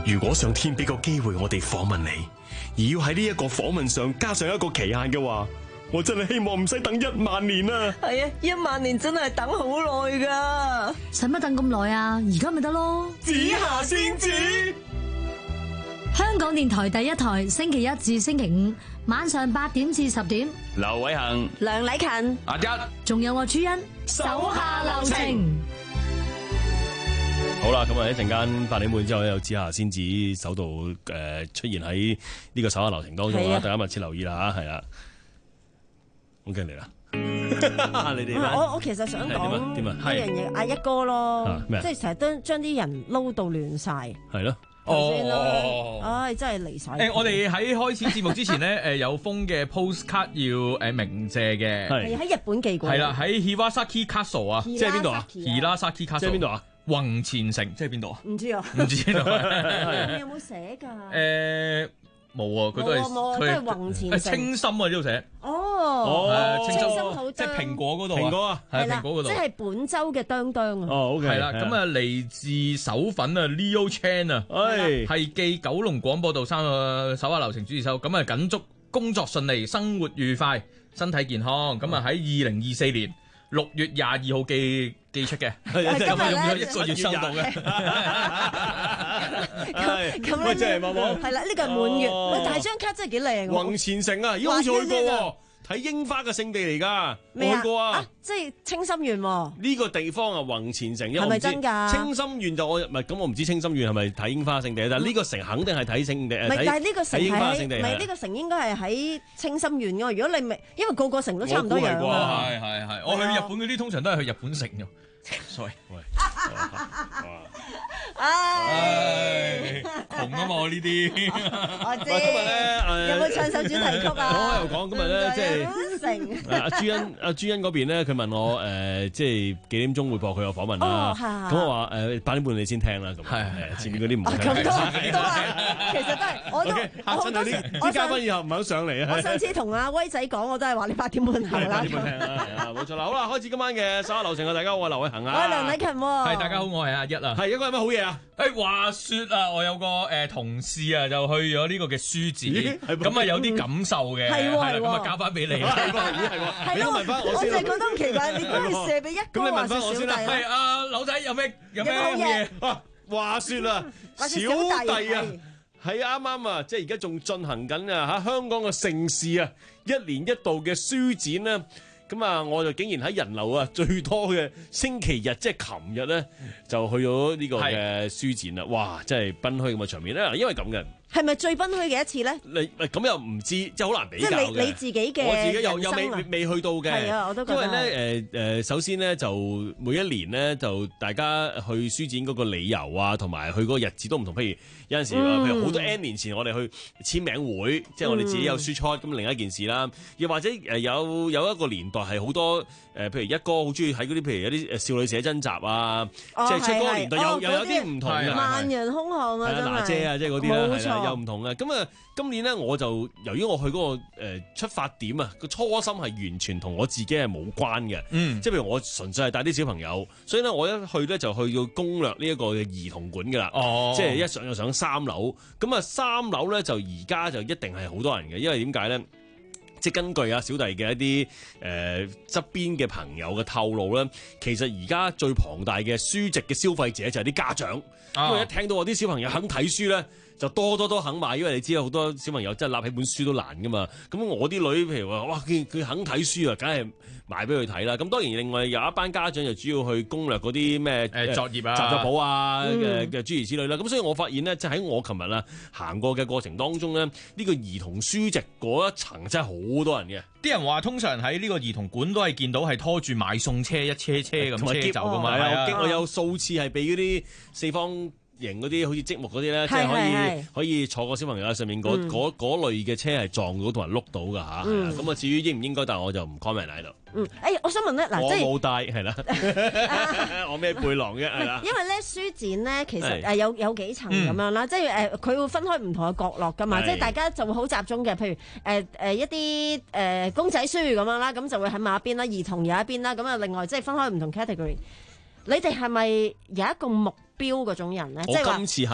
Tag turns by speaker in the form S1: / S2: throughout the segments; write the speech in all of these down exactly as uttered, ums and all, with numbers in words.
S1: 如果上天俾個機會我哋訪問你，而要喺呢一個訪問上加上一個期限嘅話，我真係希望唔使等一萬年啊！
S2: 係啊，一萬年真係等好耐噶，
S3: 使乜等咁耐啊？而家咪得咯！
S1: 紫霞仙子，
S3: 香港電台第一台，星期一至星期五晚上八點至十點，
S1: 劉偉恒、
S2: 梁禮勤、
S4: 阿一，
S3: 仲有我朱茵，手下留情。
S1: 好啦，咁啊一陣間八點半之後有紫霞仙子首度誒出現喺呢個手下留情當中啦，大家密切留意啦吓，係啦。OK 嚟啦，你哋
S2: 我我其實想講
S1: 點啊？
S2: 一樣嘢，阿一哥咯，
S1: 咩？
S2: 即係成日都將啲人撈到亂晒，
S1: 係咯。
S4: 哦，
S2: 唉，真係離晒。
S4: 誒，我哋喺開始節目之前咧，誒有封嘅 postcard 要誒鳴謝嘅，
S2: 係喺日本寄過。
S4: 係啦，喺 Hiwasaki Castle 啊，
S1: 即係邊度啊
S4: ？Hiwasaki Castle
S1: 即係邊度啊？
S4: 弘前城即係邊度啊？
S2: 唔知啊，
S4: 唔知道。
S2: 你有冇寫㗎？
S4: 誒。冇啊，佢都係
S2: 佢係弘前城，
S4: 清心啊呢度寫。
S2: 哦，
S4: 清心
S2: 好，
S4: 即係蘋果嗰度
S1: 蘋果啊，
S4: 係蘋果嗰度，
S2: 即係本州嘅當當啊。
S1: 哦，OK，
S4: 係啦，咁啊嚟自手粉啊 Leo Chan 啊，係寄九龍廣播道三個手下留情主持收，咁啊謹祝工作順利，生活愉快，身體健康。咁啊喺二零二四年六月廿二號寄寄出嘅，
S2: 今日咧
S4: 一個月收到嘅。
S2: 咁
S1: 喂，真係冇冇？
S2: 係啦，呢個係滿月。喂，但係張卡真係幾靚喎。
S1: 弘前城啊，咦，好似去過喎，睇櫻花嘅聖地嚟㗎，我去過啊。
S2: 即係清心園喎。
S1: 呢個地方啊，弘前城，
S2: 係咪真㗎？
S1: 清心園就我唔係咁，我唔知清心園係咪睇櫻花聖地，但係呢個城肯定係睇聖地。
S2: 唔係，但係呢個城係喺，唔係呢個城應該係喺清心園㗎。如果你未，因為個個城都差唔多樣啊。
S4: 係係係，我去日本嗰啲通常都係去日本城㗎。sorry，喂，唉，窮啊嘛我呢啲。
S2: 我知。
S1: 今日咧，
S2: 有冇唱首主題曲啊？
S1: 講又講，今日咧即係阿朱茵，阿朱茵嗰邊咧，佢問我誒，即係幾點鐘會播佢有訪問啦。咁我話誒八點半你先聽啦。咁係係，前面嗰啲唔聽。
S2: 咁都都係，其實都係，我都我好多時
S1: 啲嘉賓以後唔肯上嚟啊。
S2: 我上次同阿威仔講，我都係話你八點半後啦。
S1: 八點半聽啦，係啊，冇錯啦。好啦，開始今晚嘅手下留情啊！大家好，我係劉偉恒啊。
S2: 我係梁禮勤喎。
S4: 係大家好，我係阿一啊。
S1: 係一個有咩好嘢啊？
S4: 誒話説啊，我有個誒同事啊，就去咗呢個嘅書展，咁啊有啲感受嘅，係啦，咁啊交翻俾你啦。
S1: 係喎，咦係喎，你都問翻我
S2: 我
S1: 先。
S2: 就係覺得咁奇怪，你都係射俾一哥話説小弟啦。
S4: 係啊，柳仔有咩有咩好嘢？
S1: 啊，話説啊，小弟啊，係啱啱啊，即係而家仲進行緊啊嚇香港嘅盛事啊，一年一度嘅書展咧。咁啊，我就竟然喺人流啊最多嘅星期日，即係琴日咧，就去咗呢個嘅書展啦。哇，真係賓虛咁嘅場面咧，因為咁嘅。
S2: 係咪最賓虛嘅一次咧？
S1: 你咁又唔知，即係好難比較嘅。
S2: 即係你你自己嘅，
S1: 我自己又又未未去到嘅。
S2: 係啊，我都覺得。
S1: 因為咧誒誒，首先咧就每一年咧就大家去書展嗰個理由啊，同埋去嗰個日子都唔同。譬如有陣時，譬如好多 N 年前我哋去簽名會，即係我哋自己有書出，咁另一件事啦。又或者誒有有一個年代係好多誒，譬如一哥好中意睇嗰啲，譬如有啲少女寫真集啊，即係出嗰個年代又又有啲唔同嘅。
S2: 萬人空巷啊，
S1: 娜姐啊，即係嗰啲啦，係啦，又唔同嘅。咁啊，今年咧我就由於我去嗰個誒出發點啊，個初心係完全同我自己係冇關嘅。嗯，即係譬如我純粹係帶啲小朋友，所以咧我一去咧就去到攻略呢一個嘅兒童館㗎啦。哦，即係一上就上三樓。咁啊，三樓咧就而家就一定係好多人嘅，因為點解咧？即係根據啊小弟嘅一啲誒側邊嘅朋友嘅透露咧，其實而家最龐大嘅書籍嘅消費者就係啲家長，因為一聽到我啲小朋友肯睇書咧，就多多都肯買，因為你知道好多小朋友真係立起本書都難噶嘛。咁我啲女譬如話，哇佢佢肯睇書啊，梗係買俾佢睇啦。咁當然另外有一班家長就主要去攻略嗰啲咩誒作業啊、習作簿啊嘅嘅諸如此類啦。咁所以我發現咧，即係喺我琴日啊行過嘅過程當中咧，呢個兒童書籍嗰一層真係好多人嘅。
S4: 啲人話通常喺呢個兒童館都係見到係拖住買餸車一車車咁車走噶嘛。係啊，
S1: 我有數次係俾嗰啲四方型嗰啲好似積木嗰啲咧，即係可以可以坐個小朋友喺上面嗰嗰嗰類嘅車係撞到同埋碌到㗎嚇。咁啊，至於應唔應該，但係我就唔 comment 喺度。
S2: 嗯，誒，我想問咧，嗱，即係
S1: 我冇帶係啦，我咩背囊嘅係啦。
S2: 因為咧書展咧，其實誒有有幾層咁樣啦，即係誒佢會分開唔同嘅角落㗎嘛，即係大家就會好集中嘅，譬如誒誒一啲誒公仔書咁樣啦，咁就會喺某一邊啦，兒童有一邊啦，咁啊另外即係分開唔同 category。你哋係咪有一個目標嗰種人咧？即係話
S1: 我今次係。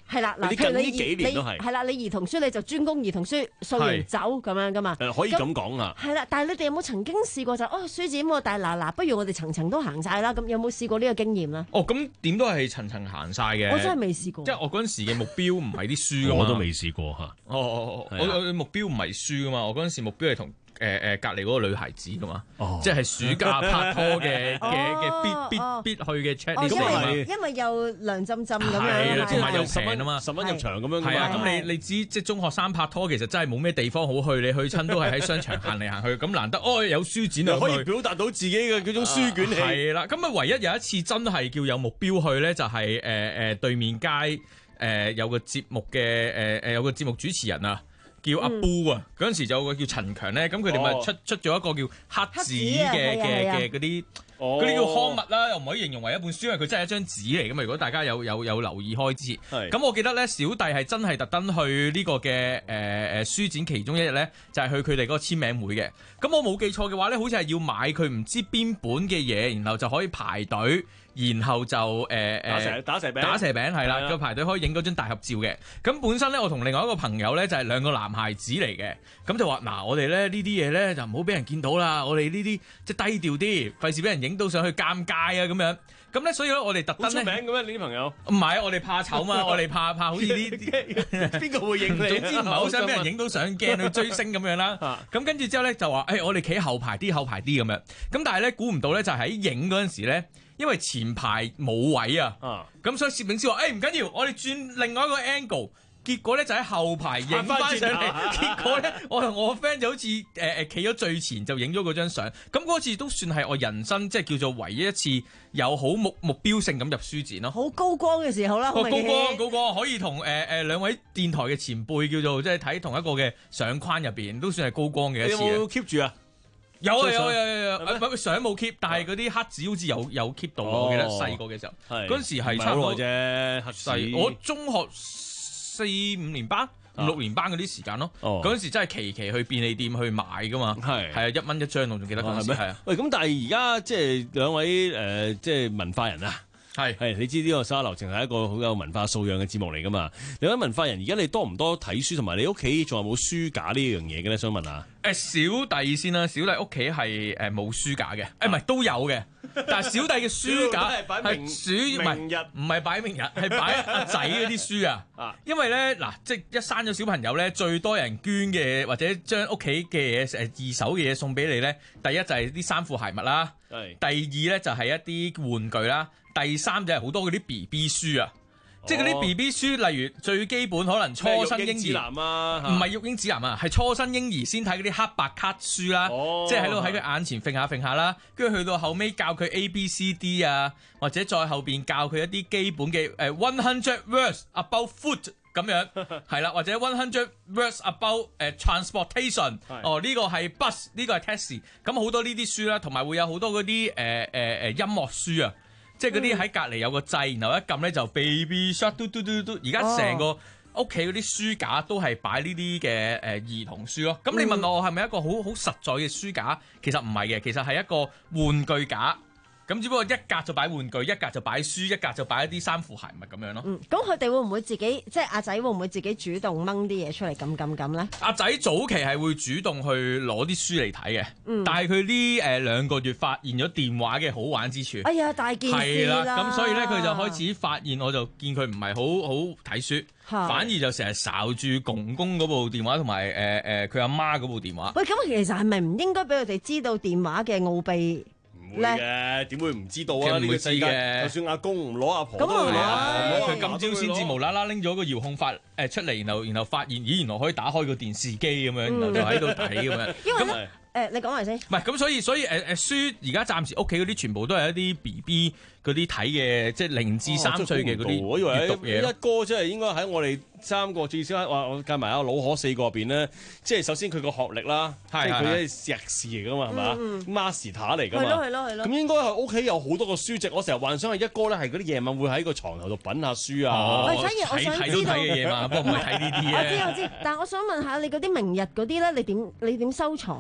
S2: 係啦，嗱，
S1: 你近呢幾年都係
S2: 係啦，你兒童書你就專攻兒童書，掃完走咁樣噶嘛。
S1: 可以咁講啊。
S2: 係啦，但係你哋有冇曾經試過就哦書展喎，但係嗱嗱，不如我哋層層都行晒啦。咁有冇試過呢個經驗咧？
S4: 哦，咁點都係層層行晒嘅。
S2: 我真係未試過。
S4: 即係我嗰陣時嘅目標唔係啲書㗎嘛。
S1: 我都未試過嚇。
S4: 哦哦哦，我我目標唔係書㗎嘛，我嗰陣時目標係同。誒誒隔離嗰個女孩子噶嘛，即係暑假拍拖嘅嘅嘅必必必去嘅 check。
S2: 咁係因為又涼浸浸咁樣，
S4: 同埋又平啊嘛，
S1: 十蚊入場咁樣。
S4: 係啊，咁你你知即係中學生拍拖其實真係冇咩地方好去，你去親都係喺商場行嚟行去。咁難得哦有書展啊，
S1: 可以表達到自己嘅嗰種書卷氣。係
S4: 啦，咁啊唯一有一次真係叫有目標去咧，就係誒誒對面街誒有個節目嘅誒誒有個節目主持人啊。叫阿 Boo 啊，嗰陣時就有個叫陳強咧，咁佢哋咪出出咗一個叫黑紙嘅嘅嘅嗰啲嗰啲叫刊物啦，又唔可以形容為一本書，因為佢真係一張紙嚟㗎嘛。如果大家有有有留意開支，咁我記得咧，小弟係真係特登去呢個嘅誒誒書展其中一日咧，就係去佢哋嗰個簽名會嘅。咁我冇記錯嘅話咧，好似係要買佢唔知邊本嘅嘢，然後就可以排隊。然後就誒誒、呃、
S1: 打蛇餅
S4: 打蛇餅係啦，個排隊可以影嗰張大合照嘅。咁本身咧，我同另外一個朋友咧就係、是、兩個男孩子嚟嘅。咁就話嗱，我哋咧呢啲嘢咧就唔好俾人見到啦。我哋呢啲即係低調啲，費事俾人影到上去尷尬啊咁樣。咁咧所以咧我哋特登咧，
S1: 出名嘅咩？你啲朋友
S4: 唔係，我哋怕醜嘛，我哋怕怕好似呢啲
S1: 邊個會影你？
S4: 總之唔係好想俾人影到上鏡去追星咁樣啦。咁跟住之後咧就話誒、哎，我哋企後排啲，後排啲咁樣。咁但係咧估唔到咧就喺影嗰陣時咧。因為前排冇位啊，咁所以攝影師話：誒唔緊要，我哋轉另外一個 angle。結果咧就喺後排影翻上嚟。結果咧，我同我個 friend 就好似誒誒企咗最前，就影咗嗰張相。咁嗰次都算係我人生即係叫做唯一一次有好目目標性咁入書展咯。
S2: 好高光嘅時候啦，
S4: 高光高光可以同誒誒兩位電台嘅前輩叫做即係睇同一個嘅相框入邊，都算係高光嘅一次。
S1: 你有冇 keep 住啊？
S4: 有啊有啊有有有，唔係相冇 keep，但係嗰啲黑紙好似有有 keep 到。我記得細個嘅時候，嗰陣時係差唔多
S1: 啫。黑紙
S4: 我中學四五年班、五六年班嗰啲時間咯。嗰陣時真係期期去便利店去買噶嘛。係係啊，一蚊一張我仲記得嗰陣時係啊。
S1: 喂，咁但係而家即係兩位誒即係文化人啊。係係，你知呢個沙流程係一個好有文化素養嘅節目嚟噶嘛？兩位文化人，而家你多唔多睇書，同埋你屋企仲有冇書架呢樣嘢嘅咧？想問下。
S4: 誒，小弟先啦，小弟屋企係誒冇書架嘅，誒唔係都有嘅，但係小弟嘅書架係書唔係唔係擺明日，係擺阿仔嗰啲書啊。因為咧嗱，即係一生咗小朋友咧，最多人捐嘅或者將屋企嘅嘢誒二手嘅嘢送俾你咧，第一就係啲衫褲鞋襪啦，第二咧就係一啲玩具啦。第三就係好多嗰啲 B B 書啊，哦、即係嗰啲 B B 書，例如最基本可能初生嬰兒，唔係育嬰指南啊，係初生嬰兒先睇嗰啲黑白卡書啦，哦、即係喺度喺佢眼前揈下揈下啦，跟住去到後尾教佢 A B C D 啊，或者再後邊教佢一啲基本嘅誒 one hundred words about food 咁樣，係啦，或者 one hundred words about 誒、uh, transportation，哦呢個係 bus，呢個係 taxi，咁好多呢啲書啦，同埋會有好多嗰啲誒誒誒音樂書啊。即係嗰啲喺隔離有個掣，然後一撳咧就 baby shark 嘟嘟嘟嘟。而家成個屋企嗰啲書架都係擺呢啲嘅誒兒童書咯。咁你問我係咪一個好好實在嘅書架？其實唔係嘅，其實係一個玩具架。咁只不過一格就擺玩具，一格就擺書，一格就擺一啲衫褲鞋襪咁樣咯。嗯，咁
S2: 佢哋會唔會自己即係阿仔會唔會自己主動掹啲嘢出嚟撳撳撳咧？
S4: 阿仔早期係會主動去攞啲書嚟睇嘅，嗯、但係佢呢誒兩個月發現咗電話嘅好玩之處。
S2: 哎呀，大件事啦！
S4: 係啦，咁所以咧佢就開始發現，我就見佢唔係好好睇書，的反而就成日睄住公公嗰部電話同埋誒誒佢阿媽嗰部電話。
S2: 喂，咁其實係咪唔應該俾佢哋知道電話嘅奧秘？
S1: 唔會嘅，點會唔知道啊？
S4: 唔會知嘅，
S1: 就算阿公唔攞阿婆都會攞阿婆。
S4: 佢今朝先至無啦啦拎咗個遙控發誒出嚟，然後然後發現，咦，原來可以打開個電視機咁樣，然後就喺度睇咁樣。
S2: 因為咧誒，你講埋先。唔
S4: 係咁，所以所以誒誒書而家暫時屋企嗰啲全部都係一啲 B B 嗰啲睇嘅，即係零至三歲嘅嗰啲閱讀嘢。
S1: 一哥即係應該喺我哋三個最少話我計埋阿老可四個入邊咧，即係首先佢個學歷啦，即係佢係碩士嚟噶嘛，係嘛，Master 嚟噶嘛。係咯係咯係咯。咁應該係屋企有好多個書籍，我成日幻想係一哥咧係嗰啲夜晚會喺個床頭度品下書啊。
S2: 喂，反而我想知道。睇
S4: 都睇嘅夜晚，不過唔係睇呢啲嘅。
S2: 我知我知，但係我想問下你嗰啲明日嗰啲咧，你點你點收藏啊？
S4: 哦，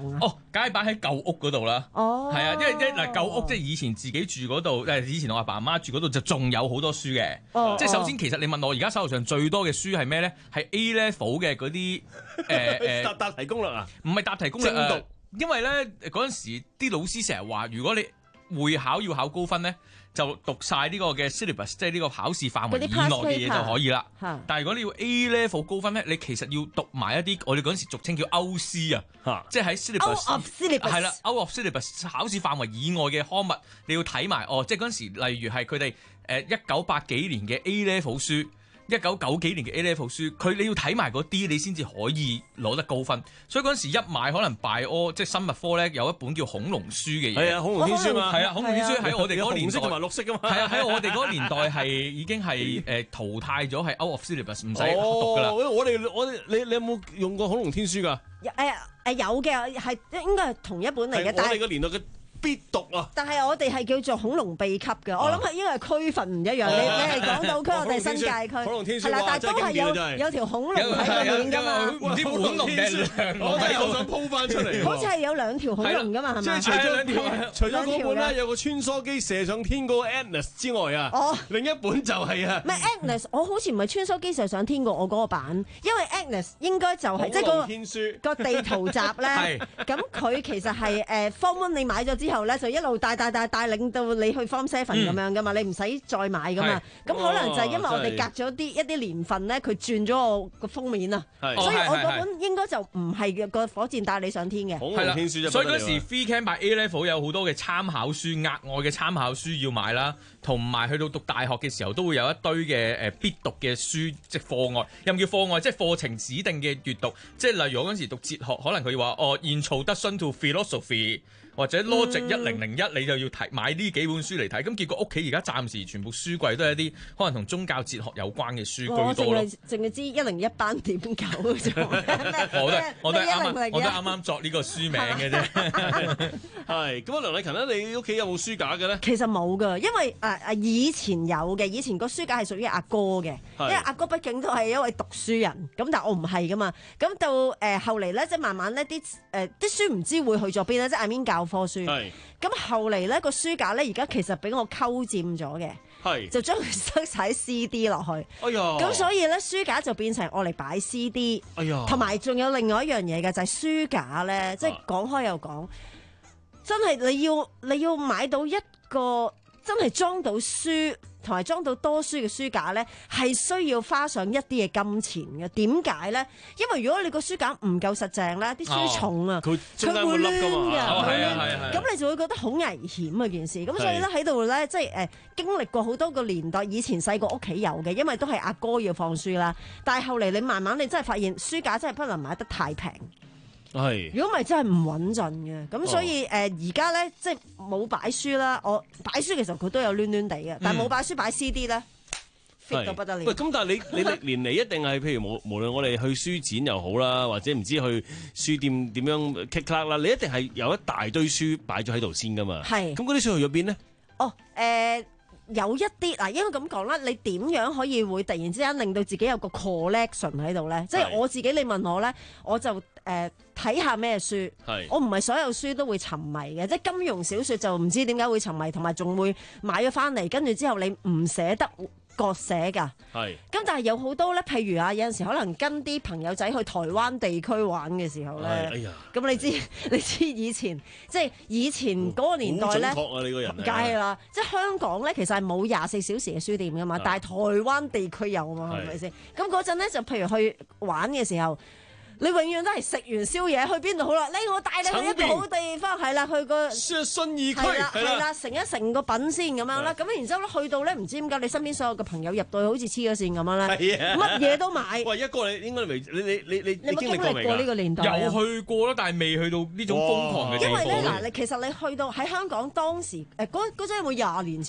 S4: 梗係擺喺舊屋嗰度啦。
S2: 哦，
S4: 係啊，因為一嗱舊屋即係以前自己住嗰度，誒以前我阿爸阿媽住嗰度就仲有好多書嘅。
S2: 哦、
S4: 即係首先其實你問我而家手頭上最多嘅書係咩咧？係 A level 嘅嗰啲誒誒
S1: 答答題攻略啊？
S4: 唔係答題攻略
S1: 精讀、
S4: 呃，因為咧嗰陣時啲老師成日話，如果你會考要考高分咧，就讀晒呢個嘅 syllabus， 即係呢個考試範圍以內嘅嘢就可以啦。但係如果你要 A level 高分咧，你其實要讀埋一啲我哋嗰陣時俗稱叫歐思啊，即係喺 syllabus 係啦 ，out of syllabus 考試範圍以外嘅科目，你要睇埋哦。即係嗰陣時，例如係佢哋誒一九八幾年嘅 A level 書。一九九幾年嘅 A level 書，佢你要睇埋嗰啲，你先至可以攞得高分。所以嗰陣時一買可能 bio 即係生物科咧，有一本叫恐龍書嘅嘢。係
S1: 啊，恐龍天書嘛。係
S4: 啊，恐龍天書喺我哋嗰個年代，
S1: 紅色同埋綠色噶嘛。
S4: 係啊，喺我哋嗰個年代係已經係誒淘汰咗，係 out of syllabus 唔使讀噶啦。
S1: 我哋我哋你你有冇用過恐龍天書㗎？
S2: 誒誒有嘅，係應該係同一本嚟嘅。
S1: 我哋個年代嘅必讀啊！
S2: 但係我哋係叫做恐龍秘笈嘅，我諗係應該係區分唔一樣。你你係港島區，我哋新界區，係啦，但係都係有有條恐龍喺度面㗎嘛。
S4: 唔知本龍定兩龍，
S1: 我係我想鋪翻出嚟。
S2: 好似係有兩條恐龍㗎嘛，係咪？
S1: 即係除咗除咗嗰本咧有個穿梭機射上天嗰個 Atlas 之外啊，哦，另一本就係啊。
S2: 唔係 Atlas，我好似唔係穿梭機射上天過我嗰個版，因為 Atlas 應該就係即係嗰個個地圖集咧。咁佢其實係誒 Form One 你買咗之後咧，就一路帶帶帶帶領到你去 Form Seven 咁樣噶嘛，你唔使再買噶嘛。咁可能就係因為我哋隔咗啲一啲年份咧，佢轉咗我個封面啊，所以我嗰本應該就唔係個火箭帶你上天嘅。
S1: 係啦，
S4: 所以嗰時 Free Camp by A Level 有好多嘅參考書，額外嘅參考書要買啦，同埋去到讀大學嘅時候都會有一堆嘅誒必讀嘅書，即係課外，又唔叫課外，即係課程指定嘅閱讀。即係例如我嗰時讀哲學，可能佢話哦，Introduction to Philosophy。或者 Logic 一零零一，你就要睇買呢幾本書嚟睇，咁結果屋企而家暫時全部書櫃都係一啲可能同宗教哲學有關嘅書居多咯。
S2: 淨係知一零一班點九嘅啫。
S4: 我都我都啱啱我都啱啱作呢個書名嘅啫。
S1: 係咁啊，梁禮勤咧，你屋企有冇書架嘅咧？
S2: 其實冇噶，因為誒誒以前有嘅，以前個書架係屬於阿哥嘅，因為阿哥畢竟都係一位讀書人，咁但係我唔係噶嘛。咁到誒後嚟咧，即係慢慢咧啲誒啲書唔知會去咗邊咧，即係 I mean 教科書。係。咁後嚟咧個書架咧，而家其實俾我溝佔咗嘅。係。就將佢塞晒 C D 落去。哎呀。咁所以咧書架就變成我嚟擺 C D。哎呀。同埋仲有另外一樣嘢嘅就係書架咧，即係講開又講。真係你要你要買到一個真係裝到書同埋裝到多書嘅書架咧，係需要花上一啲嘅金錢嘅。點解咧？因為如果你個書架唔夠實淨咧，啲書重啊，佢佢會攣㗎，咁你就會覺得好危險啊件事。咁所以咧喺度咧，即係誒經歷過好多個年代，以前細個屋企有嘅，因為都係阿哥要放書啦。但係後嚟你慢慢你真係發現書架真係不能買得太平。係，如果唔係真係唔穩陣嘅，咁所以誒而家咧即係冇擺書啦，我擺書其實佢都有攣攣地嘅，但係冇擺書擺 C D 咧 fit 到不得了。
S1: 喂，咁但係你你歷年嚟一定係譬如無無論我哋去書展又好啦，或者唔知去書店點樣 click click 啦，你一定係有一大堆書擺咗喺度先噶嘛。係，咁嗰啲書去咗邊咧？哦，誒、呃。有一啲嗱，應該咁講啦，你點樣可以會突然之間令到自己有個 collection 喺度咧？即係我自己，你問我咧，我就誒睇下咩書。係，我唔係所有書都會沉迷嘅，即係金庸小説就唔知點解會沉迷，同埋仲會買咗翻嚟，跟住之後你唔捨得割捨㗎。係。咁但係有好多咧，譬如啊，有陣時可能跟啲朋友仔去台灣地區玩嘅時候咧，哎呀，咁你知你知以前即係以前嗰個年代咧，好準確啊！你個人梗係啦，即係香港咧，其實係冇廿四小時嘅書店㗎嘛，但係台灣地區有嘛，係咪先？咁嗰陣咧就譬如去玩嘅時候。你永遠都係食完宵夜去邊度好啦？呢我帶你去一個好地方，係啦，去個信義區，
S2: 係啦，成一成個品先咁樣啦。咁然之後咧，去到咧唔知點解你身邊所有嘅朋友入到去好似黐咗線咁樣咧，乜嘢都買。喂，一哥你應該未，你你你你你經歷過呢個年代？
S4: 有去過啦，但係未去到呢種瘋狂嘅地步。
S2: 因為咧嗱，你其實你去到喺香港當時誒嗰嗰陣有冇廿年前啊？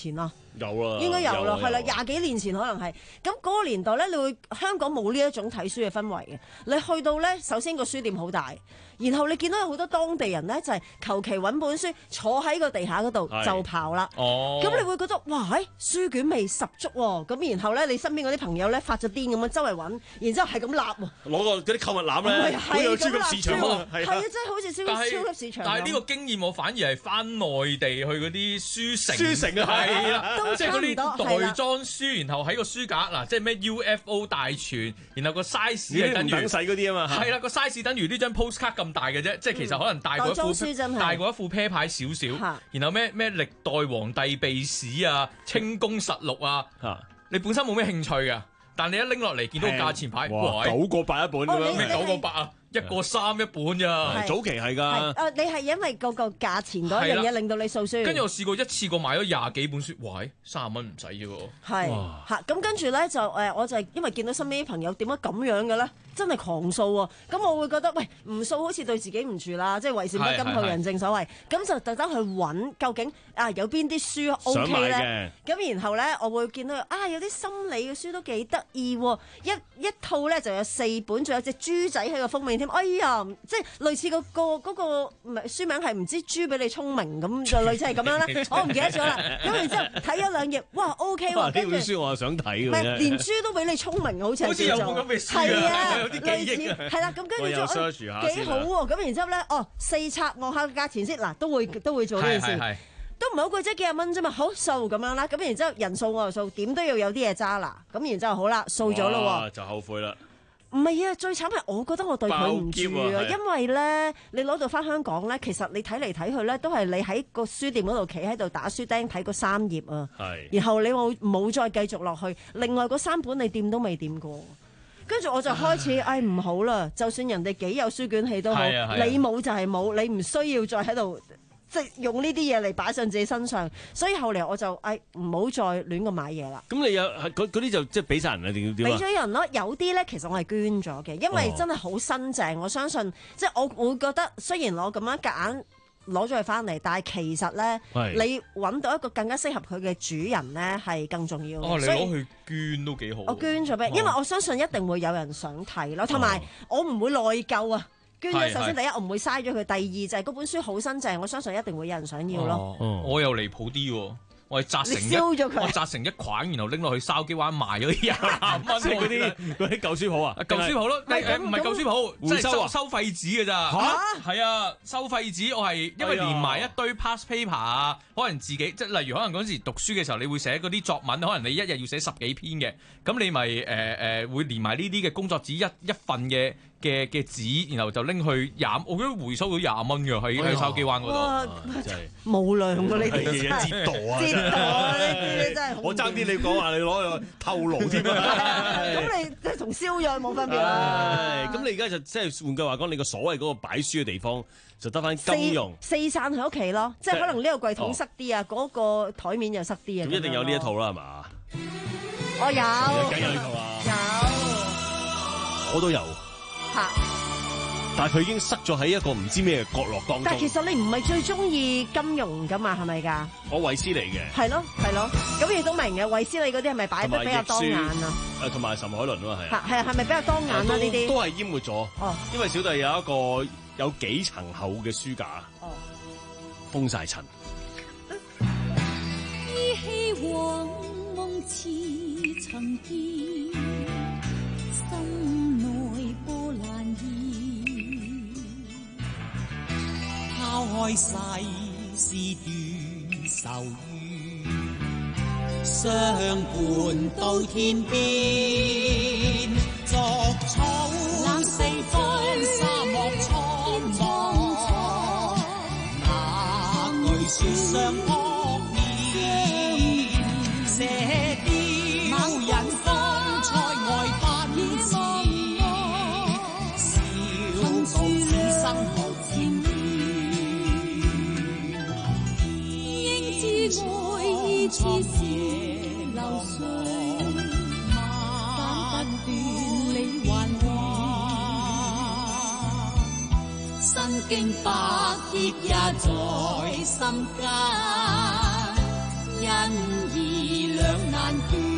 S1: 有啦，
S2: 應該有啦，係啦，
S1: 有
S2: 廿幾年前可能係。咁嗰個年代咧，你會香港冇呢一種睇書嘅氛圍嘅。你去到咧，首先個書店好大，然後你見到有好多當地人咧，就係求其揾本書坐喺個地下嗰度就刨啦。
S4: 哦，
S2: 咁你會覺得哇，喺書卷味十足喎。咁然後咧，你身邊嗰啲朋友咧發咗癲咁樣周圍揾，然之後係咁揦喎。
S1: 攞個嗰啲購物籃咧，好有超級市場喎。係
S2: 啊，真係好似超超級市場。
S4: 但係呢個經驗我反而係翻內地去嗰啲書城，
S1: 書城啊，
S4: 係啦，即係嗰啲袋裝書，
S2: 書
S4: 然後喺個書架嗱，即係咩 U F O 大全，然後個 size 係等於
S1: 等細嗰啲啊嘛，
S4: 係啦，個 size 等於呢張 postcard 咁大嘅啫，即係其實可能大過一副大過一副啤牌少少，然後咩咩歷代皇帝秘史啊、清宮實錄啊，你本身冇咩興趣㗎，但你一拎落嚟見到價錢牌，哇，
S1: 九個八一本咁樣，
S4: 咩九個八啊？一個三一本咋，
S1: 早期係㗎。
S2: 啊，你係因為嗰個價錢嗰樣嘢令到你掃書。
S4: 跟住我試過一次過買咗廿幾本書，喂，三十蚊唔使嘅喎。
S2: 係嚇，咁跟住咧就誒，我就係因為見到身邊啲朋友點解咁樣嘅咧，真係狂掃喎。咁我會覺得喂，唔掃好似對自己唔住啦，即係為善不甘後人正所謂。咁就特登去揾究竟啊有邊啲書 O K 咧？咁然後咧，我會見到啊有啲心理嘅書都幾得意喎，一一套咧就有四本，仲有隻豬仔喺個封面。哎呀，即係類似個個嗰個書名係唔知豬俾你聰明咁，就類似係咁樣啦。我唔記得咗啦。咁然之後睇咗兩頁，哇 OK 喎。呢
S1: 本書我係想睇嘅。
S2: 唔係連豬都俾你聰明，好似
S4: 好似有冇咁嘅書
S2: 係啊，
S4: 有啲記憶啊。
S2: 係啦，咁跟住就幾好喎。咁然之後咧，哦四冊望下價錢先，嗱都會都會做呢件事，都唔係好貴啫，幾廿蚊啫嘛，好掃咁樣啦。咁然之後人數我就掃，點都要有啲嘢揸啦。咁然之後好啦，掃咗咯喎，
S1: 就後悔啦。
S2: 唔係啊，最慘係我覺得我對佢唔住啊，因為咧你攞到翻香港咧，其實你睇嚟睇去咧，都係你喺個書店嗰度企喺度打書釘睇嗰三頁啊，然後你冇冇再繼續落去，另外嗰三本你掂都未掂過，跟住我就開始，唉唔好啦，就算人哋幾有書卷氣都好，你冇就係冇，你唔需要再喺度。即係用呢啲嘢嚟擺上自己身上，所以後嚟我就誒唔好再亂咁買嘢啦。
S1: 咁你有嗰啲就即係俾晒人啊？定點啊？
S2: 俾咗人咯，有啲咧其實我係捐咗嘅，因為真係好新淨。我相信即係我會覺得，雖然我咁樣夾硬攞咗佢翻嚟，但係其實咧你揾到一個更加適合佢嘅主人咧係更重要。
S4: 哦，你攞去捐都幾好。
S2: 我捐咗俾，因為我相信一定會有人想睇咯，同埋我唔會內疚啊。捐咗首先第一，我唔會嘥咗佢；第二就係嗰本書好新淨，我相信一定會有人想要咯。
S4: 哦、我又離譜啲喎，我係摘成一，我摘成一捆，然後拎落去筲箕灣賣咗廿蚊，
S1: 即係嗰啲嗰啲舊書鋪啊，
S4: 舊書鋪咯，誒唔係舊書鋪，即係收收廢紙嘅咋
S1: 嚇？
S4: 係啊，收廢紙我係因為連埋一堆 past paper 啊，可能自己即係例如可能嗰陣時讀書嘅時候，你會寫嗰啲作文，可能你一日要寫十幾篇嘅，咁你咪誒誒會連埋呢啲嘅工作紙一一份嘅。嘅嘅紙，然後就拎去廿，我覺得回收到廿蚊嘅喺喺筲箕灣嗰度，
S2: 真係無良喎呢啲
S1: 嘢折墮啊！
S2: 折墮啊！呢啲真係
S1: 我爭啲你講話你攞去透露添啊！
S2: 咁你即係同燒藥冇分別啦。
S1: 咁你而家就即係換句話講，你個所謂嗰個擺書嘅地方就得翻金融
S2: 四散喺屋企咯，即係可能呢個櫃桶塞啲啊，嗰個台面又塞啲啊。
S1: 咁一定有呢一套啦，係嘛？
S2: 我有，
S1: 梗有呢套啦。
S2: 有，
S1: 我都有。
S2: 嚇！
S1: 但係佢已經塞咗喺一個唔知咩嘅角落當中。
S2: 但係其實你唔係最中意金融㗎嘛？係咪㗎？
S1: 我衛斯理嘅。係
S2: 咯係咯，咁亦都明嘅。衛斯理嗰啲係咪擺得比較當眼啊？
S1: 誒，同埋岑海倫咯，係。
S2: 係係係咪比較當眼啊？呢啲
S1: 都係淹沒咗。哦。因為小弟有一個有幾層厚嘅書架。哦。封晒塵。依稀往夢似曾見。拋開世事斷愁怨，相伴到天邊，逐草冷四方，沙漠蒼茫，那句說相撲面，射雕引風塞外奔馳，笑傲此生無纏綿。愛意似是流水，斬不斷理還亂，身經百劫也在心間，因而
S5: 兩難斷。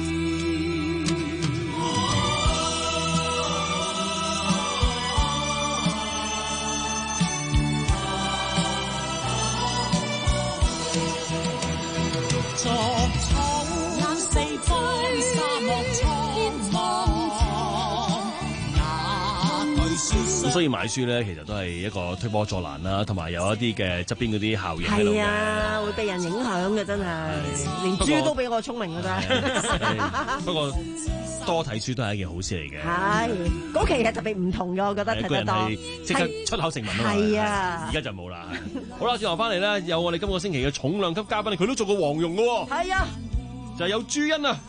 S5: 作草四方沙漠蒼茫，那句説。
S1: 咁所以買書咧，其實都係一個推波助瀾啦，同埋有一啲嘅側邊嗰啲效應喺度嘅。
S2: 係啊，會被人影響嘅，真係連豬都比我聰明嘅啫。
S1: 不過多睇書都係一件好事嚟嘅。
S2: 係嗰期係特別唔同嘅，我覺得睇得多，
S1: 即刻出口成文啊嘛。
S2: 係啊，
S1: 而家就冇啦。好啦，轉頭翻嚟咧，有我哋今個星期嘅重量級嘉賓，佢都做過黃蓉嘅喎。
S2: 係啊，
S1: 就係有朱茵啊。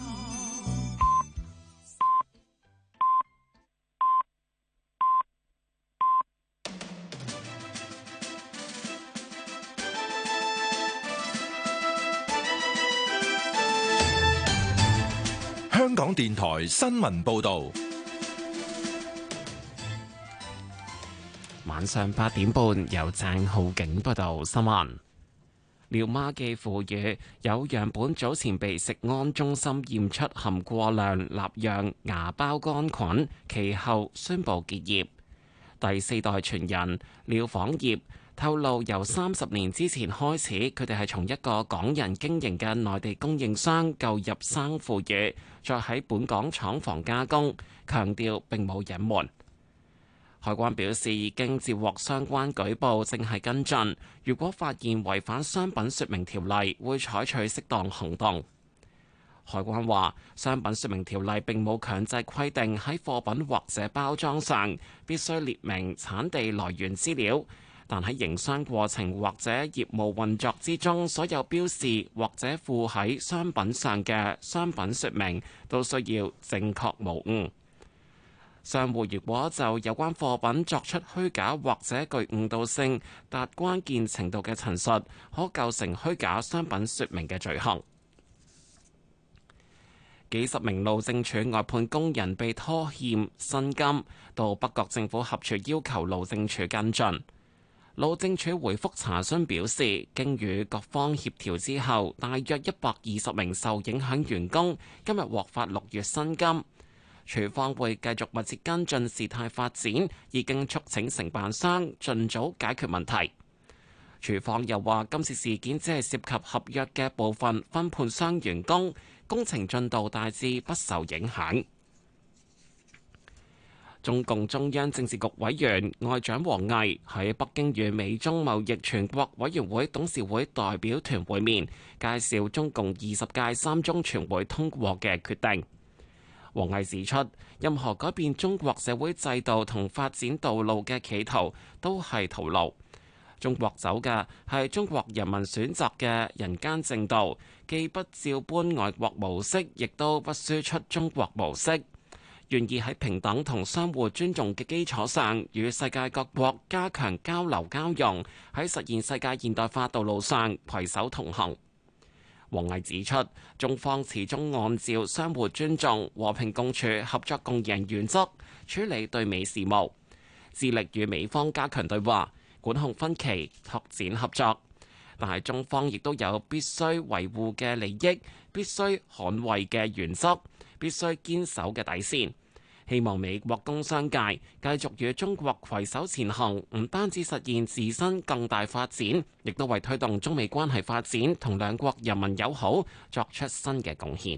S6: 香港電台新聞報導，
S7: 晚上八點半由鄭浩景報道新聞。廖媽記腐乳有樣本早前被食安中心驗出含過量納樣芽孢桿菌，其後宣布結業。第四代傳人廖晃業透露，由三十年之前開始，佢哋係從一個港人經營嘅內地供應商購入生腐乳，再喺本港廠房加工，強調並冇隱瞞。海關表示已經接獲相關舉報，正係跟進。如果發現違反商品說明條例，會採取適當行動。海關話，商品說明條例並冇強制規定喺貨品或者包裝上必須列明產地來源資料，但喺營商過程或者業務運作之中，所有標示或者附喺商品上嘅商品說明都需要正確無誤。商戶如果就有關貨品作出虛假或者具誤導性達關鍵程度嘅陳述，可構成虛假商品說明嘅罪行。幾十名路政署外判工人被拖欠薪金，到北角政府合署要求路政署跟進。路政署回覆查詢表示，經與各方協調之後，大約一百二十名受影響員工今日獲發六月薪金。署方會繼續密切跟進事態發展，已經促請承辦商盡早解決問題。署方又話，今次事件只係涉及合約嘅部分分判商員工，工程進度大致不受影響。中共中央政治局委員外長王毅喺北京與美中貿易全國委員會董事會代表團會面，介紹中共二十屆三中全會通過嘅決定。王毅指出，任何改變中國社會制度同發展道路嘅企圖都係徒勞。中國走嘅係中國人民選擇嘅人間正道，既不照搬外國模式，亦都不輸出中國模式。願意喺平等同相互尊重嘅基礎上，與世界各國加強交流交融，喺實現世界現代化道路上攜手同行。王毅指出，中方始終按照相互尊重、和平共處、合作共贏原則處理對美事務，致力與美方加強對話、管控分歧、拓展合作。但係中方亦都有必須維護嘅利益、必須捍衛嘅原則、必須堅守嘅底線。希望美國工商界繼續與中國攜手前行，唔單止實現自身更大發展，亦都為推動中美關係發展同兩國人民友好作出新嘅貢獻。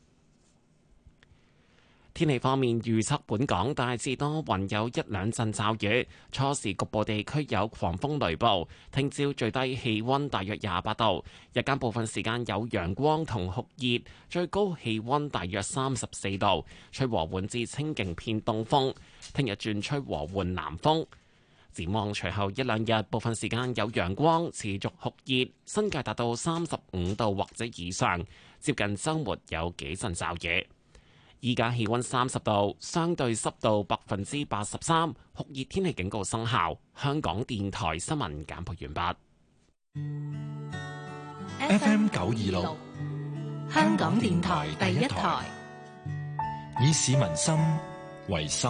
S7: 天氣方面預測，本港大致多雲，有一兩陣驟雨，初時局部地區有狂風雷暴。聽朝最低氣溫大約廿八度，日間部分時間有陽光同酷熱，最高氣溫大約三十四度，吹和緩至清勁偏東風。聽日轉吹和緩南風。展望隨後一兩日，部分時間有陽光，持續酷熱，新界達到三十五度或者以上，接近週末有幾陣驟雨。依家氣溫三十度，相對濕度百分之八十三，酷熱天氣警告生效。香港電台新聞簡報完
S6: 畢。F M 九二六，
S8: 香港電台第一台，
S6: 以市民心為心，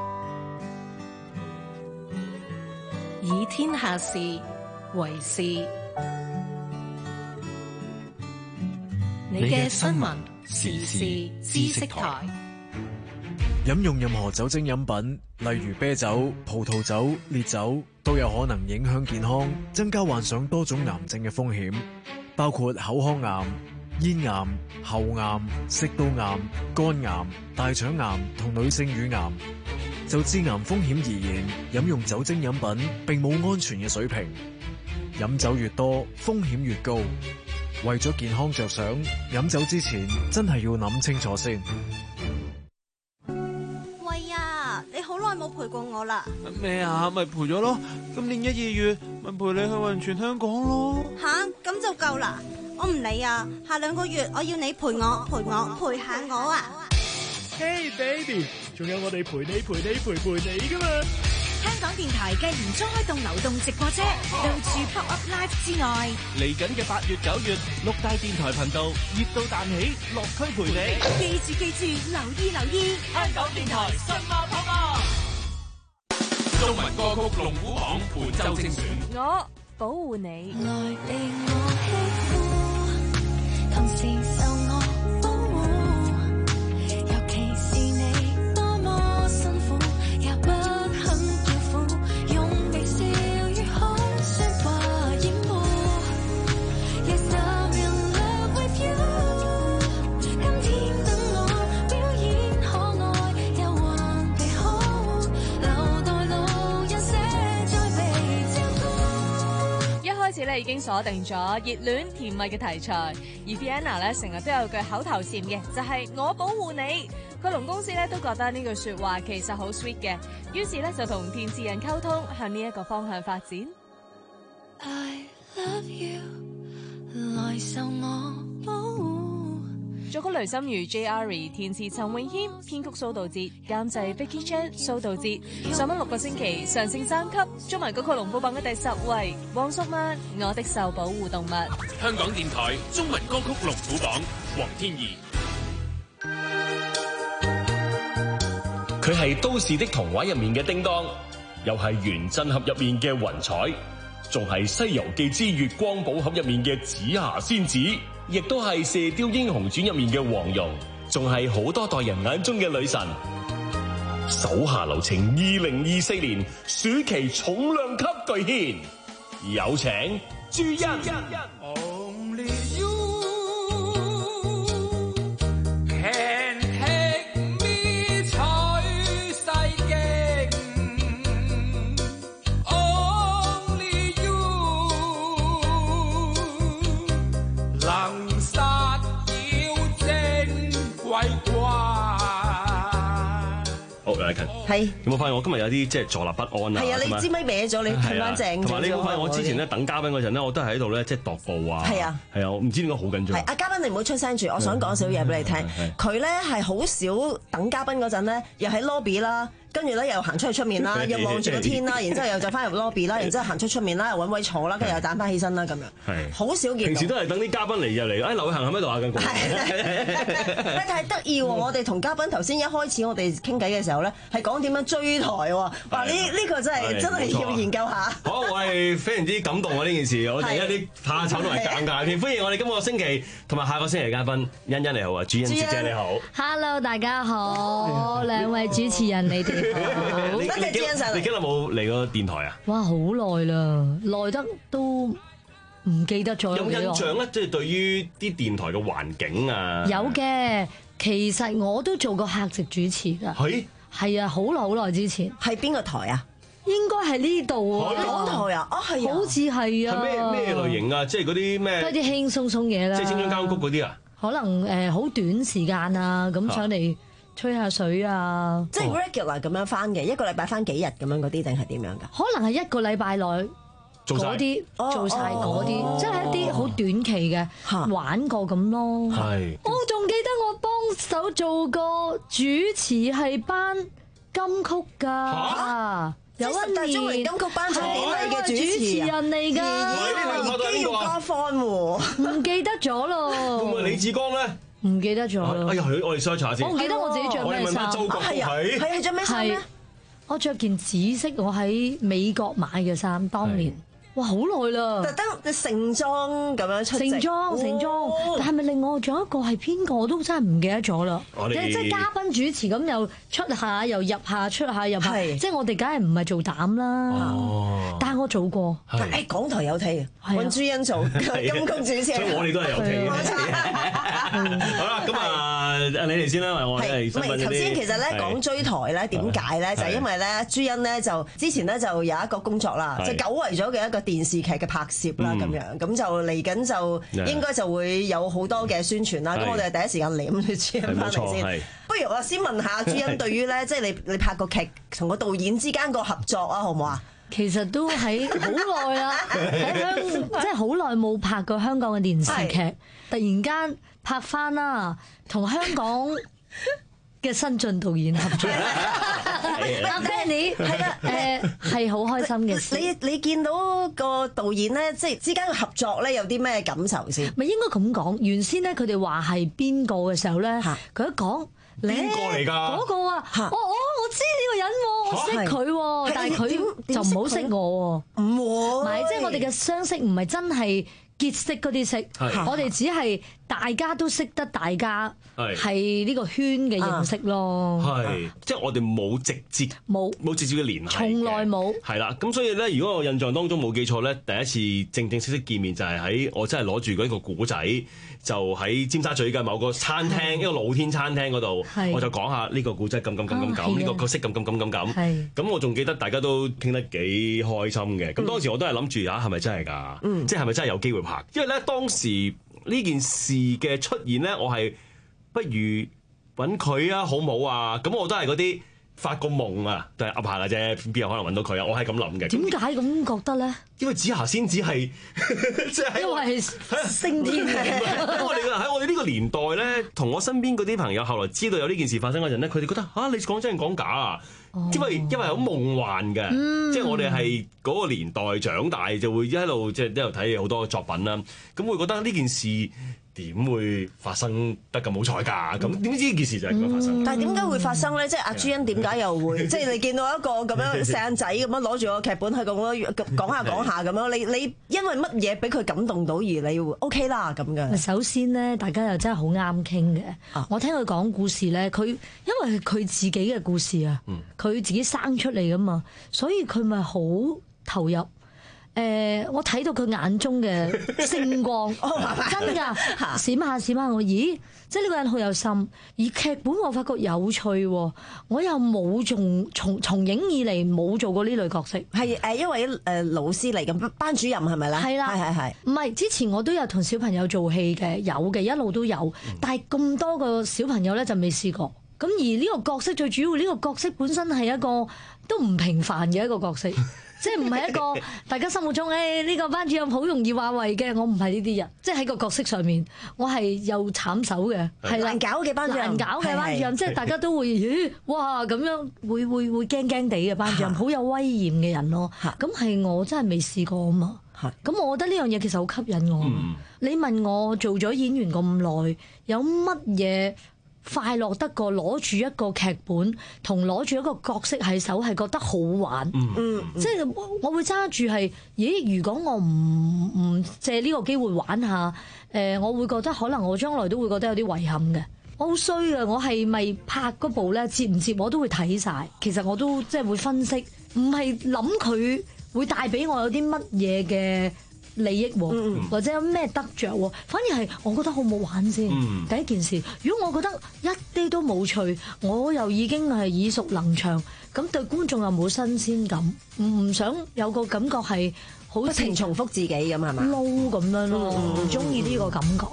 S8: 以天下事為事。 你嘅新聞時事知識台。
S9: 飲用任何酒精飲品，例如啤酒、葡萄酒、烈酒，都有可能影響健康，增加患上多種癌症嘅風險，包括口腔癌、咽癌、喉癌、食道癌、肝癌、大腸癌同女性乳癌。就致癌風險而言，飲用酒精飲品並冇安全嘅水平，飲酒越多，風險越高。為咗健康着想，飲酒之前真係要諗清楚先。
S10: 喂呀，你好耐冇陪過我啦。
S11: 咩啊？咪陪咗咯。今年一二月咪陪你去雲泉香港咯。
S10: 吓，咁就夠啦。我唔理啊，下兩個月我要你陪我，陪我，陪下我啊。
S12: Hey baby， 仲有我哋陪你陪你陪陪你噶嘛。
S13: 香港電台繼年初開動流動直播車，到處 pop up live 之外，
S11: 嚟緊嘅八月九月，六大電台頻道熱到彈起，落區陪你。
S13: 記住記住，留意留意，
S11: 香港電台新馬 pop up。中文歌曲龍虎榜本周精選。
S13: 我保護你。
S14: 來被我欺負，同時受我保護，尤其是你多麼辛苦，也不肯叫苦，用微笑與好說話掩護。Yes, I'm in love with you， 今天等我表演可愛，又還被好，留待路人寫再被照顧。
S15: 一開始咧已經鎖定咗熱戀甜蜜嘅題材，而 Vienna 咧成日都有句口頭禪嘅，就係、是、我保護你。佢龍公司咧都覺得呢句說話其實好 sweet 嘅，於是咧就同填詞人溝通，向呢一個方向發展。
S14: I love you， 來受我保護。
S15: 作曲雷心如 J R E， 填詞陳詠謙，編曲蘇道哲，監製 Vicky Chan 蘇道哲。上咗六個星期，上升三級，中文歌曲龍虎榜嘅第十位，黃淑蔓《我的受保護動物》。
S11: 香港電台中文歌曲龍虎榜，黃天怡。
S16: 佢係《都市的童話》入面嘅叮當，又係《原振俠》入面嘅雲彩，仲係《西遊記之月光寶盒》入面嘅紫霞仙子，亦都係《射雕英雄傳》入面嘅黃蓉，仲係好多代人眼中嘅女神。手下留情二零二四年暑期重量級巨獻，有請朱茵。
S2: 係，
S1: 有冇發現我今日有啲即係坐立不安啊？
S2: 係啊，你支咪歪咗，你睇翻正。
S1: 同埋你有冇發現我之前咧等嘉賓嗰陣咧，我都係喺度咧即係踱步啊。
S2: 係啊，
S1: 係啊，我唔知點解好緊張。
S2: 係啊，嘉賓你唔好出聲住，我想講少嘢俾你聽。佢咧係好少等嘉賓嗰陣咧，又喺 lobby 啦。跟住咧又行出去出面啦，又望住個天啦，然之後又再翻入 lobby 啦，然之後行出出面啦，又揾位坐啦，跟住又彈翻起身啦，咁樣。係。好少見。平
S1: 時都係等啲嘉賓嚟入嚟，哎劉偉恒喺咪度啊？咁講。
S2: 係。但係得意喎！我哋同嘉賓頭先一開始我哋傾偈嘅時候咧，係講點樣追台喎。哇！呢呢個真係真係要研究下。
S1: 好，我係非常之感動啊！呢件事，我哋一啲怕醜同埋尷尬添。歡迎我哋今個星期同埋下個星期嘅嘉賓，欣欣你好啊，朱茵姐姐你好。
S3: Hello， 大家好，兩位主持人你哋。
S1: 你你你今日冇嚟過電台啊？
S3: 哇，好耐啦，耐得都唔記得咗。
S1: 有冇印象咧？即係對於啲電台嘅環境啊？
S3: 有嘅，其實我都做過客席主持㗎。係係啊，好耐好耐之前。
S2: 係邊個台啊？
S3: 應該係呢度啊。
S2: 港台啊？啊係啊。好
S3: 似係啊。
S1: 係咩咩類型啊？即係嗰啲咩？
S3: 都係啲輕鬆鬆嘢啦。
S1: 即係青春交谷嗰啲啊？
S3: 可能誒好短時間啊，咁上嚟。吹下水啊！
S2: 即係 regular 咁樣翻嘅，一個禮拜翻幾日咁樣嗰啲，定係點樣㗎？
S3: 可能係一個禮拜內嗰啲做晒嗰啲，即係一啲好短期嘅玩過咁咯。係。我仲記得我幫手做過主持係頒金曲㗎。有一年
S2: 金曲頒獎典禮嘅主持
S3: 人嚟㗎。
S2: 而家要加分喎，
S3: 唔記得咗咯。
S1: 會唔會李志剛咧？
S3: 唔記得咗啦！
S1: 哎呀，我哋 search 下先。
S3: 我唔記得我自己着咩衫。
S2: 係啊，係係着咩衫咧？
S3: 我着件紫色，我喺美國買嘅衫，當年。 哇，好耐啦！
S2: 特登盛裝咁樣出席，
S3: 盛裝盛裝。但係咪另外仲有一個係邊個？我都真係唔記得咗啦。即係即係嘉賓主持咁，又出下又入下，出下入下。即係我哋梗係唔係做膽啦。但係我做過。
S2: 誒，港台有睇，揾朱茵做金曲主持。
S1: 所以我哋都係有睇嘅。好啦，咁啊，你哋先啦，我係新聞嗰啲。
S2: 頭先其實咧講追台咧，點解咧？就係因為咧，朱茵咧就之前咧就有一個工作啦，就久違咗嘅一個電視劇嘅拍攝啦，咁樣咁就嚟緊就應該就會有好多嘅宣傳啦。咁我哋第一時間嚟咁朱茵翻嚟先。不如我先問下朱茵對於咧，即係你你拍個劇同個導演之間個合作啊，好唔好啊？
S3: 其實都喺好耐啦，喺香即係好耐冇拍過香港嘅電視劇，突然間拍翻啦，同香港嘅新晉導演合作。阿 Benny 係啦，誒係好開心嘅事。
S2: 你你見到個導演咧，即係之間嘅合作咧，有啲咩感受先？
S3: 咪應該咁講，原先咧佢哋話係邊個嘅時候咧，佢一講。
S1: 邊個嚟㗎？
S3: 嗰個啊，我我我知呢個人喎，我識佢喎，但係佢就唔好識我喎。唔
S2: 會，
S3: 唔係即係我哋嘅相識唔係真係結識嗰啲識，我哋只係大家都識得大家係呢個圈嘅認識咯。
S1: 係，即係我哋冇直接
S3: 冇
S1: 冇直接嘅聯繫，
S3: 從來冇。
S1: 係啦，咁所以咧，如果我印象當中冇記錯咧，第一次正正式式見面就係喺我真係攞住嗰一個古仔。就喺尖沙咀嘅某個餐廳，一個露天餐廳嗰度，我就講下呢個古仔咁咁咁咁咁，呢個角色咁咁咁咁咁。咁我仲記得大家都傾得幾開心嘅。咁當時我都係諗住啊，係咪真係㗎？即係係咪真係有機會拍？因為咧當時呢件事嘅出現咧，我係不如揾佢啊，好唔好啊？咁我都係嗰啲。發個夢啊，都係噏下嘅啫，邊有可能揾到佢啊？我係咁諗嘅。
S3: 點解咁覺得咧？
S1: 因為紫霞仙子係即係
S3: 因為係升天嘅。
S1: 因為我哋喺我哋呢個年代咧，同我身邊嗰啲朋友後來知道有呢件事發生嗰陣咧，佢哋覺得嚇、啊、你講真定講假啊？哦、因為因為好夢幻嘅，嗯、即係我哋係嗰個年代長大，就會一路即係一路睇好多作品啦，咁會覺得呢件事。點會發生得咁冇彩㗎？咁點知呢件事就係咁樣發生？
S2: 但係點解會發生咧？即係阿朱茵點解又會？即係你見到一個咁樣細仔咁樣攞住個劇本去咁樣講下講下咁樣，你你因為乜嘢俾佢感動到而你會 OK 啦咁嘅？
S3: 首先咧，大家又真係好啱傾嘅。啊、我聽佢講故事咧，佢因為佢自己嘅故事啊，佢、嗯、自己生出嚟㗎嘛，所以佢咪好投入。誒、呃，我睇到佢眼中嘅星光，真㗎，閃下閃下我，咦！即係呢個人好有心。而劇本我發覺有趣喎，我又冇從從從影以嚟冇做過呢類角色。
S2: 係誒，因為誒老師嚟嘅班主任係咪咧？係啦，係係係。
S3: 唔係之前我都有同小朋友做戲嘅，有嘅一路都有，但係咁多個小朋友咧就未試過。咁而呢個角色最主要，呢、呢個角色本身係一個都唔平凡嘅一個角色。即係唔係一個大家心目中誒呢個班主任好容易話為嘅，我唔係呢啲人。即係喺個角色上面，我係又慘手嘅，係難搞嘅班主任，難搞嘅班主任，即係大家都會咦哇咁樣會會會驚驚地嘅班主任，好有威嚴嘅人咯。咁係我真係未試過啊嘛。咁我覺得呢樣嘢其實好吸引我。你問我做咗演員咁耐，有乜嘢快樂得過攞住一個劇本同攞住一個角色喺手，係覺得好玩。嗯嗯、即係我會揸住係，咦？如果我唔唔借呢個機會玩下，誒、呃，我會覺得可能我將來都會覺得有啲遺憾嘅。我好衰嘅，我係咪拍嗰部咧接唔接我都會睇晒。其實我都即係會分析，唔係諗佢會帶俾我有啲乜嘢嘅利益喎，或者有咩得着喎，反而係我覺得好冇玩先。嗯、第一件事，如果我覺得一啲都冇趣，我又已經係耳熟能詳，咁對觀眾又冇新鮮感，唔想有個感覺係好不停重複自己咁係嘛？撈咁樣咯，唔中意呢個感覺。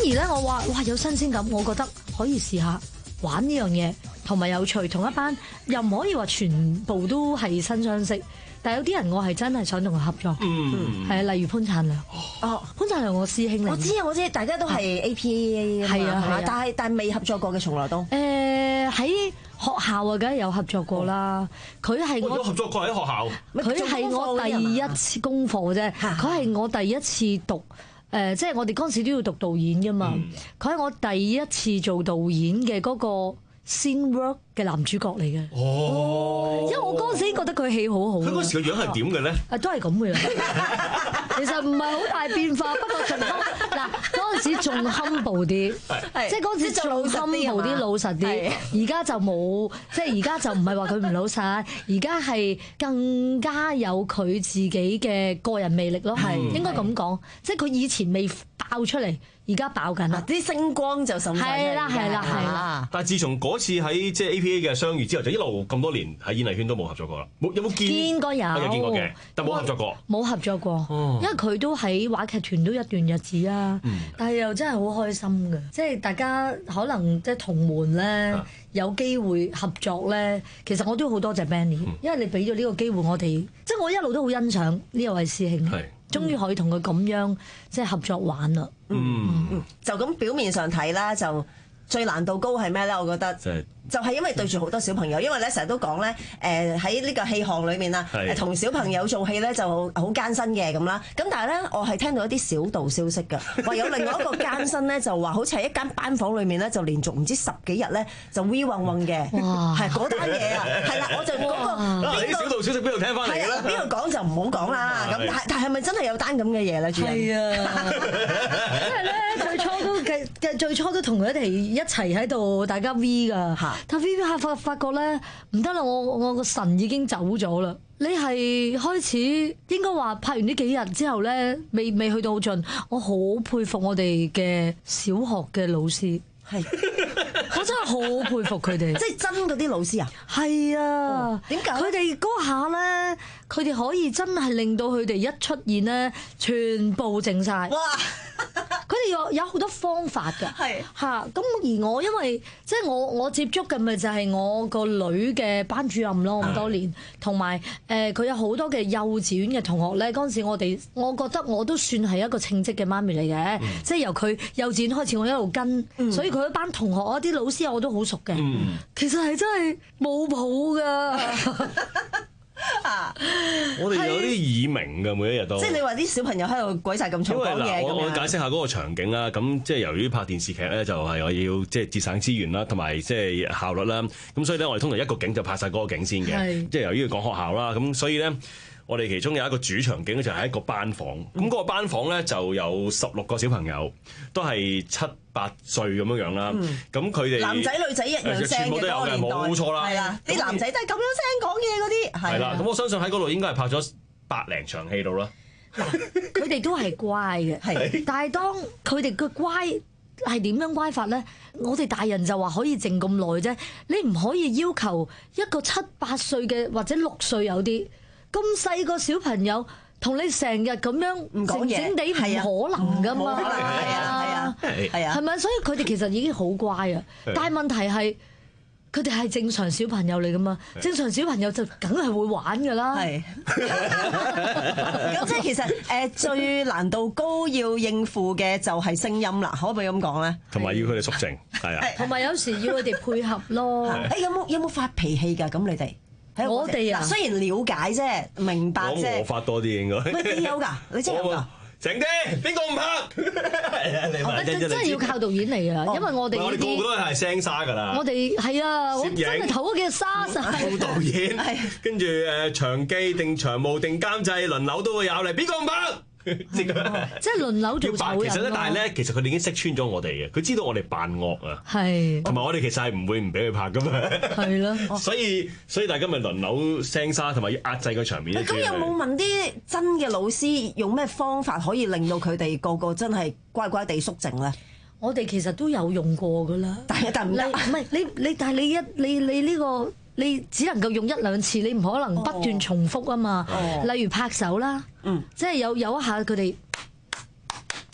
S3: 而咧我話哇有新鮮感，我覺得可以試下玩呢樣嘢，同埋有趣，同一班又唔可以話全部都係新相識。但係有啲人我係真係想同佢合作，嗯，係啊，例如潘燦良，哦，潘燦良我師兄嚟，
S2: 我知啊，我知，大家都係 A P A
S3: 係啊，係啊，
S2: 但係但係未合作過嘅，從來都，
S3: 誒喺學校啊，梗係有合作過啦。佢係我
S1: 有合作過喺學校，
S3: 佢係我第一次功課啫，佢係我第一次讀。誒，即係我哋嗰陣時都要讀導演㗎嘛，佢係我第一次做導演嘅嗰個 scene work 嘅男主角嚟嘅。哦，因為我嗰陣時覺得佢戲好好。
S1: 佢嗰時個樣係點嘅咧？
S3: 啊，都係咁嘅樣。其實唔係好大變化，不過仲嗱嗰陣時仲 humble 啲，即係嗰陣時仲 humble 啲、老實啲。而家就冇，即係而家就唔係話佢唔老實，而家係更加有佢自己嘅個人魅力咯。係應該咁講，即係佢以前未爆出嚟。而家爆緊啦，啲星光就滲曬。係啦，係啦，係啦。但係自從嗰次喺即係 A P A 嘅相遇之後，就一路咁多年喺演藝圈都冇合作過啦。冇有冇見？見過有，有見過嘅，但冇合作過。冇合作過，因為佢都喺話劇團都一段日子啊。但係又真係好開心嘅，即係大家可能即係同門咧，有機會合作咧。其實我都好多謝 Benny，因為你俾咗呢個機會我哋，即係我一路都好欣賞呢一位師兄。係。終於可以同佢咁樣即係合作玩啦。
S2: 嗯嗯，就咁表面上睇啦，就最難度高係咩咧？我覺得。就是就係因為對住好多小朋友，因為咧成日都講咧，誒喺呢個戲行裏面啊，同小朋友做戲咧就好艱辛嘅咁啦。咁但係咧，我係聽到一啲小道消息㗎，話有另外一個艱辛咧，就話好似喺一間班房裏面咧，就連續唔知十幾日咧就 we 混混嘅，係嗰單嘢啊，係啦，我就嗰個
S1: 嗱啲小道消息邊度聽翻嚟嘅咧？
S2: 邊度講就唔好講啦。咁但係但係咪真係有單咁嘅嘢咧？主任
S3: 係啊，因為咧最初都嘅嘅最初都同佢一齊一齊喺度大家 V 㗎。但 V V 下發發覺咧唔得啦，我我個神已經走咗啦。你係開始應該話拍完呢幾日之後咧，未未去到盡。我好佩服我哋嘅小學嘅老師，係我真係好佩服佢哋，
S2: 即係真嗰啲老師啊。係
S3: 啊，點解佢哋嗰下咧，佢哋可以真係令到佢哋一出現咧，全部靜晒。哇！佢哋有有好多方法㗎，係嚇咁而我因為即係我我接觸嘅咪就係我個女嘅班主任咯，咁多年，同埋誒佢有好多嘅幼稚園嘅同學咧。嗰陣時我哋我覺得我都算係一個稱職嘅媽咪嚟嘅，嗯、即係由佢幼稚園開始我一路跟，嗯、所以佢一班同學啊啲老師啊我都好熟嘅。嗯、其實係真係冇譜㗎。
S1: 啊！我哋有啲耳鳴嘅，每一日都。
S2: 即係你話啲小朋友喺度鬼晒咁嘈講嘢咁樣。
S1: 我我解釋下嗰個場景啦。咁即係由於拍電視劇咧，就係我要即係節省資源啦，同埋即係效率啦。咁所以咧，我哋通常一個景就拍晒嗰個景先嘅。即係由於要講學校啦，咁所以咧，我哋其中有一個主場景就係一個班房。咁嗰個班房咧就有十六個小朋友，都係七八歲咁樣樣啦。咁佢哋
S2: 男仔女仔一樣聲嘅，
S1: 全部都有嘅，冇錯啦。
S2: 係啦，啲男仔都係咁樣聲講嘢嗰啲。
S1: 係啦，咁我相信喺嗰度應該係拍咗百零場戲度啦。
S3: 嗱，佢哋都係乖嘅，係。但係當佢哋嘅乖係點樣乖法咧？我哋大人就話可以靜咁耐啫，你唔可以要求一個七八歲嘅或者六歲有啲咁細個小朋友同你成日咁樣靜靜地唔可能噶嘛。係啊係啊係啊，係咪？所以佢哋其實已經好乖啊，但係問題係。佢哋係正常小朋友嚟噶嘛？正常小朋友就梗係會玩噶啦。係。
S2: 咁即係其實誒最難度高要應付嘅就係聲音啦，可唔可以咁講咧？
S1: 同埋要佢哋肅靜，係啊。
S3: 同埋有時要佢哋配合咯。
S2: 誒有冇有冇發脾氣㗎？咁你哋？
S3: 我哋啊，
S2: 雖然了解啫，明白啫。
S1: 我發多啲應該。
S2: 喂，你有㗎？你真係有㗎？
S1: 靜啲，邊個唔拍？
S3: 我真真係要靠導演嚟㗎，因為我哋
S1: 我哋個個都係聲沙㗎啦。
S3: 我哋係啊，我真係頭嗰幾日沙晒。
S1: 副導演，跟住誒場記定場務定監製輪流都會有嚟，邊個唔拍？即
S3: 係輪流做醜人。
S1: 其實咧，但係咧，其實佢哋已經識穿咗我哋嘅，佢知道我哋扮惡啊。
S3: 係。
S1: 同埋我哋其實係唔會唔俾佢拍㗎嘛。係咯。所以所以大家咪輪流聲沙，同埋要壓制個場面。
S2: 咁有冇問啲真嘅老師用咩方法可以令到佢哋個個真係乖乖地肅靜咧？
S3: 我哋其實都有用過㗎啦。
S2: 但係但唔得。
S3: 唔係你你，但係你一你你呢個。你只能夠用一兩次，你唔可能不斷重複啊嘛。Oh. Oh. 例如拍手啦，嗯，即係有有一下佢哋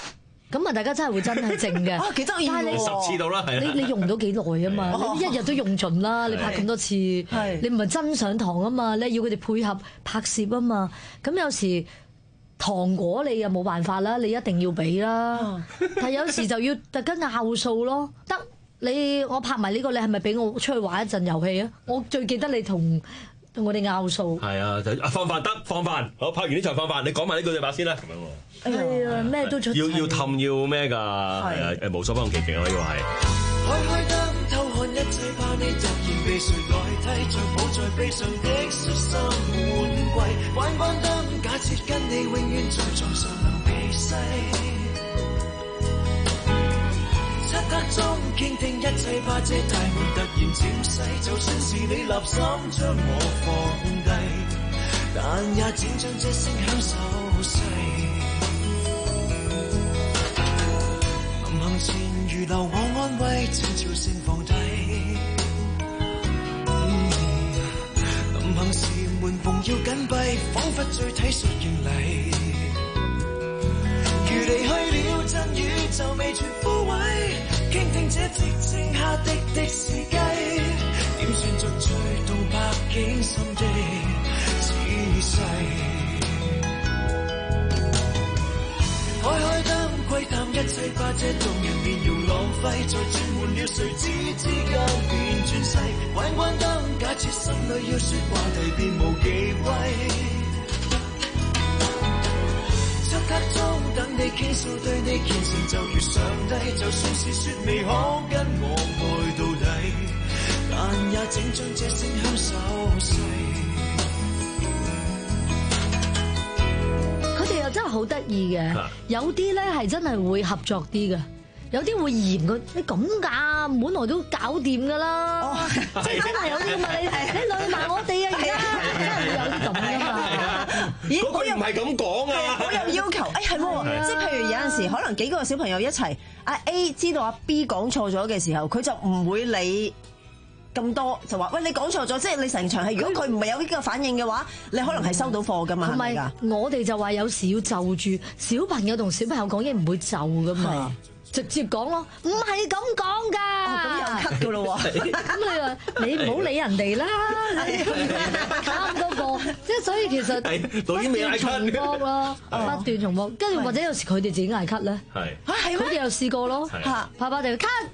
S3: 咁啊，大家真係會真係靜嘅。
S2: 啊，幾得意喎！
S1: 十次到啦，係
S3: 你你用唔到幾耐啊嘛？你一日都用盡啦，你拍咁多次，你唔係真上堂啊嘛？你要佢哋配合拍攝啊嘛？咁有時糖果你又冇辦法啦，你一定要俾啦。但係有時就要特登拗數咯。得你我拍埋呢個，你係咪俾我出去玩一陣遊戲啊？我最記得你同我哋拗數。
S1: 係啊，就啊放飯得放飯，好拍完呢場放飯，你講埋呢句對白先啦，咁樣喎。
S3: 係啊，咩都出。
S1: 要要氹要咩㗎？係啊，誒無所不用其極啊！呢個係。
S5: 開開燈偷看一切，怕你突然被誰代替，像抱在悲傷的傷心滿季。關關燈，假設跟你永遠在床上能避世。漆黑中傾聽一切，怕這大門突然漸細，就算是你立心將我放低，但也只將這聲響手勢。臨行前預留我安慰，請悄聲放低。臨行時門縫要緊閉，彷彿最體恤敬禮。如離去了，陣雨就未全枯萎，傾聽這寂靜下滴滴時計，點算進醉到百景心的仔細。開開燈，窺探一切，把這動人面容浪費，再轉換了誰知之間變轉世。關關燈，假設心裏要說話題便無忌諱。漆黑中等你傾訴，對你虔誠就如上帝，就算是說未可跟我愛到底，但也請將這聲響手勢。
S3: 佢哋又真係好得意嘅，有啲咧係真係會合作啲嘅。有啲會嫌佢你咁㗎，本來都搞掂㗎啦，即係真係有啲咁啊！你你累埋我哋啊，而家有啲咁㗎嘛？
S1: 咦，嗰句唔係咁講啊，
S2: 好有要求。誒係喎，即係譬如有陣時可能幾個小朋友一齊，阿 A 知道阿 B 講錯咗嘅時候，佢就唔會理咁多，就話喂你講錯咗，即係你成場係如果佢唔係有呢個反應嘅話，你可能係收到貨㗎嘛，係咪㗎？
S3: 我哋就話有時要就住小朋友同小朋友講嘢唔會就㗎嘛。直接講咯，唔係咁講㗎，
S2: 咁又 cut 㗎咯喎。
S3: 咁你話你唔好理人哋啦，啱嗰個，即係所以其實不斷重複咯，不斷重複，跟住或者有時佢哋自己嗌 cut 咧，係佢哋又試過咯，拍拍地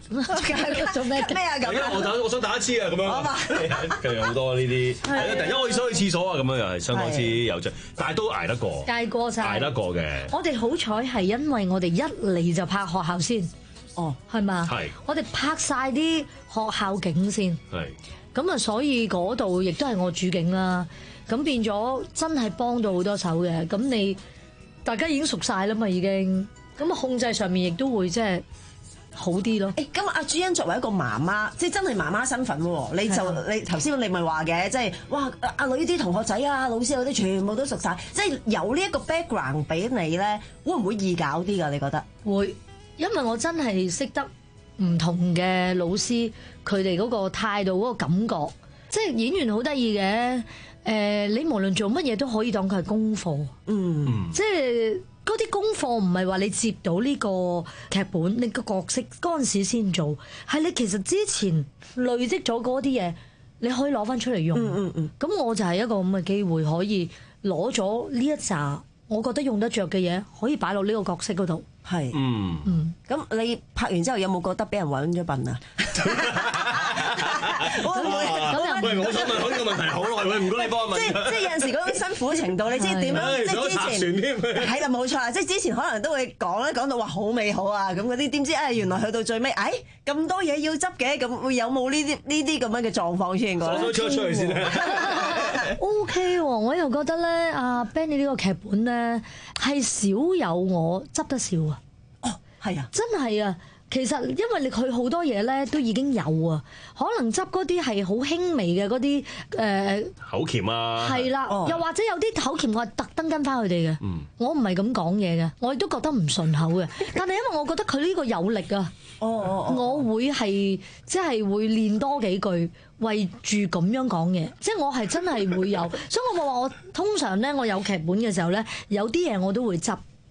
S3: cut，做咩咩啊咁？
S1: 我想我想打一次啊咁樣，跟住好多呢啲，係啦，突然間我想去廁所啊咁樣又係相當之有趣，但係都捱得過，
S3: 捱過晒，
S1: 捱得過嘅。
S3: 我哋好彩係因為我哋一嚟就拍學校先，哦，係嘛？係，我哋拍晒啲學校景先，係，咁啊，所以嗰度亦都係我主景啦。咁變咗真係幫到好多手嘅。咁你大家已經熟晒啦嘛，已經，咁啊控制上面亦都會即係好啲咯。
S2: 誒，咁阿朱茵作為一個媽媽，即係真係媽媽身份喎，你就你頭先你咪話嘅，即係哇阿女啲同學仔啊、老師嗰啲全部都熟晒，即係有呢一個 background 俾你咧，會唔會易搞啲㗎？你覺得？
S3: 會。因為我真係識得唔同嘅老師，佢哋嗰個態度嗰個感覺，即係演員好得意嘅。誒，你無論做乜嘢都可以當佢係功課，嗯，即係嗰啲功課唔係話你接到呢個劇本，你個角色嗰陣時先做，係你其實之前累積咗嗰啲嘢，你可以攞翻出嚟用。嗯嗯嗯。咁我就係一個咁嘅機會，可以攞咗呢一紮我覺得用得着嘅嘢，可以擺落呢個角色嗰度。係，嗯嗯，咁你拍完之後有冇覺得俾人揾咗笨啊？會唔會？
S1: 喂，我想問呢個問題好耐，喂，唔該你幫我問。
S2: 即係即係有陣時嗰種辛苦程度，你知點樣？即係之前係啦，冇錯啦，即係之前可能都會講咧，講到話好美好啊咁嗰啲，點知啊原來去到最尾，誒咁多嘢要執嘅，咁會有冇呢啲呢啲咁樣嘅狀況出現過咧？
S1: 我出出嚟先啦。
S3: O K 喎，我又覺得咧，阿 Benny 呢個劇本咧係少有我執得少啊。
S2: 哦，係啊，
S3: 真係啊。其實因為你佢好多嘢咧都已經有啊，可能執嗰啲係好輕微嘅嗰啲誒
S1: 口鉗啊，
S3: 係啦，哦、又或者有啲口鉗我係特登跟翻佢哋嘅，嗯、我唔係咁講嘢嘅，我亦都覺得唔順口嘅，但係因為我覺得佢呢個有力啊，哦哦哦我會係即係會練多幾句，為住咁樣講嘢，即係我係真係會有，所以我冇話我通常咧我有劇本嘅時候咧，有啲嘢我都會執。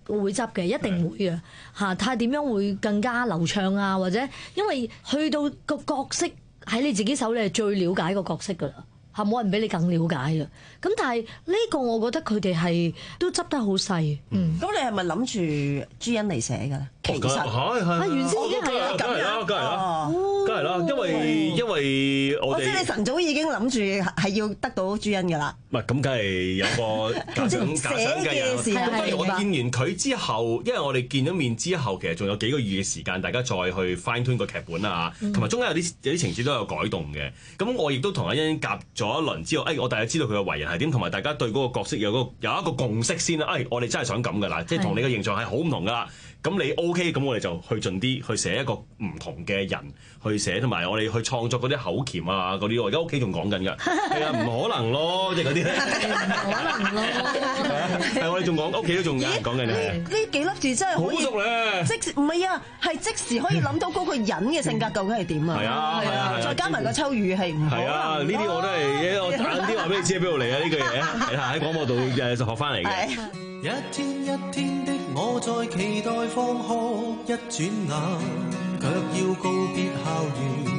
S3: 會執嘅，一定會嘅嚇。睇下點樣會更加流暢啊，或者因為去到個角色喺你自己手，你係最了解個角色噶啦。係冇人比你更了解嘅，咁但係呢個我覺得佢哋係都執得好細。嗯，
S2: 咁你係咪諗住朱茵嚟寫嘅咧？其實
S1: 係係
S3: 原先已經係啦，
S1: 梗係啦，梗係啦，梗係啦，因為因為我哋，
S2: 我知你晨早已經諗住係要得到朱茵嘅啦。
S1: 唔係咁，梗係有個假想假想嘅人。咁當然我哋見完佢之後，因為我哋見咗面之後，其實仲有幾個月嘅時間，大家再去 fine tune 個劇本啊，同埋中間有啲有啲情節都有改動嘅。咁我亦都同阿欣夾咗一輪之後，誒、哎，我大家知道佢嘅為人係點，同埋大家對嗰個角色有個有一個共識先啦。誒、哎，我哋真係想咁噶啦，即係同你嘅形象係好唔同噶啦。咁你 OK，咁我哋就去盡啲去寫一個唔同嘅人去寫，同埋我哋去創作嗰啲口鉗啊嗰啲，我而家屋企仲講緊㗎。係啊，唔可能咯，即係嗰啲咧。
S3: 唔可能咯。
S1: 係我哋仲講屋企都仲有人講緊嘅。
S2: 呢幾粒字真係好
S1: 熟咧。
S2: 即唔係啊，係即時可以諗到嗰個人嘅性格究竟係點啊？
S1: 係啊係啊，
S2: 再加埋個秋雨係唔可能。
S1: 係啊，呢啲我都係我晏啲話俾你知喺邊度嚟啊！呢句嘢係喺廣播度誒學翻嚟嘅。
S5: 一天一天的我在期待放學，一轉眼卻要告別校園。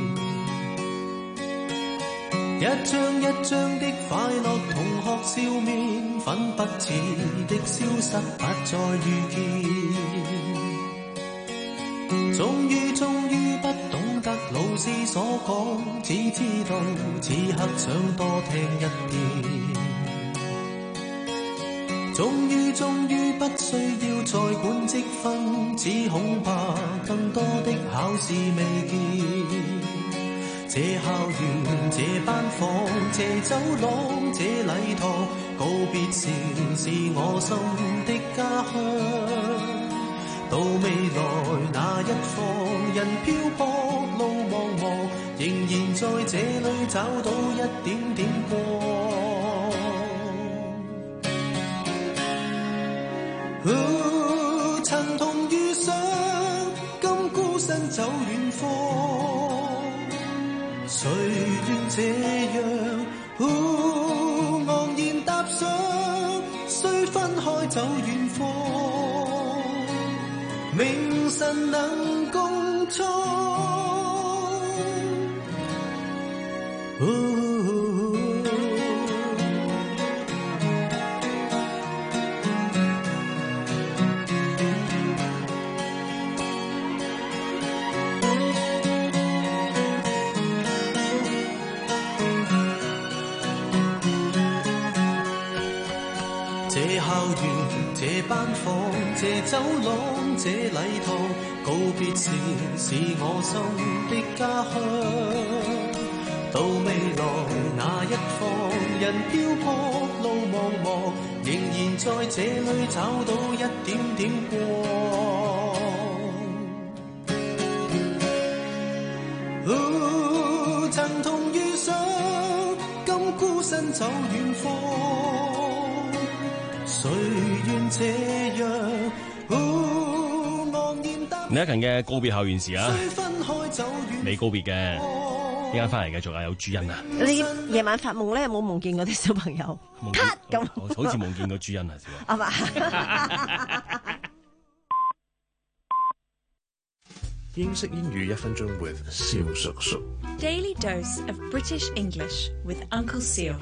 S5: 一張一張的快樂同學笑面，粉不似的消失，不再遇見。終於終於不懂得老師所講，只知道此刻想多聽一遍。終於終於不需要再管積分，只恐怕更多的考試未見。這校園這班房這走廊這禮堂，告別時是我心的家鄉。到未來那一方，人漂泊路茫茫，仍然在這裡找到一點點光。哦，曾同遇上，今孤身走遠方，誰願這樣？哦，昂然踏上，雖分開走遠方，明晨能共創。哦這班房，這走廊，這禮堂，告別時是我心的家鄉。到未來那一方，人漂泊路茫茫，仍然在這裡找到一點點光。哦，曾同遇上，今孤身走遠方。誰願這樣？
S1: 李克勤嘅告別校園時啊，未告別嘅，依家翻嚟繼續啊，有朱茵啊。
S2: 你夜晚發夢咧，有冇夢見嗰啲小朋友？咳咁，
S1: 好似夢見過朱茵啊，
S2: 係嘛？
S17: 英式英語一分鐘 with 蕭叔叔。
S13: Daily dose of British English with Uncle Seal。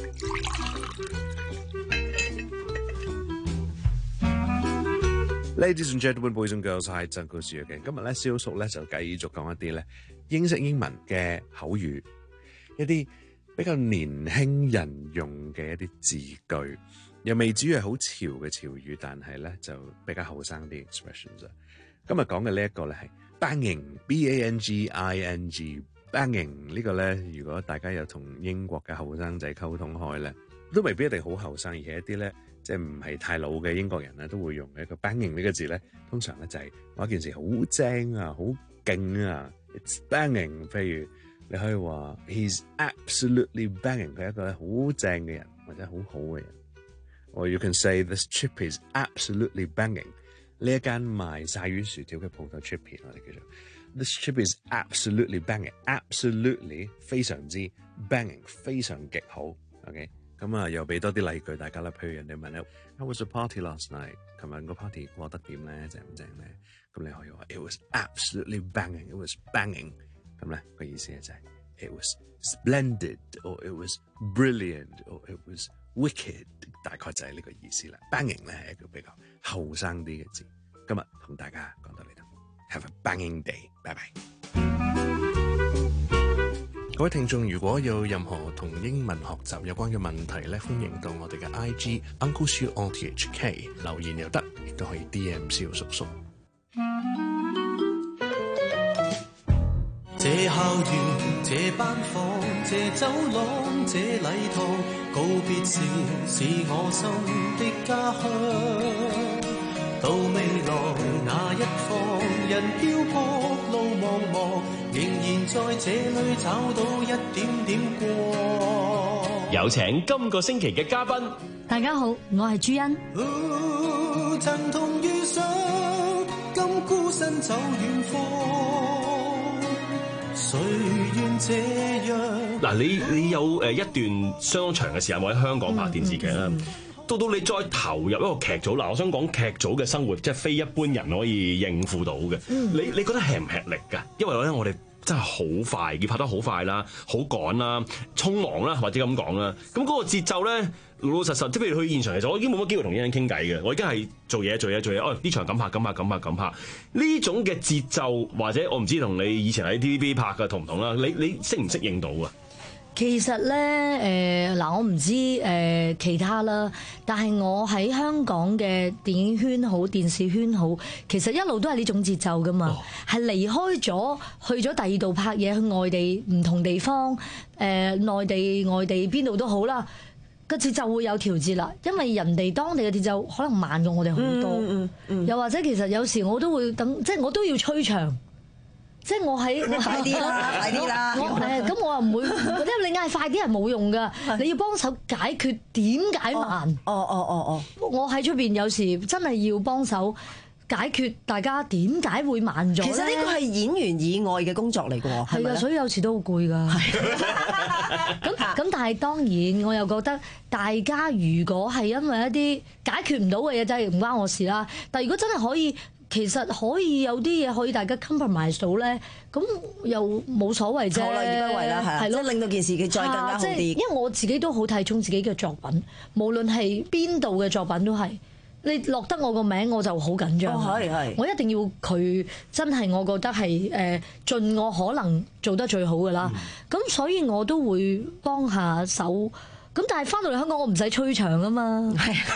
S17: Ladies and gentlemen, boys and girls，係曾故事嘅。今日咧，蕭叔咧就繼續講一啲咧英式英文嘅口語，一啲比較年輕人用嘅一啲字句，又未至於係好潮嘅潮語，但係咧就比較後生啲 expressions。今日講嘅呢一個咧係 banging，b a n g i n g，banging 呢個咧，如果大家有同英國嘅後生仔溝通開咧，都未必一定好後生，而係一啲咧。即係唔係太老嘅英國人咧，都會用嘅一個 banging 呢個字咧，通常咧就係話一件事好正啊，好勁啊 ，it's banging。譬如你可以話 he's absolutely banging，佢係一個好正嘅人或者好好嘅人。Or you can say this chip is absolutely banging。呢一間賣鯊魚薯條嘅鋪頭 chip 片，我哋叫做 this chip is absolutely banging，absolutely 非常之 banging，非常極好。OK。 咁啊，又俾多啲例句大家啦。譬如人哋問咧 ，How was the party last night？ 琴晚個 party 過得點咧？正唔正咧？咁你可以話 It was absolutely banging. It was banging。咁咧個意思咧就係 It was splendid， or it was brilliant， or it was wicked。大概就係呢個意思啦。Banging 咧係一個比較後生啲嘅字。今日同大家講到呢度 ，Have a banging day。拜拜。各位聽眾，如果有任何同英文學習有關嘅問題咧，歡迎到我哋嘅 I G Uncle Siu O T H K 留言又得，亦都可以 D M 蕭叔叔。
S5: 這校園，這班房，這走廊，這禮堂，告別時是我心的家鄉。到未來那一方，人漂泊路茫茫，仍然在這裏找到一點點光。
S16: 有請今個星期嘅嘉賓。
S3: 大家好，我係朱茵。
S5: 哦，曾同遇上，今孤身走遠方，誰願這樣？
S1: 嗱，你你有誒一段相當長嘅時間喺香港拍電視劇啦。嗯嗯到到你再投入一個劇組，嗱，我想講劇組嘅生活，即係非一般人可以應付到嘅。嗯、你你覺得吃唔吃力㗎？因為咧，我哋真係好快，要拍得好快啦，好趕啦，匆忙啦，或者咁講啦。咁嗰個節奏咧，老老實實，即係譬如去現場，其實我已經冇乜機會同啲人傾偈嘅。我已經係做嘢、做嘢、做嘢。哦，呢場咁拍、咁拍、咁拍、咁拍。呢種嘅節奏，或者我唔知同你以前喺 T V B 拍嘅同唔同啦。你你適唔適應到啊？
S3: 其實咧，誒、呃、嗱，我唔知誒、呃、其他啦，但係我喺香港嘅電影圈好、電視圈好，其實一路都係呢種節奏噶嘛，係、哦、離開咗去咗第二度拍嘢，去外地唔同地方，誒、呃、內地、外地邊度都好啦，個節奏會有調節啦，因為人哋當地嘅節奏可能慢過我哋好多，嗯嗯嗯、又或者其實有時我都會等，即係我都要吹場。即係我喺
S2: 快啲啦，快啲啦！
S3: 我誒咁我又唔會，因為你嗌快啲係冇用噶，你要幫手解決點解慢。
S2: 哦哦哦哦！
S3: 我喺出邊有時真係要幫手解決大家點解會慢咗。
S2: 其實呢個係演員以外嘅工作嚟㗎喎，係咪？
S3: 所以有時都好攰㗎。咁咁，但係當然我又覺得大家如果係因為一啲解決唔到嘅嘢，真係唔關我事啦。但係如果真係可以。其實可以有啲嘢可以大家 compromise 到咧，咁又冇所謂啫。
S2: 好啦，而不為啦，係，即係令到件事佢再更加好啲。
S3: 因為我自己都好睇重自己嘅作品，無論係邊度嘅作品都係。你落得我個名我就好緊張。
S2: 哦，係係。
S3: 我一定要佢真係我覺得係誒盡我可能做得最好㗎啦。咁、嗯、所以我都會幫下手。咁但係翻到嚟香港，我唔使吹場啊嘛，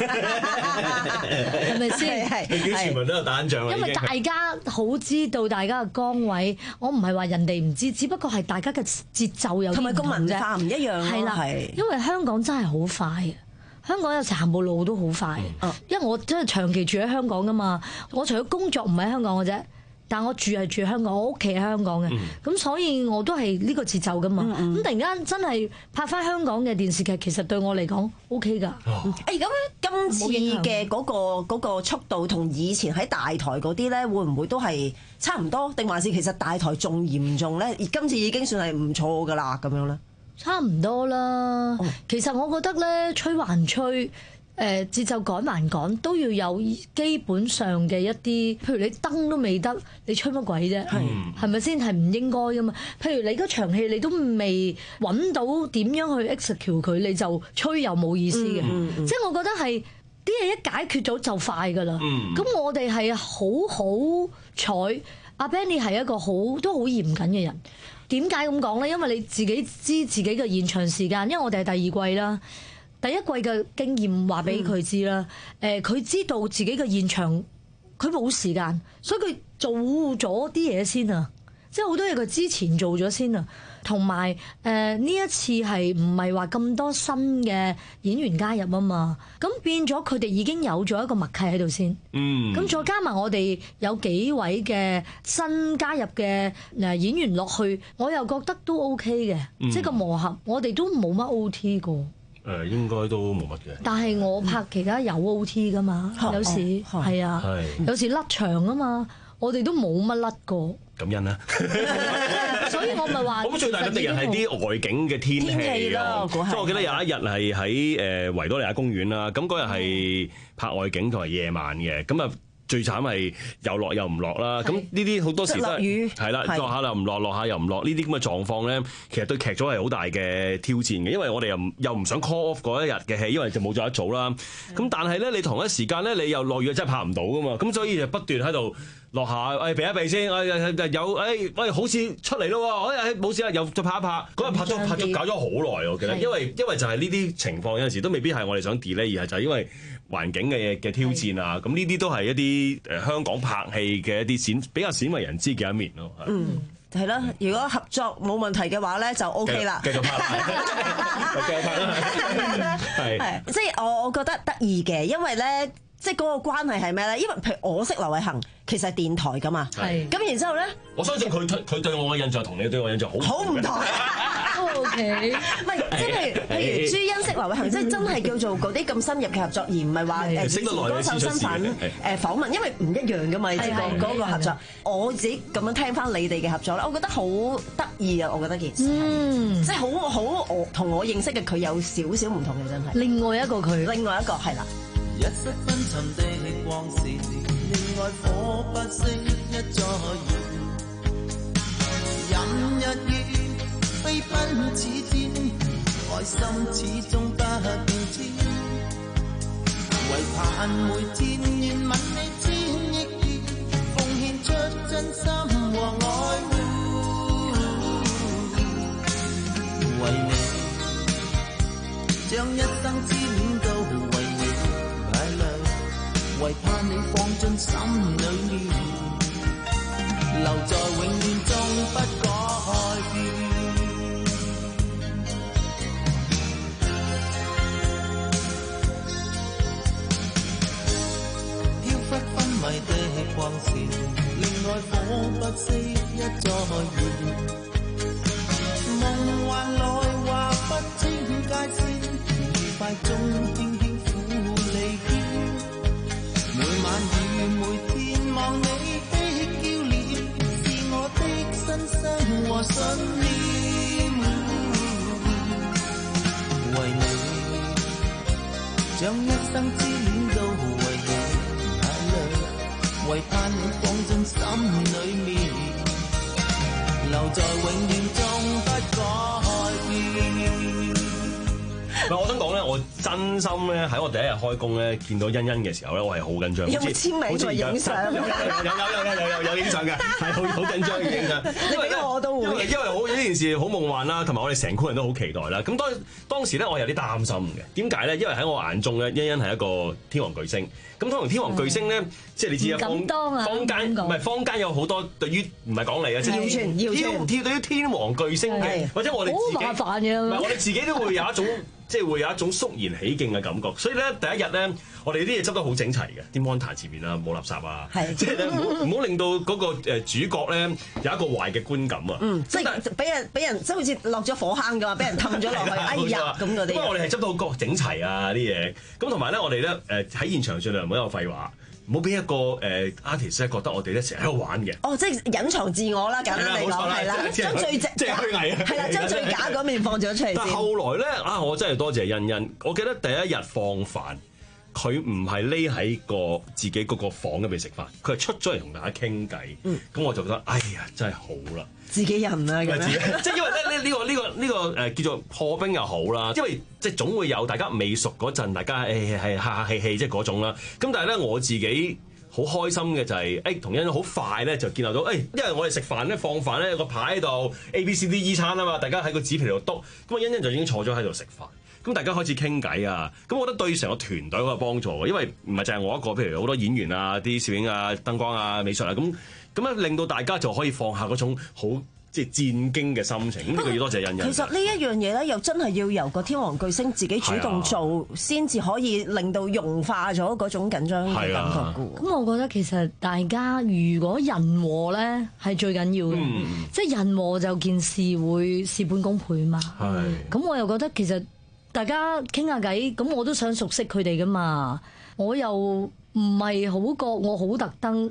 S3: 係咪先？
S1: 係係，全部都有打緊仗啦。
S3: 因為大家好知道大家嘅崗位，我唔係話人哋唔知，只不過係大家嘅節奏有啲唔同啫。同埋個文化唔一樣咯。係啦，係。因為香港真係好快，香港有時行步路都好快。嗯、因為我真係長期住喺香港噶嘛，我除咗工作唔喺香港嘅啫。但我住係住喺香港，我屋企喺香港嘅，咁、嗯、所以我都係呢個節奏噶嘛。咁、嗯嗯、突然間真係拍翻香港嘅電視劇，其實對我嚟講 O K 㗎。
S2: 誒咁今次嘅嗰、嗰個嗰個速度同以前喺大台嗰啲咧，會唔會都係差唔多？定還是其實大台仲嚴重咧？而今次已經算係唔錯㗎啦，咁樣咧。
S3: 差唔多啦。哦、其實我覺得咧，吹還吹。誒節奏趕還趕都要有基本上嘅一啲，譬如你燈都未得，你吹乜鬼啫？係係咪先係唔應該噶嘛？譬如你嗰場戲你都未揾到點樣去 execute 佢，你就吹又冇意思嘅。嗯嗯、即係我覺得係啲嘢一解決咗就快噶啦。咁、嗯、我哋係好好彩，阿 Benny 係一個好都好嚴謹嘅人。點解咁講咧？因為你自己知自己嘅現場時間，因為我哋係第二季啦。第一季嘅經驗話俾佢知啦，誒佢、嗯、知道自己嘅現場佢冇時間，所以佢做咗啲嘢先啊，即係好多嘢佢之前做咗先啊，同埋誒呢一次係唔係話咁多新嘅演員加入啊嘛，咁變咗佢哋已經有咗一個默契喺度先，嗯，咁再加埋我哋有幾位嘅新加入嘅誒演員落去，我又覺得都 OK 嘅，嗯、即係個磨合，我哋都冇乜 O T 過。
S1: 誒應該都冇乜嘅，
S3: 但係我拍其他有 O T 噶嘛，有時係啊，有時甩場啊嘛，我哋都冇乜甩過，
S1: 感恩啦。
S3: 所以我咪話，
S1: 咁最大嘅敵人係啲外景嘅天氣咯。即係我記得有一日係喺誒維多利亞公園啦，咁嗰日係拍外景同埋夜晚嘅，咁啊。最慘係又落又唔落啦，咁呢啲好多時都係係啦，落下又唔落，落下又唔落，呢啲咁嘅狀況咧，其實對劇組係好大嘅挑戰嘅，因為我哋又又唔想 call off 嗰一日嘅戲，因為就冇咗一組啦。咁但係咧，你同一時間咧，你又落雨真係拍唔到噶嘛，咁所以就不斷喺度落下，誒避一避先，誒有誒喂好似出嚟咯，誒冇事啦，又再拍一拍，嗰日拍咗拍咗搞咗好耐，我記得，因為因為就係呢啲情況有陣時都未必係我哋想 delay，而係就係因為環境嘅嘅挑戰啊，咁呢啲都係一啲誒香港拍戲嘅一啲鮮比較鮮為人知嘅一面咯。
S2: 嗯，係咯，如果合作冇問題嘅話咧，就 O K 啦。繼續拍啦，繼續拍啦，係。即係我我覺得得意嘅，因為咧。即係嗰個關係係咩咧？因為譬如我識劉偉恒，其實係電台噶嘛。係。咁然之後咧，
S1: 我相信佢佢對我嘅印象同你對我印象好
S2: 好唔同。
S3: O K。
S2: 唔係，即係譬如朱茵識劉偉恒，即係真係叫做嗰啲咁深入嘅合作，而唔係話誒以前歌手身份誒訪問，因為唔一樣噶嘛。即係個嗰個合作，我自己咁樣聽翻你哋嘅合作咧，我覺得好得意啊！我覺得件事，嗯，即係好好我同我認識嘅佢有少少唔同嘅，真係。
S3: 另外一個佢，
S2: 另外一個係啦。
S5: 一室昏沉的光線，令愛火不熄一再燃，任日月飛奔似箭，愛心始終不變遷，唯盼每天願吻你千億遍，奉獻出真心和愛護，為你將一生之戀都為你為盼你放進心裏面，留在永遠中不改變。飄忽昏迷的光線，令愛火不熄一再燃。夢幻內話不清界線，愉快中輕輕撫你肩。每晚與每天望你的嬌臉，是我的新生和信念。為你將一生之戀都為你眼淚，為盼你放進心裏面，留在永遠中不改變。
S1: 我想講咧，我真心咧喺我第一日開工咧，見到欣欣嘅時候咧，我係好緊張。
S2: 有冇簽名再影相？有有
S1: 有有有有有影相嘅，係好好緊張嘅影相。因為
S2: 我都會，
S1: 因為因為好呢件事好夢幻啦，同埋我哋成區人都好期待啦。咁當當時咧，我有啲擔心嘅。點解咧？因為喺我眼中咧，欣欣係一個天王巨星。咁通常天王巨星咧，即係你知啊，坊坊間唔係坊間有好多對於唔係講你啊，即係天天對於天王巨星嘅，或者我哋自己
S3: 好麻煩嘅，
S1: 唔係我哋自己都會有一種。即係會有一種肅然起敬嘅感覺，所以咧第一日咧，我哋啲嘢執得好整齊嘅，啲 monitor 前面啊冇垃圾啊，即係咧唔好唔好令到嗰個誒主角咧有一個壞嘅觀感啊，
S2: 嗯，即係俾人俾人即係好似落咗火坑㗎嘛，俾人氹咗落去，哎呀咁嗰啲。
S1: 不過我哋係執到好整齊啊啲嘢，咁同埋咧我哋咧誒喺現場盡量唔好有廢話。唔好俾一個誒 artist 咧覺得我哋咧成日喺度玩嘅。
S2: 哦，即係隱藏自我啦，簡單嚟講係啦，將最直
S1: 即係虛偽啊，
S2: 係啦，將最假嗰面放咗出嚟。
S1: 但係後來咧啊，我真係多謝欣欣。我記得第一日放飯，佢唔係匿喺個自己嗰個房入邊食飯，佢係出咗嚟同大家傾偈。嗯，咁我就覺得哎呀，真係好啦。
S2: 自己人啊，咁樣
S1: 即係因為咧呢呢個呢個呢個誒叫做破冰又好啦，因為即係總會有大家未熟嗰陣，大家誒係客客氣氣即係嗰種啦。咁但係咧我自己好開心嘅就係誒同欣欣好快咧就見到到誒，因為我哋食飯咧放飯咧有個牌喺度 A B C D E 餐啊嘛，大家喺個紙皮度篤，咁啊欣欣就已經坐咗喺度食飯。咁大家開始傾偈啊，咁我覺得對成個團隊好有幫助嘅，因為唔係淨係我一個，譬如好多演員啊、啲攝影啊、燈光啊、美術啊，咁咁樣令到大家就可以放下嗰種好即係戰驚嘅心情。咁呢個要多謝欣欣。
S2: 其實呢一樣嘢咧，又真係要由個天王巨星自己主動做，先至可以令到融化咗嗰種緊張嘅感覺嘅。
S3: 咁我覺得其實大家如果人和咧係最緊要嘅，嗯、即係人和就件事會事半功倍嘛。係。咁我又覺得其實。大家傾下偈，咁我都想熟悉佢哋噶嘛。我又唔係好覺我好特登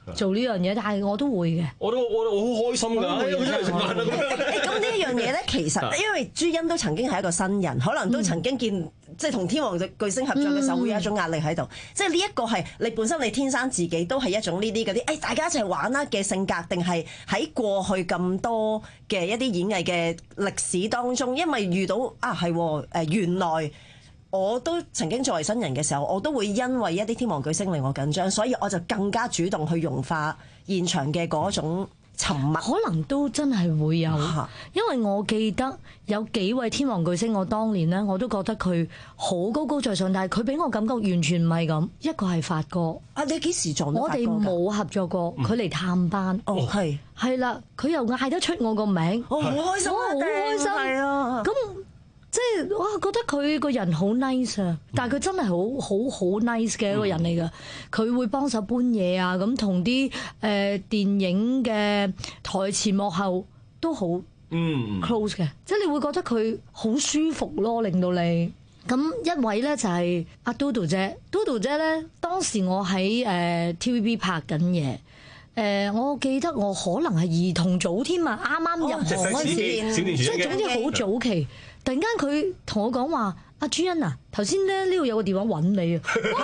S3: 做呢樣嘢，但係我都會嘅。
S1: 我都我我好開心㗎，我出嚟食飯啊咁樣。
S2: 咁呢一樣嘢咧，其實因為朱茵都曾經係一個新人，可能都曾經見即係同天王巨星合作嘅時候，會有一種壓力喺度。即係呢一個係你本身你天生自己都係一種呢啲嗰啲，誒大家一齊玩啦嘅性格，定係喺過去咁多嘅一啲演藝嘅歷史當中，因為遇到啊係誒原來。我都曾經作為新人嘅時候，我都會因為一啲天王巨星令我緊張，所以我就更加主動去融化現場嘅嗰種沉默。
S3: 可能都真係會有，因為我記得有幾位天王巨星，我當年呢，我都覺得佢好高高在上，但係佢俾我感覺完全唔係咁。一個係發哥，
S2: 啊你幾時撞到發哥㗎？
S3: 我哋冇合作過，佢嚟探班。
S2: 哦，係
S3: 係啦，佢又嗌得出我個名，
S2: 我好開心啊！
S3: 好開心，
S2: 係啊，
S3: 咁。即係哇，覺得佢個人好 nice 啊！但係佢真係好好好 nice 嘅一個人嚟㗎。佢會幫手搬嘢啊，咁同啲誒電影嘅台前幕後都好 close 嘅。即係你會覺得佢好舒服咯，令到你。咁一位咧就係阿 Dodo 姐 ，Dodo 姐咧當時我喺誒 T V B 拍緊嘢。誒，我記得我可能係兒童組添啊，啱啱入行嗰陣時，即係總之好早期。突然間佢同我講話：阿朱茵啊，頭先咧呢度有個電話揾你啊！哇！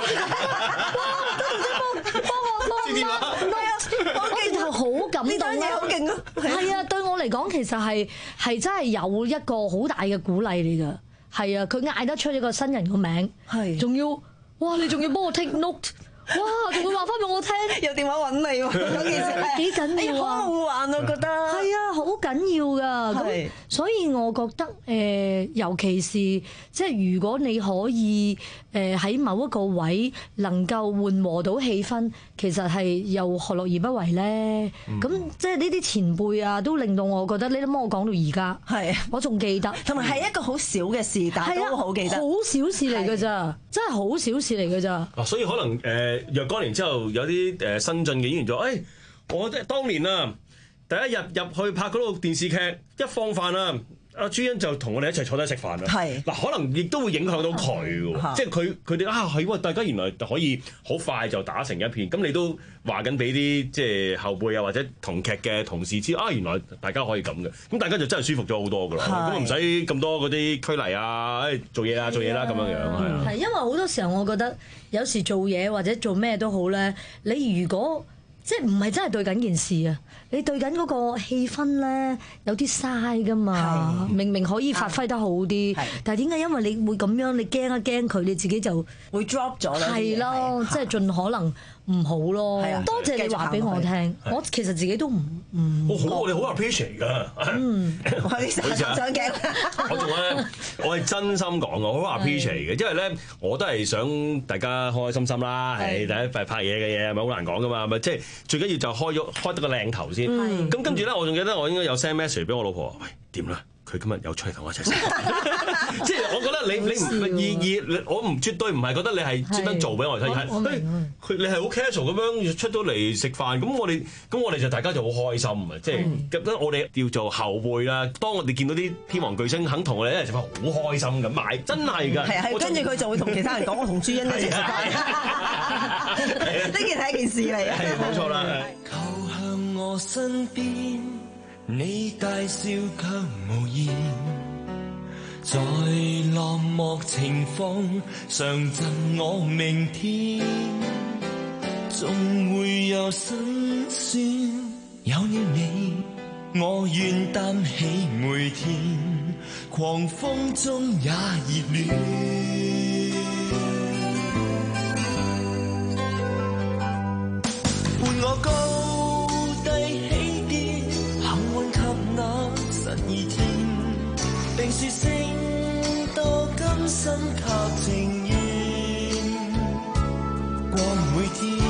S3: 幫幫我幫媽，唔係啊！我記得好感動啊！
S2: 好勁啊！
S3: 係啊，對我嚟講其實係係真係有一個好大嘅鼓勵嚟㗎。係啊，佢嗌得出一個新人個名，係仲要哇！你仲要幫我 take note。哇！仲會話翻俾我聽，
S2: 有電話揾你喎，嗰件事係
S3: 幾緊要啊！
S2: 好夢幻啊，覺得
S3: 係啊，好緊要噶。咁所以我覺得誒、呃，尤其是即係如果你可以誒喺、呃、某一個位能夠緩和到氣氛，其實係又何樂而不為咧？咁、嗯、即係呢啲前輩啊，都令到我覺得，你諗我講到而家，係我仲記得，
S2: 同埋係一個好小嘅事，但係都好記得，
S3: 好小事嚟㗎咋，真係好小事嚟㗎咋。
S1: 啊，所以可能誒。呃若干年之後，有啲誒新進嘅演員就誒、哎，我即係當年啊，第一日入去拍嗰套電視劇，一放飯啊，阿朱茵就同我哋一齊坐低食飯啦。係嗱，可能亦都會影響到佢喎，即係佢佢哋啊係喎，大家原來可以好快就打成一片。咁你都話緊俾啲即係後輩啊或者同劇嘅同事知啊，原來大家可以咁嘅，咁大家就真係舒服咗好多噶啦，咁唔使咁多嗰啲拘泥啊，誒做嘢啊做嘢啦咁樣樣係啊。
S3: 係因為好多時候我覺得有時做嘢或者做咩都好咧，你如果即係唔係真係對緊件事啊？你對緊嗰個氣氛咧，有啲嘥噶嘛。明明可以發揮得好啲，但係點解因為你會咁樣，你驚一驚佢，你自己就會 drop 咗啦。係咯，即係盡可能唔好咯。多謝你話俾我聽，我其實自己都唔唔。
S1: 我好，我哋好 appreciate 㗎。嗯，
S2: 我哋上上鏡。
S1: 我仲咧，我係真心講嘅，我好 appreciate 嘅，因為咧，我都係想大家開開心心啦。係第一份拍嘢嘅嘢，係咪好難講㗎嘛？咪即係最緊要就開咗開得個靚頭先。咁跟住咧，我仲記得我應該有 send message 俾我老婆話：喂，點啦？佢今日有出嚟同我一齊食。即係我覺得你你唔意意，我唔絕對唔係覺得你係專登做俾我睇，係佢你係好 casual 咁樣出到嚟食飯，咁我哋咁我哋就大家就好開心啊！即係咁我哋叫做後輩啦。當我哋見到啲天王巨星肯同我哋一齊食飯，好開心咁買，真係㗎。係係，
S2: 跟住佢就會同其他人講：我同朱茵一齊食飯。呢件係一件事嚟。
S1: 係冇錯啦。
S5: 靠向我身邊，你介紹卻無言，在落寞情況上贈我明天，總會有辛酸，有了你，我願擔起每天，狂風中也熱戀，伴我高低起跌，幸運及那十二天，並說聲多甘心及情願，過每天。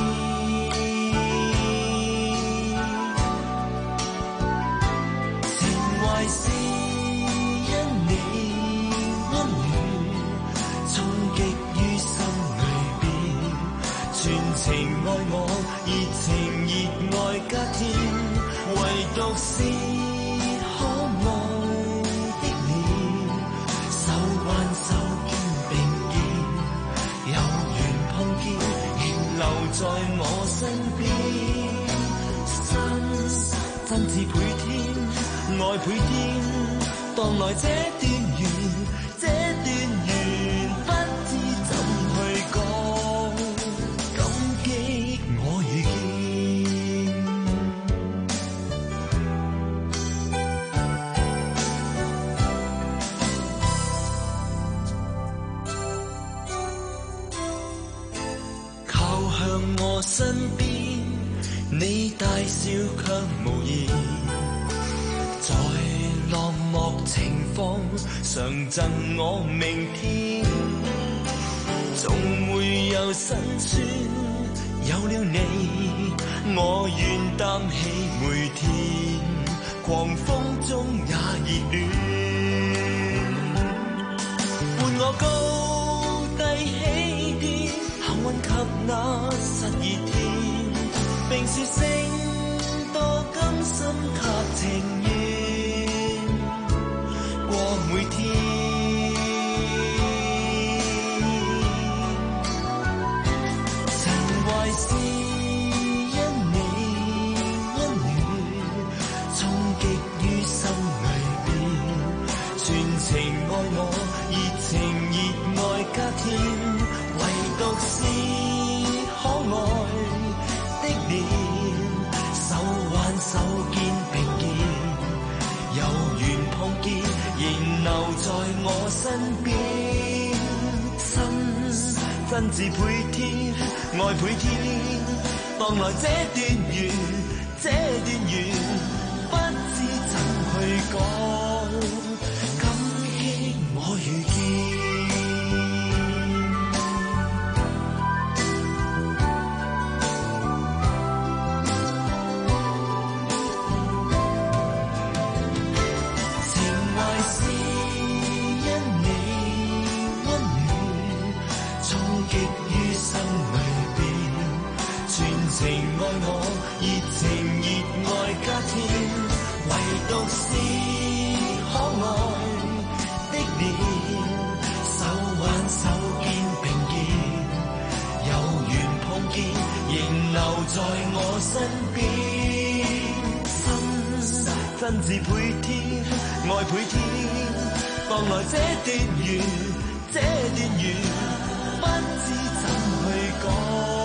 S5: 情懷是因你溫暖，衝擊於心裏邊，全情愛我，熱情熱愛加添，唯獨是可愛的臉，手挽手肩並肩，有緣碰見，仍留在我身邊。 身至倍添，愛倍添，當來這段緣，這段緣不知怎去講，感激我遇見。靠向我身邊，你大笑卻無言，在落寞情況常贈我明天，總會有辛酸，有了你，我願擔起每天，狂風中也熱戀，伴我高低起跌，幸運及那實熱天。並是星多甘心及情願過每天，情懷是因你溫暖衝擊於心裏邊，全情愛我，熱情熱愛加添，唯獨是可愛的臉，手挽手肩並肩，有緣碰見，仍留在我身邊，心真摯倍添，愛倍添，當來這段緣，這段緣不知怎去講，感激我遇見。情愛我，熱情熱愛加添，唯獨是可愛的臉，手挽手肩並肩，有緣碰見，仍留在我身邊，心真摯倍添，愛倍添，當來這段緣，這段緣不知怎去講。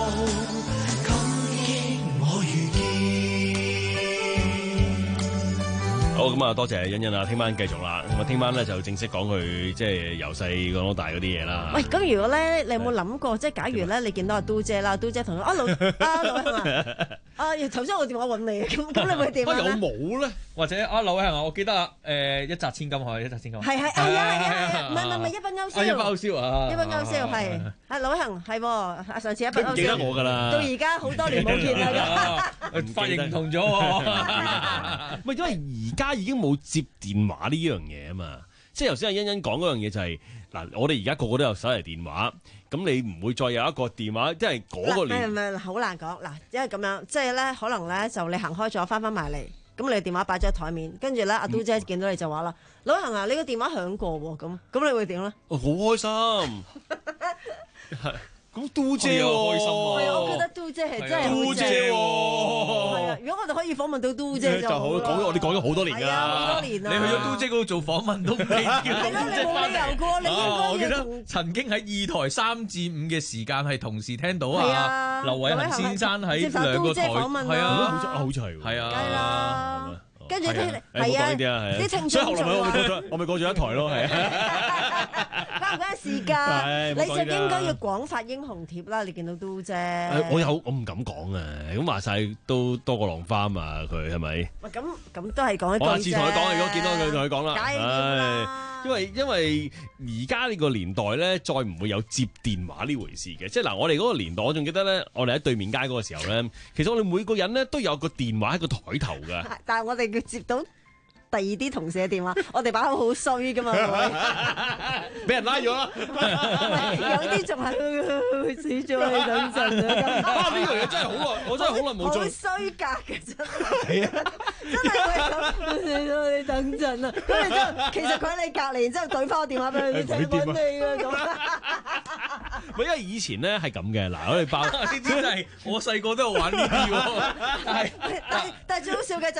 S1: 好咁啊，多謝欣欣啊，聽晚繼續啦。咁啊，聽晚咧就正式講佢即係由細講到大嗰啲嘢啦。
S2: 喂，咁如果咧，你有冇諗過，即係假如咧，你見到阿嘟姐啦，嘟姐同佢啊老啊老係嘛？啊頭先我電話揾你，咁咁你會點啊？
S4: 有冇咧？或者阿柳係嘛？我記得啊，誒一擲千金可以，一擲千金。係係係啊係啊，唔係唔係唔係一筆勾銷。一筆勾銷啊！一筆勾銷係阿柳恒係喎，上次一筆勾銷。
S1: 記得我㗎啦。
S2: 到而家好多年冇見啦。
S4: 髮型唔同咗喎。
S1: 唔係因為而家已經冇接電話呢樣嘢啊嘛，即係頭先阿欣欣講嗰樣嘢就係、是、嗱，我哋而家個個都有手提電話，咁你唔會再有一個電話，即係嗰個年。唔係好難講嗱，因為咁樣，即係咧可能咧就你行開咗，翻翻埋嚟，咁你電話擺咗喺台面，跟住咧阿嘟姐見到你就話啦，老恒啊，你個電話響過喎，咁咁你會點咧？ 我好開心。咁嘟姐喎，開心啊！
S2: 係啊，我覺得嘟姐係真係
S1: 嘟姐喎。
S2: 係啊，如果我哋可以訪問到嘟姐就好。
S1: 講咗我哋講咗好多年㗎，
S2: 好多年啦。
S4: 你去咗嘟姐嗰度做訪問都未叫嘟姐翻嚟。
S2: 過，你應該
S4: 我記得曾經喺二台三至五嘅時間係同時聽到啊，劉偉恒先生喺兩個台係啊，
S1: 好似係
S4: 係啊。
S2: 梗係啦。跟住啲係
S1: 啊，
S2: 啲聽眾
S1: 所以後來我咪過咗，我咪過咗一台咯，係啊。
S2: 關唔關事㗎？你就應該要廣發英雄帖啦！你見到嘟姐，
S1: 我有我唔敢講啊！咁話晒都多過浪花嘛，佢係咪？
S2: 喂，咁咁都係講一句啫。
S1: 我下次同佢講，如果見到佢同佢講啦。
S2: 唉，
S1: 因為因為而家呢個年代咧，再唔會有接電話呢回事嘅。即係嗱，我哋嗰個年代，我仲記得咧，我哋喺對面街嗰個時候咧，其實我哋每個人咧都有個電話喺個台頭㗎。
S2: 但係我哋要接到第二啲同事嘅電話，我哋把口好衰噶嘛，
S1: 俾人拉咗啦。
S2: 有啲仲係死咗你等陣啊！
S1: 啊，呢樣嘢真係好耐，我真係好耐冇做。
S2: 好衰格嘅真係，啊，真係死咗你等陣啊！咁然之後，其實佢喺你隔離，然之後對翻個電話俾佢，你聽緊你啊咁。
S1: 唔係因為以前咧係咁嘅，嗱我哋爆呢
S4: 啲真係我細個都有玩呢啲喎，
S2: 但係但係但係最好笑嘅就係。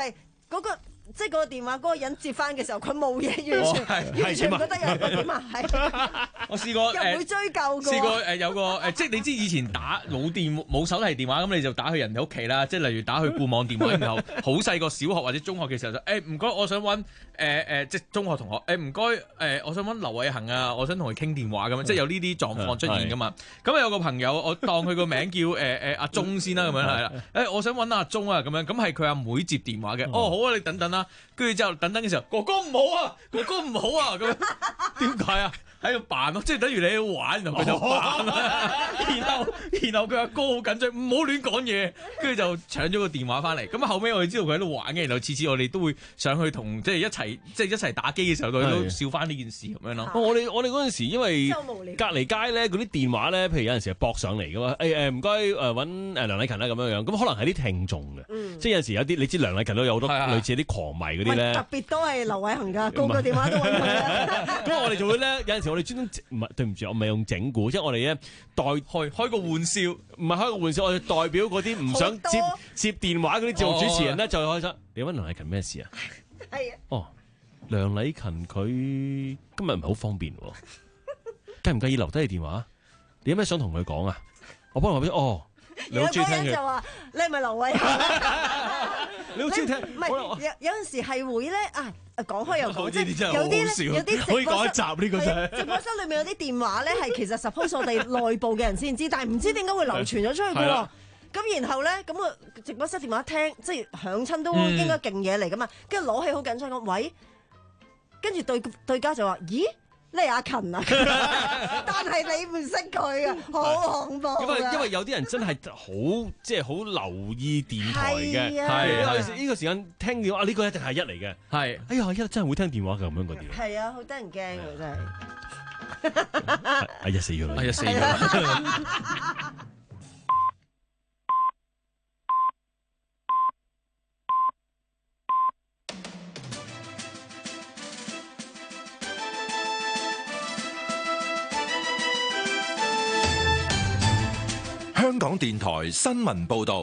S2: 嗰個。即係嗰個電話嗰個人接翻嘅時候，佢冇嘢，完全、哦、完全唔覺得有個點啊！係
S4: 我試過
S2: 又唔會追究嘅。
S4: 試過誒有個誒，即係你知以前打冇電冇手提電話咁，你就打去人哋屋企啦。即係例如打去固網電話，然後好細個小學或者中學嘅時候就誒唔該，我想揾誒誒即係中學同學誒唔該誒，我想揾劉偉恒啊，我想同佢傾電話咁樣，即係有呢啲狀況出現噶嘛。咁有個朋友，我當佢個名叫誒誒阿鐘先啦，咁樣係啦。誒我想揾阿鐘啊，咁樣咁係佢阿妹接電話嘅。哦好啊，你等等啦。跟住之後，等等嘅時候，哥哥唔好啊，哥哥唔好啊，咁點解啊？喺度扮咯，即係等於你喺度玩，然後佢就扮啦。然後然後佢阿哥好緊張，唔好亂講嘢，跟住就搶咗個電話翻嚟。咁後尾我哋知道佢喺度玩嘅，然後次次我哋都會上去同即係一齊即係一齊打機嘅時候，佢都笑翻呢件事咁樣咯。
S1: 我哋我哋嗰陣時因為隔離街咧嗰啲電話咧，譬如有陣時係駁上嚟噶嘛，誒誒唔該誒揾誒梁禮勤啦咁樣樣，咁可能係啲聽眾嘅，嗯、即係有陣時有啲你知梁禮勤都有好多類似啲狂迷嗰啲咧，
S2: 特別都係劉偉恒㗎，個個電話都揾佢啦。
S1: 咁我哋就會咧有陣時我哋專登唔係對唔住，我唔係用整蠱，即係我哋咧代開開個玩笑，唔係開個玩笑，我哋代表嗰啲唔想接接電話嗰啲節目主持人咧，就開心。你揾梁禮勤咩事啊？
S2: 係啊。
S1: 哦，梁禮勤佢今日唔係好方便喎，介唔介意留低你電話？你有咩想同佢講啊？我幫我俾哦。你好中意聽嘅
S2: 就話你係咪劉偉恒？
S1: 你好中意聽，
S2: 唔係有有陣時係會咧啊！講開又講，即
S1: 係
S2: 有啲咧，有啲
S1: 可以講一集呢個就係
S2: 直播室裏面有啲電話咧，係其實 suppose 我哋內部嘅人先知，但係唔知點解會流傳咗出去嘅喎。咁然後咧，咁啊直播室電話聽，即係響親都應該勁嘢嚟噶嘛。跟住攞起好緊張講喂，跟住對對家就話：咦？你係阿勤啊，但係你唔識佢啊，好恐怖。
S1: 因為因為有啲人真係好即係好留意電台嘅，
S2: 係
S1: 呢個時間聽電話呢個一定係一嚟嘅，係。哎呀，一真係會聽電話嘅咁樣嗰啲。
S2: 係啊，好得人驚㗎真係。
S1: 哎呀死咗啦！
S4: 哎呀死咗啦！
S6: 香港電台新聞報道，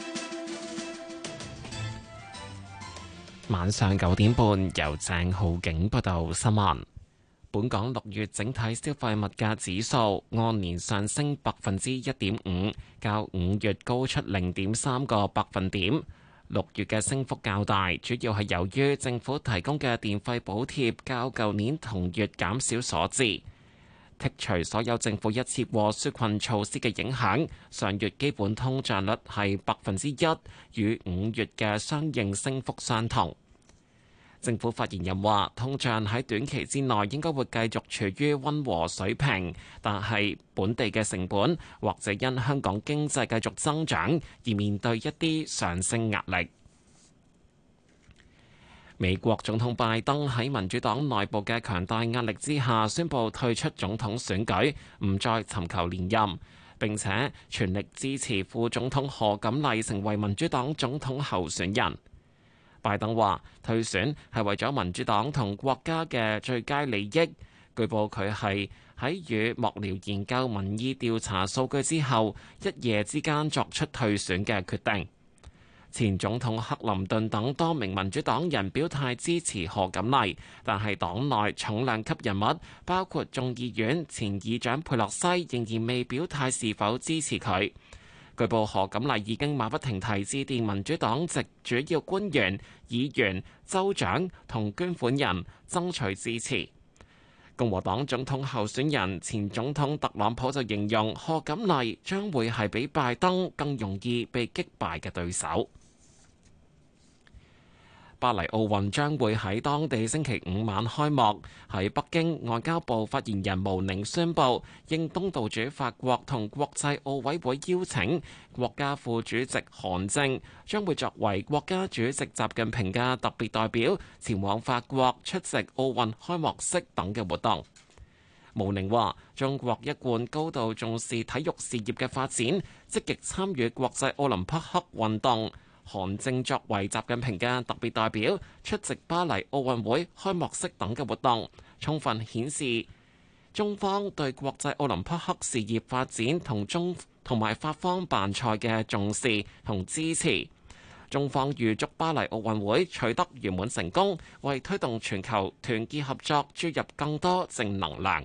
S7: 晚上九點半由鄭浩景報道新聞。本港六月整體消費物價指數按年上升百分之一點五，較五月高出零點三個百分點。六月嘅升幅較大，主要係由於政府提供嘅電費補貼較舊年同月減少所致。剔除所有政府一次過紓困措施嘅影響，上月基本通脹率係百分之一，與五月嘅相應升幅相同。政府發言人話，通脹喺短期之內應該會繼續處於溫和水平，但係本地嘅成本或者因香港經濟繼續增長而面對一啲上升壓力。美國總統拜登喺民主黨內部嘅強大壓力之下，宣布退出總統選舉，唔再尋求連任，並且全力支持副總統賀錦麗成為民主黨總統候選人。拜登話退選係為咗民主黨同國家嘅最佳利益。據報佢係喺與幕僚研究民意調查數據之後，一夜之間作出退選嘅決定。前總統克林頓等多名民主黨人表態支持賀錦麗，但係黨內重量級人物，包括眾議院前議長佩洛西，仍然未表態是否支持佢。據報賀錦麗已經馬不停蹄致電民主黨籍主要官員、議員、州長同捐款人，爭取支持。共和黨總統候選人前總統特朗普就形容賀錦麗將會係比拜登更容易被擊敗嘅對手。巴黎奧運將會喺當地星期五晚開幕。喺北京，外交部發言人毛寧宣布，應東道主法國同國際奧委會邀請，國家副主席韓正將會作為國家主席習近平嘅特別代表，前往法國出席奧運開幕式等嘅活動。毛寧話：中國一貫高度重視體育事業嘅發展，積極參與國際奧林匹克運動。韓正作為習近平嘅特別代表出席巴黎奧運會開幕式等嘅活動，充分顯示中方對國際奧林匹克事業發展同中同埋法方辦賽嘅重視同支持。 中方預祝巴黎奧運會取得圓滿成功，為推動全球團結合作注入更多正能量。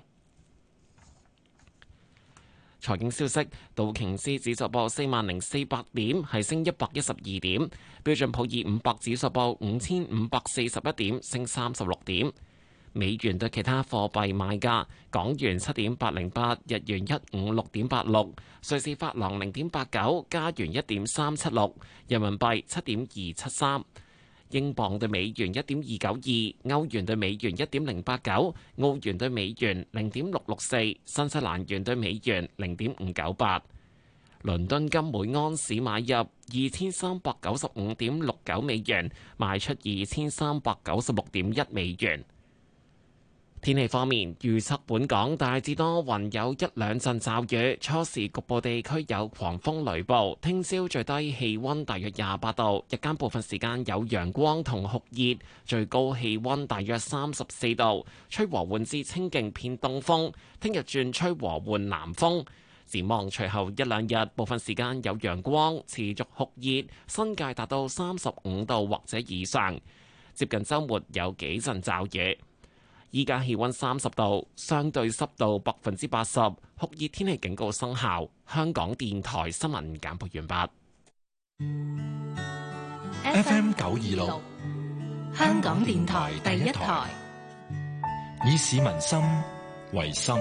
S7: 財經消息，道瓊斯指數報四萬零四百點，係升一百一十二點；標準普爾五百指數報五千五百四十一點，升三十六點。美元對其他貨幣賣價：港元七點八零八，日元一五六點八六，瑞士法郎零點八九，加元一點三七六，人民幣七點二七三。英鎊對美元一點二九二，歐元對美元一點零八九，澳元對美元零點六六四，新西蘭元對美元零點五九八。倫敦金每盎司買入二千三百九十五點六九美元，賣出二千三百九十六點一美元。天氣方面，預測本港大致多雲，有一兩陣驟雨，初時局部地區有狂風雷暴。聽朝最低氣溫大約廿八度，日間部分時間有陽光同酷熱，最高氣溫大約三十四度，吹和緩至清勁偏東風。聽日轉吹和緩南風。展望隨後一兩日，部分時間有陽光，持續酷熱，新界達到三十五度或者以上。接近週末有幾陣驟雨。依家氣溫三十度，相對濕度百分之八十，酷熱天氣警告生效。香港電台新聞簡報完
S6: 畢。F M 九二六，
S8: 香港電台第一台，
S6: 以市民心為心，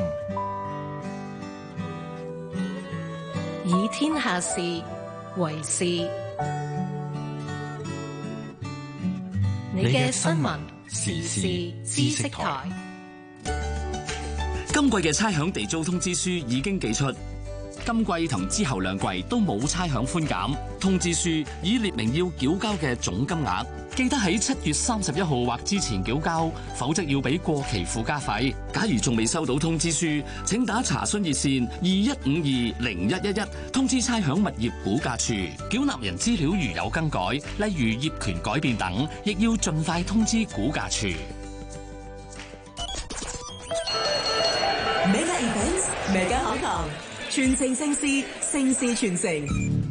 S8: 以天下事為事。你嘅新聞時事知識台。
S18: 今季嘅差餉地租通知書已經寄出，今季同之後兩季都冇差餉寬減。通知書已列明要繳交嘅總金額，記得喺七月三十一號或之前繳交，否則要俾過期附加費。假如仲未收到通知書，請打查詢熱線二一五二零一一一通知差餉物業估價處。繳納人資料如有更改，例如業權改變等，亦要盡快通知估價處。
S19: Mega Events Mega Hong Kong，全城盛事，盛事全城。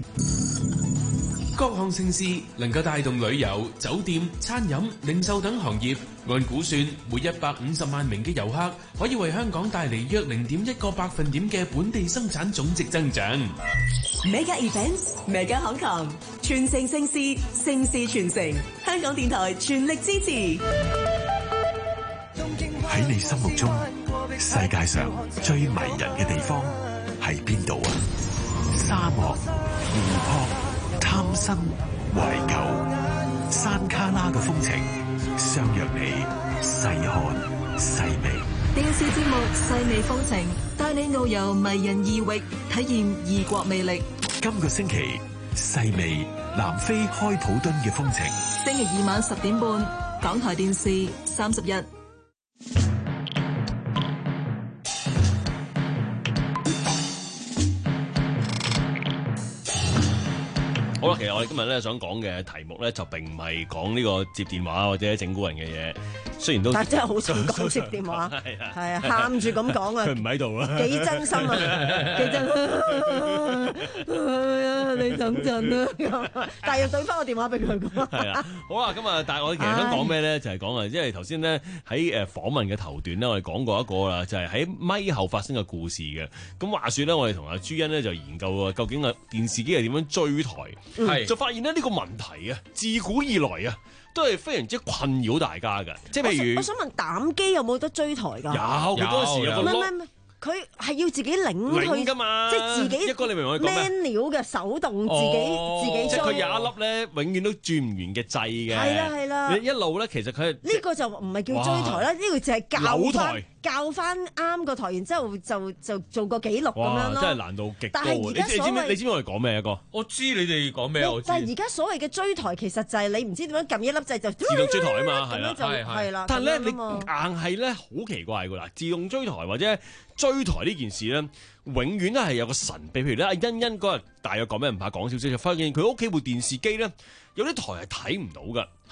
S11: 各項盛事能夠帶動旅遊、酒店、餐飲、零售等行業。按估算，每一百五十萬名嘅遊客可以為香港帶嚟約零點一個百分點嘅本地生產總值增長。
S19: Mega Events Mega Hong Kong，全城盛事，盛事全城。香港電台全力支持。
S6: 喺你心目中，世界上最迷人嘅地方係邊度啊？沙漠、湖泊、貪新、懷舊、山卡拉嘅風情，相約你細看細味。
S19: 電視節目《細味風情》，帶你遨遊迷人異域，體驗異國魅力。
S6: 今個星期細味南非開普敦嘅風情。
S19: 星期二晚十點半，港台電視三十一。
S1: 好啦，其實我哋今日咧想講嘅題目咧，就並唔係講呢個接電話或者整蠱人嘅嘢，雖然都
S2: 但真係好想講接電話，係啊，係啊，喊住咁講啊，
S1: 佢唔喺度啊，
S2: 幾真心啊，幾真啊，你等陣啊，但係要對翻個電話俾佢講。
S1: 係啊，好啦，咁啊，但係我其實想講咩咧，就係講啊，因為頭先咧喺誒訪問嘅頭段咧，我哋講過一個啦，就係喺咪後發生嘅故事嘅。咁話説咧，我哋同阿朱茵咧就研究啊，究竟啊電視機係點樣追台？係、嗯、就發現咧呢個問題啊，自古以來啊都係非常之困擾大家嘅，即係譬如我，我想問膽機有冇得追台㗎？有，好多時有個咯。佢係要自己擰佢㗎嘛，即係自己一個你明我講咩 manual 嘅手動自己、哦、自己追。即係佢有一粒咧，永遠都轉唔完嘅掣嘅。係啦係啦，你一路咧其實佢呢個就唔係叫追台啦，呢、呢個就係教翻教翻啱個台，然之後就就做個記錄咁樣咯。真係難度極高。但係而家所謂你知你知唔知我哋講咩一個？我知你哋講咩，但係而家所謂嘅追台其實就係你唔知點樣撳一粒掣就自動追台啊嘛，係啦係係啦。但係咧你硬係咧好奇怪㗎啦，自動追台或者追台呢件事咧，永遠都係有個神秘。譬如咧，阿欣欣嗰日大約講咩唔怕講少少，就發現佢屋企部電視機咧有啲台係睇唔到㗎。係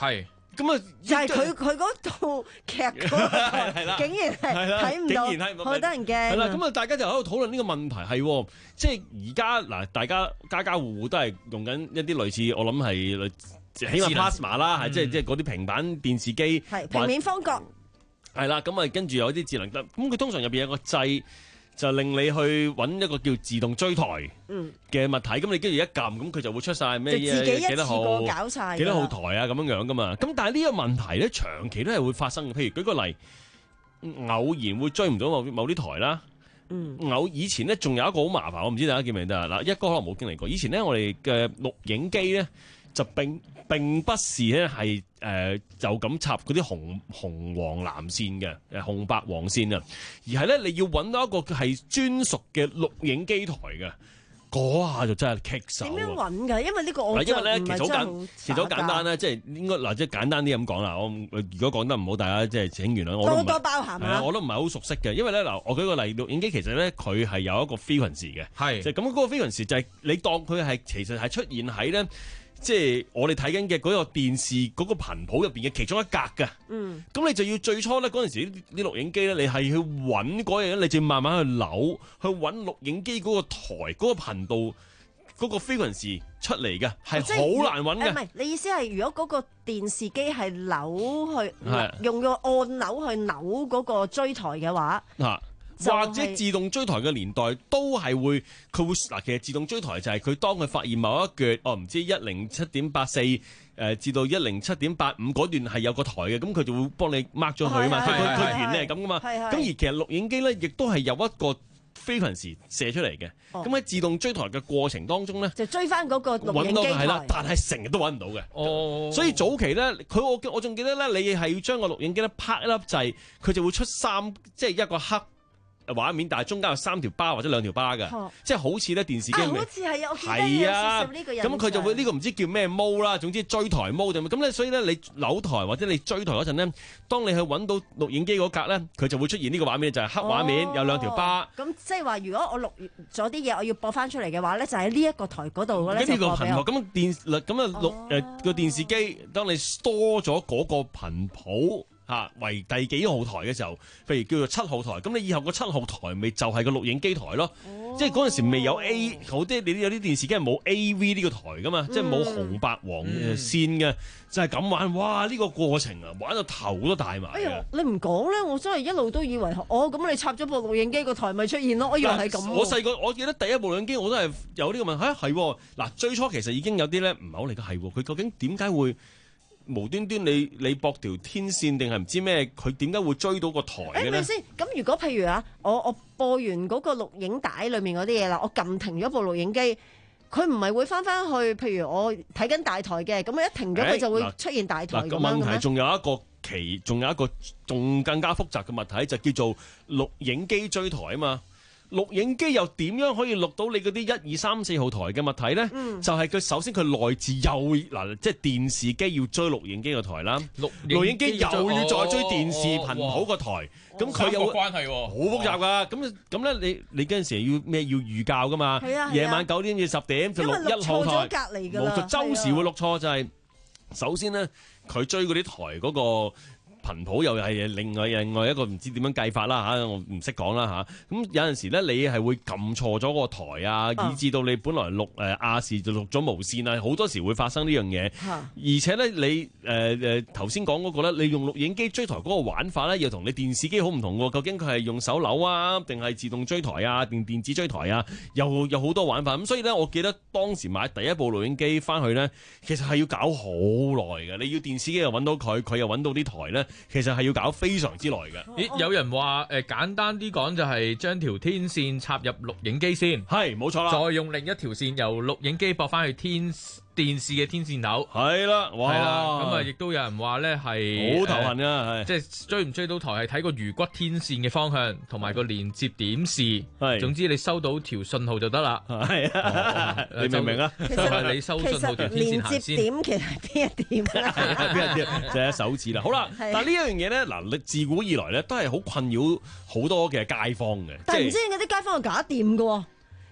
S1: 咁啊，
S2: 就係佢佢嗰套劇嗰個台竟然係睇唔到，
S1: 竟然係
S2: 好得人驚。
S1: 係啦，咁啊，大家就喺度討論呢個問題係，即係而家嗱，大家家家戶戶都係用緊一啲類似，我諗係類起碼 plasma 啦，係即係即係嗰啲平板電視機，
S2: 係平面方角。
S1: 係啦，咁啊，跟住有啲智能燈，咁佢通常入邊有個掣，就令你去揾一個叫自動追台嘅物體，咁、嗯、你跟住一撳，咁佢就會出晒咩嘢幾多號，
S2: 搞晒
S1: 幾多號台啊咁樣樣噶嘛。咁但係呢個問題咧，長期都係會發生嘅。譬如舉個例，偶然會追唔到某某啲台啦。嗯，偶以前咧仲有一個好麻煩，我唔知大家記唔記得啊？嗱，一哥可能冇經歷過。以前咧我哋嘅錄影機咧就並並不是咧係誒就咁插嗰啲紅紅黃藍線嘅誒紅白黃線啊，而係咧你要揾到一個係專屬嘅錄影機台嘅，嗰下就真係棘手。點樣揾㗎？因為呢個我因為咧其實好簡其實好簡單啦，即係應該嗱即係簡單啲咁講啦。我如果講得唔好，大家即係請原諒我。
S2: 多多包涵啊！
S1: 我都唔係好熟悉嘅，因為咧嗱，我舉個例，錄影機其實咧佢係有一個 frequency 嘅，係就咁嗰個 frequency 就係你當佢係其實係出現喺咧。即係我哋睇緊嘅嗰個電視嗰個頻譜入邊嘅其中一格㗎，嗯，咁你就要最初咧嗰陣時啲錄影機咧，你係去揾嗰樣，你就要慢慢去扭，去揾錄影機嗰個台嗰、嗰個頻道嗰、嗰個 frequency 出嚟嘅，係好難揾嘅。唔係、
S2: 呃，你意思係如果嗰個電視機係扭去用個按鈕去扭嗰個追台嘅話，啊
S1: 或者自動追台嘅年代都係會，佢會嗱，其實自動追台就係佢當佢發現某一橛，哦唔知一零七點八四誒至到一零七點八五嗰段係有個台嘅，咁佢就會幫你 mark 咗佢啊嘛，佢佢原咧係咁噶嘛，咁而其實錄影機咧亦都係有一個 frequency 射出嚟嘅，咁喺、哦、自動追台嘅過程當中咧，
S2: 就追翻嗰個錄影機台，
S1: 係啦，但係成日都揾唔到嘅，哦，所以早期咧，佢我我仲記得咧，你係要將個錄影機咧拍一粒掣，佢就會出三，即係一個黑畫面，但係中間有三條巴或者兩條巴嘅，哦、即係好似咧電視機，
S2: 啊、好似係有係啊，
S1: 咁佢就會呢、呢個唔知叫咩毛啦，總之追台毛咁，咁咧所以咧你扭台或者你追台嗰陣咧，當你去揾到錄影機嗰格咧，佢就會出現呢個畫面，就係、是、黑畫面、哦、有兩條巴。
S2: 咁即係話，如果我錄咗啲嘢，我要播翻出嚟嘅話咧，就喺呢一個台嗰度嘅咧。
S1: 呢個頻譜咁電咁啊錄誒個電視機，當你 store 咗嗰個頻譜。嚇，為第幾號台嘅時候，譬如叫做七號台，咁你以後個七號台咪就係個錄影機台咯。哦、即係嗰陣時未有 A，好啲你有啲電視機係冇 A V 呢個台噶嘛，嗯、即係冇紅白黃線嘅，嗯、就係咁玩。哇！呢、呢個過程啊，玩到頭都大埋。
S2: 哎呀，你唔講咧，我真係一路都以為，哦咁你插咗部錄影機個台咪出現咯，我以為係咁。
S1: 我細個我記得第一部錄影機我都係有呢個問題，嚇係嗱最初其實已經有啲咧唔係好嚟嘅係，佢究竟點解會？無端端你你駁條天線定係唔知咩？佢點解會追到個台嘅咧？誒咪先？
S2: 咁如果譬如啊，我我播完嗰個錄影帶裏面嗰啲嘢啦，我撳停咗部錄影機，佢唔係會翻翻去？譬如我睇緊大台嘅，咁我一停咗佢就會出現大台咁樣嘅咩？
S1: 嗱，個問題仲有一個其仲有一個仲更加複雜嘅物體，就叫做錄影機追台啊嘛。錄影機又點樣可以錄到你嗰啲一二三四號台嘅物體咧？嗯、就係佢首先佢內置又嗱，即係電視機要追錄影機個台啦，錄錄影機又要再追電視頻譜個台，咁佢有
S4: 關係
S1: 好複雜噶。咁咁咧，你你嗰陣時要咩要預校噶嘛？夜、啊、晚九點至十點就錄一號台，冇錯，周時會錄錯就係、是、首先咧，佢追嗰啲台嗰、那個。頻譜又係另外另外一個唔知點樣計法啦嚇，我唔識講啦嚇。咁有陣時咧，你係會撳錯咗個台啊，以至到你本來錄誒亞視就錄咗無線啊，好多時會發生呢樣嘢。而且咧，你誒誒頭先講嗰個咧，你用錄影機追台嗰個玩法咧，又同你電視機好唔同喎。究竟佢係用手扭啊，定係自動追台啊，定電子追台啊？又有好多玩法。咁所以咧，我記得當時買第一部錄影機翻去咧，其實係要搞好耐嘅。你要電視機又揾到佢，佢又揾到啲台咧。其實係要搞非常之耐嘅。
S4: 咦，有人話誒、呃、簡單啲講就係將條天線插入錄影機先，
S1: 係冇錯啦。
S4: 再用另一條線由錄影機駁翻去天電視嘅天線頭，
S1: 係啦，哇，
S4: 係啦。咁啊，亦都有人話咧係
S1: 好頭痕啊，係
S4: 即係追唔追到台係睇個魚骨天線嘅方向同埋個連接點視。係，總之你收到條信號就得啦。係啊，
S1: 你明唔明啊？
S4: 其實你收信號條天線行先。
S2: 連接點其實係邊一點咧？
S1: 邊一點就係手指啦。好啦，但係呢一樣嘢咧，嗱，你自古以來咧都係好困擾好多嘅街坊嘅。
S2: 但係唔知點解啲街坊係假掂㗎喎。因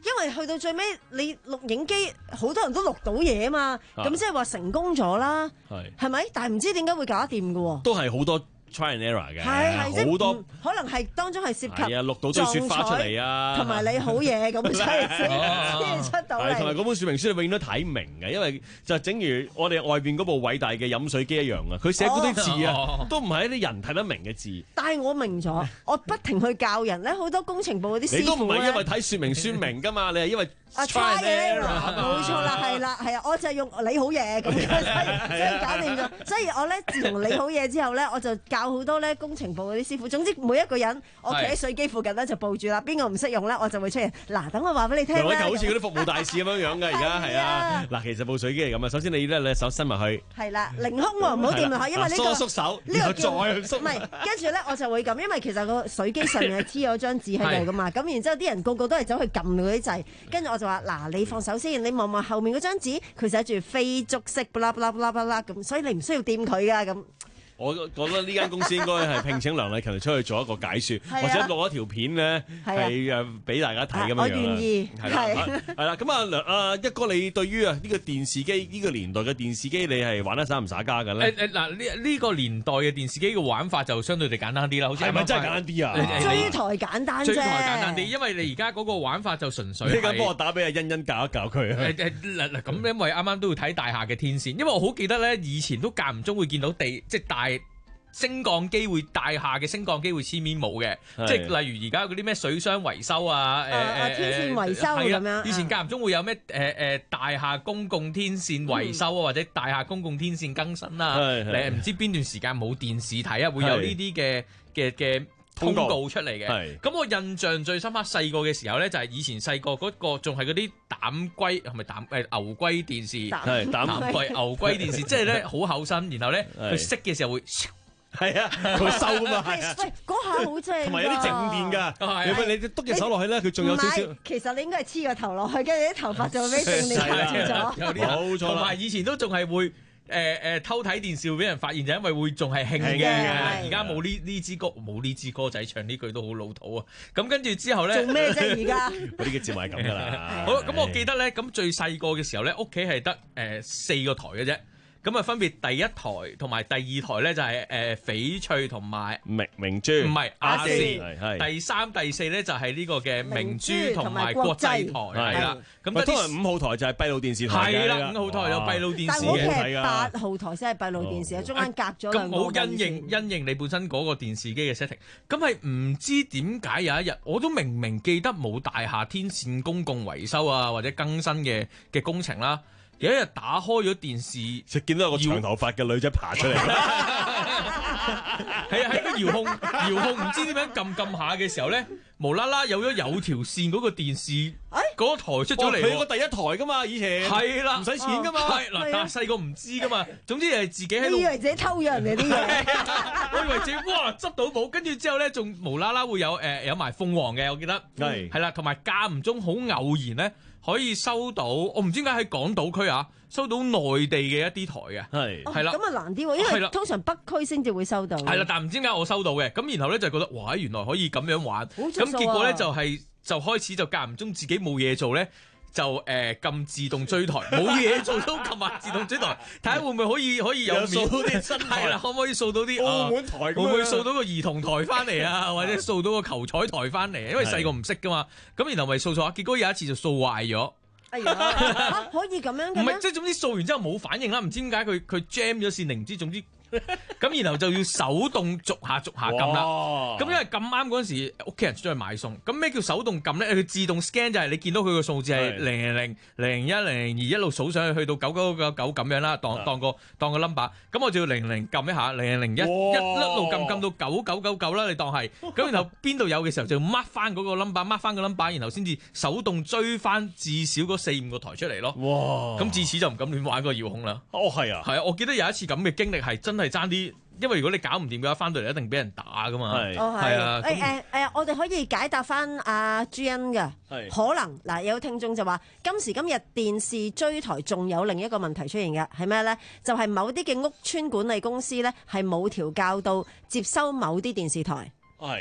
S2: 因為去到最尾，你錄影機好多人都錄到嘢啊嘛，咁即係話成功咗啦，係係咪？但係唔知點解會搞掂嘅喎，
S1: 都係好多 try and error 嘅，
S2: 係
S1: 好多
S2: 可能係當中係涉及
S1: 係啊，錄到堆雪花出嚟啊，
S2: 同埋你好嘢咁，所以先出到嚟。
S1: 同埋嗰本說明書你永遠都睇唔明嘅，因為就正如我哋外邊嗰部偉大嘅飲水機一樣啊，佢寫嗰啲字啊，都唔係一啲人睇得明嘅字。
S2: 但係我明咗，我不停去教人咧，好多工程部嗰啲師傅咧，
S1: 你都唔係因為睇說明書明㗎嘛，你係因為 try and error，
S2: 冇錯啦，係啦，係啊，我就係用你好嘢咁，所以所以搞掂咗。所以我咧自從你好嘢之後咧，我就教好多咧工程部嗰啲師傅。總之每一個人，我企喺水機附近咧就報住啦，邊個唔識用咧，我就會出現。嗱，等我話俾你聽啦。
S1: 好似嗰啲服務大使咁樣樣嘅，而家係啊。嗱，其實部水機係咁啊。首先你咧你手伸埋去。係啦，凌空喎，唔好掂落去，因為呢個縮手，
S2: 呢個
S1: 再縮。
S2: 唔係，跟住咧我就會咁，因為其實個水機上面係黐咗張紙喺度噶嘛。咁然之後啲人個個都係走去撳嗰啲掣，跟住我就話：嗱，你放手先，你望望後面嗰張紙，佢寫住非觸式，啦啦啦啦啦咁，所以你唔需要掂佢噶咁。
S1: 我覺得呢間公司應該係聘請梁麗勤出去做一個解說，
S2: 啊、
S1: 或者錄一條片咧，係誒俾大家睇咁樣樣。
S2: 我願意，
S1: 係啦，係啦。咁啊，梁啊一哥，你對於啊呢個電視機呢、呢個年代嘅電視機，你係玩得耍唔耍家嘅咧？
S4: 誒誒嗱，呢呢個年代嘅電視機嘅玩法就相對地簡單啲啦，好似
S1: 係咪真係簡單啲啊？
S2: 追台簡單啫，
S4: 追台簡單啲，因為你而家嗰個玩法就純粹。
S1: 你而家幫我打俾阿欣欣教一教佢啊！
S4: 誒誒嗱嗱，咁因為啱啱都要睇大廈嘅天線，因為我好記得咧，以前都間唔中會見到地即係大。升降機會大廈嘅升降機會黐面冇嘅，即係例如而家嗰啲咩水箱維修啊，誒誒
S2: 天線維修咁樣。
S4: 以前間唔中會有咩誒誒大廈公共天線維修啊，或者大廈公共天線更新啊，誒唔知邊段時間冇電視睇啊，會有呢啲嘅嘅嘅通告出嚟嘅。咁我印象最深刻細個嘅時候咧，就係以前細個嗰個仲係嗰啲膽龜係咪膽誒牛龜電視？
S1: 係膽
S4: 龜牛龜電視，即係咧好厚身，然後咧佢熄嘅時候會。
S1: 係啊，佢收噶嘛，係
S2: 啊，喂，嗰下好正，
S1: 同埋有啲靜電㗎，你咪你篤隻手落去咧，佢仲有少少。
S2: 其實你應該係黐個頭落去，跟住啲頭髮就會俾靜電拍住咗。
S4: 有啲冇錯，同埋以前都仲係會誒誒偷睇電視會俾人發現，就因為會仲係興嘅。而家冇呢呢支歌，冇呢支歌仔唱呢句都好老土啊。咁跟住之後咧，
S2: 做咩啫？而家
S1: 嗰啲嘅節目係咁㗎啦。
S4: 好，咁我記得咧，咁最細個嘅時候咧，屋企係得誒四個台嘅啫。咁啊，分別第一台同埋第二台咧就係誒翡翠同埋
S1: 明明珠，
S4: 唔係亞視，
S1: 係
S4: 第三、第四咧就係呢個嘅明珠同埋國際台，係啦。咁
S1: 通常五號台就係閉路電視台，
S4: 係啦，五號台有閉路電視嘅。
S2: 但係我係八號台先係閉路電視啊，中間隔咗兩個。
S4: 咁好因應因應你本身嗰個電視機嘅 setting，咁係唔知點解有一日我都明明記得冇大廈天線公共維修啊或者更新嘅嘅工程啦。有一日打開咗電視，
S1: 就見到有個長頭髮嘅女仔爬出嚟。係
S4: 啊，喺個遙控遙控唔知點樣撳撳下嘅時候咧，無啦啦有咗有條線嗰個電視嗰台出咗嚟。
S1: 佢個第一台噶嘛，以前
S4: 係啦，
S1: 唔使錢噶嘛。
S4: 嗱，但係細個唔知噶嘛。總之係自己喺度。
S2: 你以為自己偷咗人哋啲嘢？
S4: 我以為自己哇執到寶，跟住之後咧仲無啦啦會有誒有埋鳳凰嘅，我記得係係啦，同埋間唔中好偶然咧。可以收到，我唔知點解喺港島區啊，收到內地嘅一啲台嘅，係係啦，
S2: 咁啊難啲喎，因為通常北區先至會收到。
S4: 係啦，但唔知點解我收到嘅，咁然後咧就覺得哇，原來可以咁樣玩，咁結果咧就係就開始就間唔中自己冇嘢做咧。就誒撳自動追台，冇嘢做都撳埋自動追台，睇下會唔會可以可以有
S1: 掃到啲新台，
S4: 係啦，可唔可以掃到啲
S1: 澳門台？會
S4: 唔會掃到個兒童台翻嚟啊？或者掃到個球彩台翻嚟？因為細個唔識噶嘛，咁然後咪掃掃下，結果有一次就掃壞咗。
S2: 哎呀，啊、可以咁樣嘅咩？
S4: 唔係，即係總之掃完之後冇反應啦，唔知點解佢佢 jam 咗線定唔知，總之咁然後就要手動逐下逐下撳啦。咁因為咁啱嗰陣時屋企人出咗去買餸，咁咩叫手動撳咧？佢自動 scan 就係你見到佢個數字係零零零零一零零二一路數上去去到九九九九咁樣啦，當當個當個 number。咁我就要零零零撳一下，零零零一一路撳撳到九九九九啦。你當係咁，然後邊度有嘅時候就 mark 翻嗰個 number，mark 翻個 number，然後先至手動追翻至少嗰四五個台出嚟咯。哇！咁自此就唔敢亂玩個遙控啦。
S1: 哦，係啊，
S4: 係啊，我記得有一次咁嘅經歷係真係爭啲。因為如果你搞唔掂嘅話，翻到嚟一定俾人打噶嘛。係，係啊。
S2: 誒誒誒，我哋可以解答翻阿朱茵嘅。係。可能嗱，有聽眾就話，今時今日電視追台仲有另一個問題出現嘅，係咩咧？就係某啲嘅屋邨管理公司咧，係冇調校到接收某啲電視台。
S1: 係。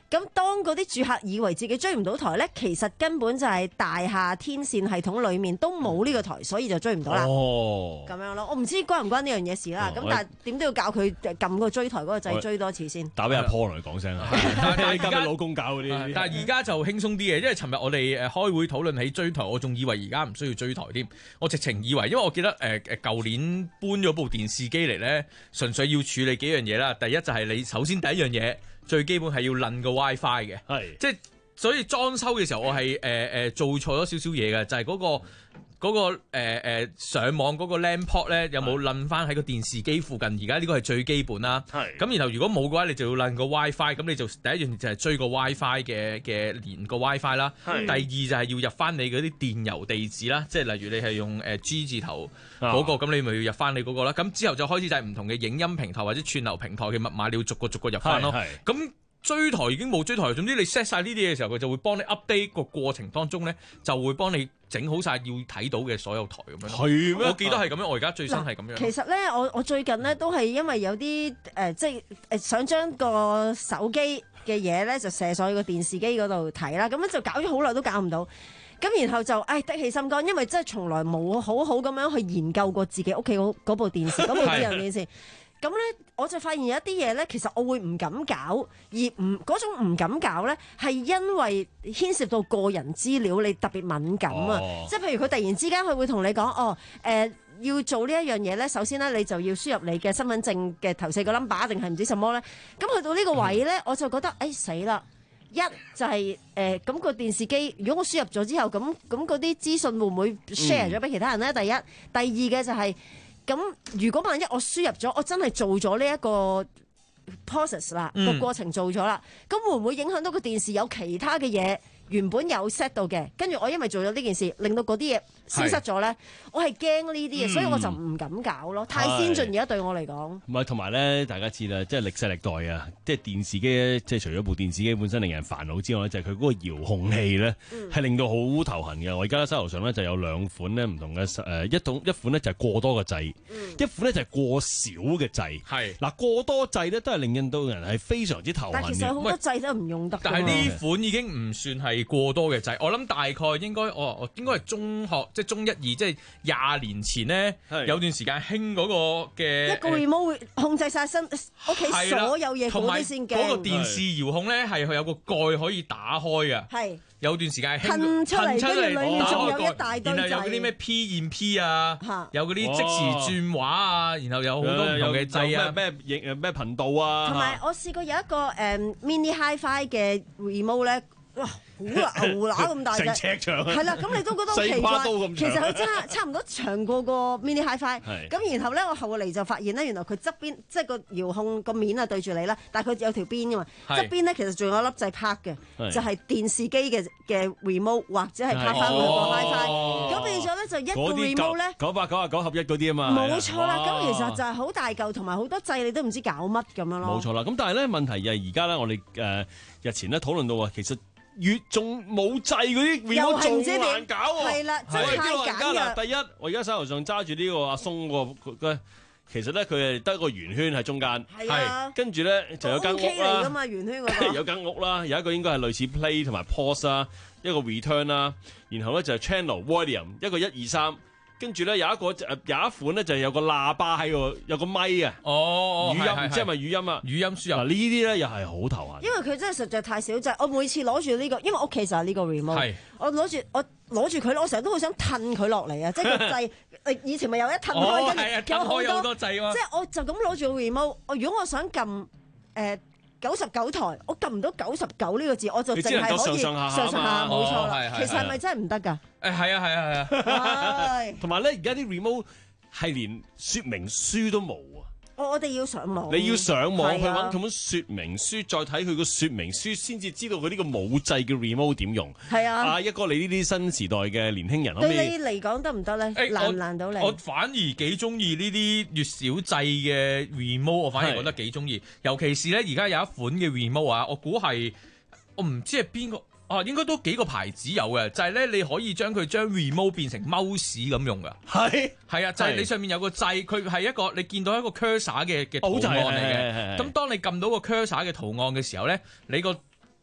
S2: 咁當嗰啲住客以為自己追唔到台咧，其實根本就係大廈天線系統裡面都冇呢個台，所以就追唔到啦。
S1: 哦，
S2: 咁樣咯，我唔知關唔關呢樣嘢事啦。咁、哦、但係點都要教佢撳個追台嗰個掣追多次先。
S1: 打俾阿 Paul 同佢講聲啊！
S4: 但係而家
S1: 老公搞嗰啲，
S4: 但係而家就輕鬆啲嘅，因為尋日我哋誒開會討論起追台，我仲以為而家唔需要追台添。我直情以為，因為我記得誒誒舊年搬咗部電視機嚟咧，純粹要處理幾樣嘢啦。第一就係你首先第一樣嘢。最基本係要撚個 WiFi 嘅，係即係所以裝修嘅時候我係誒誒做錯咗少少嘢嘅，就係、是、嗰、那個嗰、那個誒、呃、上網嗰個 LAN port 咧有冇撚翻喺個電視機附近？而家呢個係最基本啦。係咁，然後如果冇嘅話，你就要撚個 WiFi，咁你就第一樣就係追個 WiFi 嘅嘅連個 WiFi 啦。係第二就係要入翻你嗰啲電郵地址啦，即係例如你係用誒 G 字頭嗰、那個，咁、啊、你咪要入翻你嗰個啦。咁之後就開始就係唔同嘅影音平台或者串流平台嘅密碼，你要逐個逐個入翻咯。咁追台已經冇追台，總之你 set 晒呢啲嘢嘅時候，佢就會幫你 update 個過程當中咧，就會幫你整好晒要睇到嘅所有台咁樣。係咩？我記得係咁樣，我而家最新係咁樣。
S2: 其實咧，我我最近咧都係因為有啲誒、呃，即係誒想將個手機嘅嘢咧就射上去個電視機嗰度睇啦，咁樣就搞咗好耐都搞唔到。咁然後就唉的起心肝，因為真係從來冇好好咁樣去研究過自己屋企嗰部電視，嗰部智能電視。咁咧，我就發現有一啲嘢咧，其實我會唔敢搞，而唔嗰種唔敢搞咧，係因為牽涉到個人資料，你特別敏感啊！哦、即係譬如佢突然之間佢會同你講，哦，誒、呃、要做呢一樣嘢咧，首先咧你就要輸入你嘅身份證嘅頭四個 number 定係唔知什麼咧？咁去到呢個位咧，嗯、我就覺得，誒死啦！一就係誒咁個電視機，如果我輸入咗之後，咁咁嗰啲資訊會唔會 share 咗俾其他人咧？第一，第二嘅就係、是。咁如果萬一我輸入咗，我真係做咗呢一個 process 啦，個、嗯、過程做咗啦，咁會唔會影響到個電視有其他嘅嘢原本有 set 到嘅？跟住我因為做咗呢件事，令到嗰啲嘢消失咗咧，我係驚呢啲嘢，所以我就唔敢搞咯。太先進而家對我嚟講，
S1: 唔係同埋咧，大家知啦，即係歷世歷代啊，即係電視機，即係除咗部電視機本身令人煩惱之外咧，就係佢嗰個遙控器咧，係、嗯、令到好頭痕嘅。我而家手頭上咧就有兩款咧唔同嘅誒，一種一款咧就係過多嘅掣，嗯、一款咧就係過少嘅掣。係嗱，過多掣咧都係令到人係非常之頭痕嘅。
S2: 但其實好多掣都唔用得。
S4: 但係呢款已經唔算係過多嘅掣，我諗大概應該我我應該係中學即係中一二，即係廿年前咧有段時間興嗰個嘅
S2: 一個 remote 會控制晒身屋企所有嘢，嗰啲先驚。
S4: 嗰個電視遙控咧係佢有個蓋可以打開嘅。係有段時間係
S2: 噴出嚟，跟住裏面仲有一大堆掣，
S4: 然後有嗰啲咩 P 驗 P 啊，有嗰啲即時轉畫啊，然後有好多唔同嘅掣啊，
S1: 咩咩咩頻道啊。
S2: 同埋我試過有一個誒 mini hi-fi 嘅 remote 咧。哇！好牛乸咁大隻，成
S1: 尺長，
S2: 係啦，咁你都覺得好奇怪。其實佢差差唔多長過個 mini hi-fi。咁然後咧，我後嚟就發現咧，原來佢側邊即係個遙控個面啊對住你啦，但係佢有條邊噶嘛。側邊咧其實仲有粒掣拍嘅，就係電視機嘅嘅 remote 或者係拍翻佢個 hi-fi。咁變咗咧就一個 remote 咧
S1: 九百九十九合一嗰啲啊嘛。
S2: 冇錯啦，咁其實就係好大嚿，同埋好多掣你都唔知搞乜咁樣咯。
S1: 冇錯啦，咁但係咧問題就係而家咧，我哋誒日前咧討論到啊，其實。越仲冇掣嗰啲 remote 仲難搞喎，
S2: 係啦，真係太簡約。
S1: 第一，我而家手頭上揸住呢個阿松個個，其實咧佢係得個圓圈喺中間，係跟住咧就有間屋啦，
S2: 㗎嘛圓圈嗰個
S1: 有間屋啦，有一個應該係類似 play 同埋 pause 啦，一個 return 啦，然後咧就係 channel volume 一個一二三。跟住咧有一個誒有一款咧就係有個喇叭喺個有個咪啊，
S4: 哦，
S1: 語音唔知係咪語音啊？
S4: 語音輸入
S1: 嗱呢啲咧又係好頭痕，
S2: 因為佢真係實在太少掣。我每次攞住呢個，因為屋企就係呢個 remote，我攞住我攞住佢，我成日都好想褪佢落嚟啊！即係個掣，以前咪有一褪開，跟住有好多掣喎。即係我就咁攞住個 remote，我如果我想撳誒九十九台，我撳唔到九十九呢個字，我就淨係可以上上下，冇錯啦。其實係咪真係唔得㗎？
S4: 誒係啊係啊係啊，
S1: 同埋咧而家啲 remote 係連說明書都冇啊！
S2: 我我哋要上網，
S1: 你要上網去揾佢本說明書，再睇佢個說明書，先至知道佢呢個冇掣嘅 remote 點用。係啊，啊一哥，你呢啲新時代嘅年輕人，
S2: 對你嚟講得唔得咧？難唔難到你？
S4: 我反而幾中意呢啲越少掣嘅 remote，我反而覺得幾中意。尤其是咧，而家有一款嘅 remote 啊，我估係我唔知係邊個。啊，應該都幾個牌子有嘅，就係、是、咧你可以將佢將 remote 變成 mouse 咁用噶。係係啊，就係、是、你上面有個掣，佢係一個你見到一個 cursor 嘅嘅圖案嚟嘅。咁當你撳到個 cursor 嘅圖案嘅時候咧，你個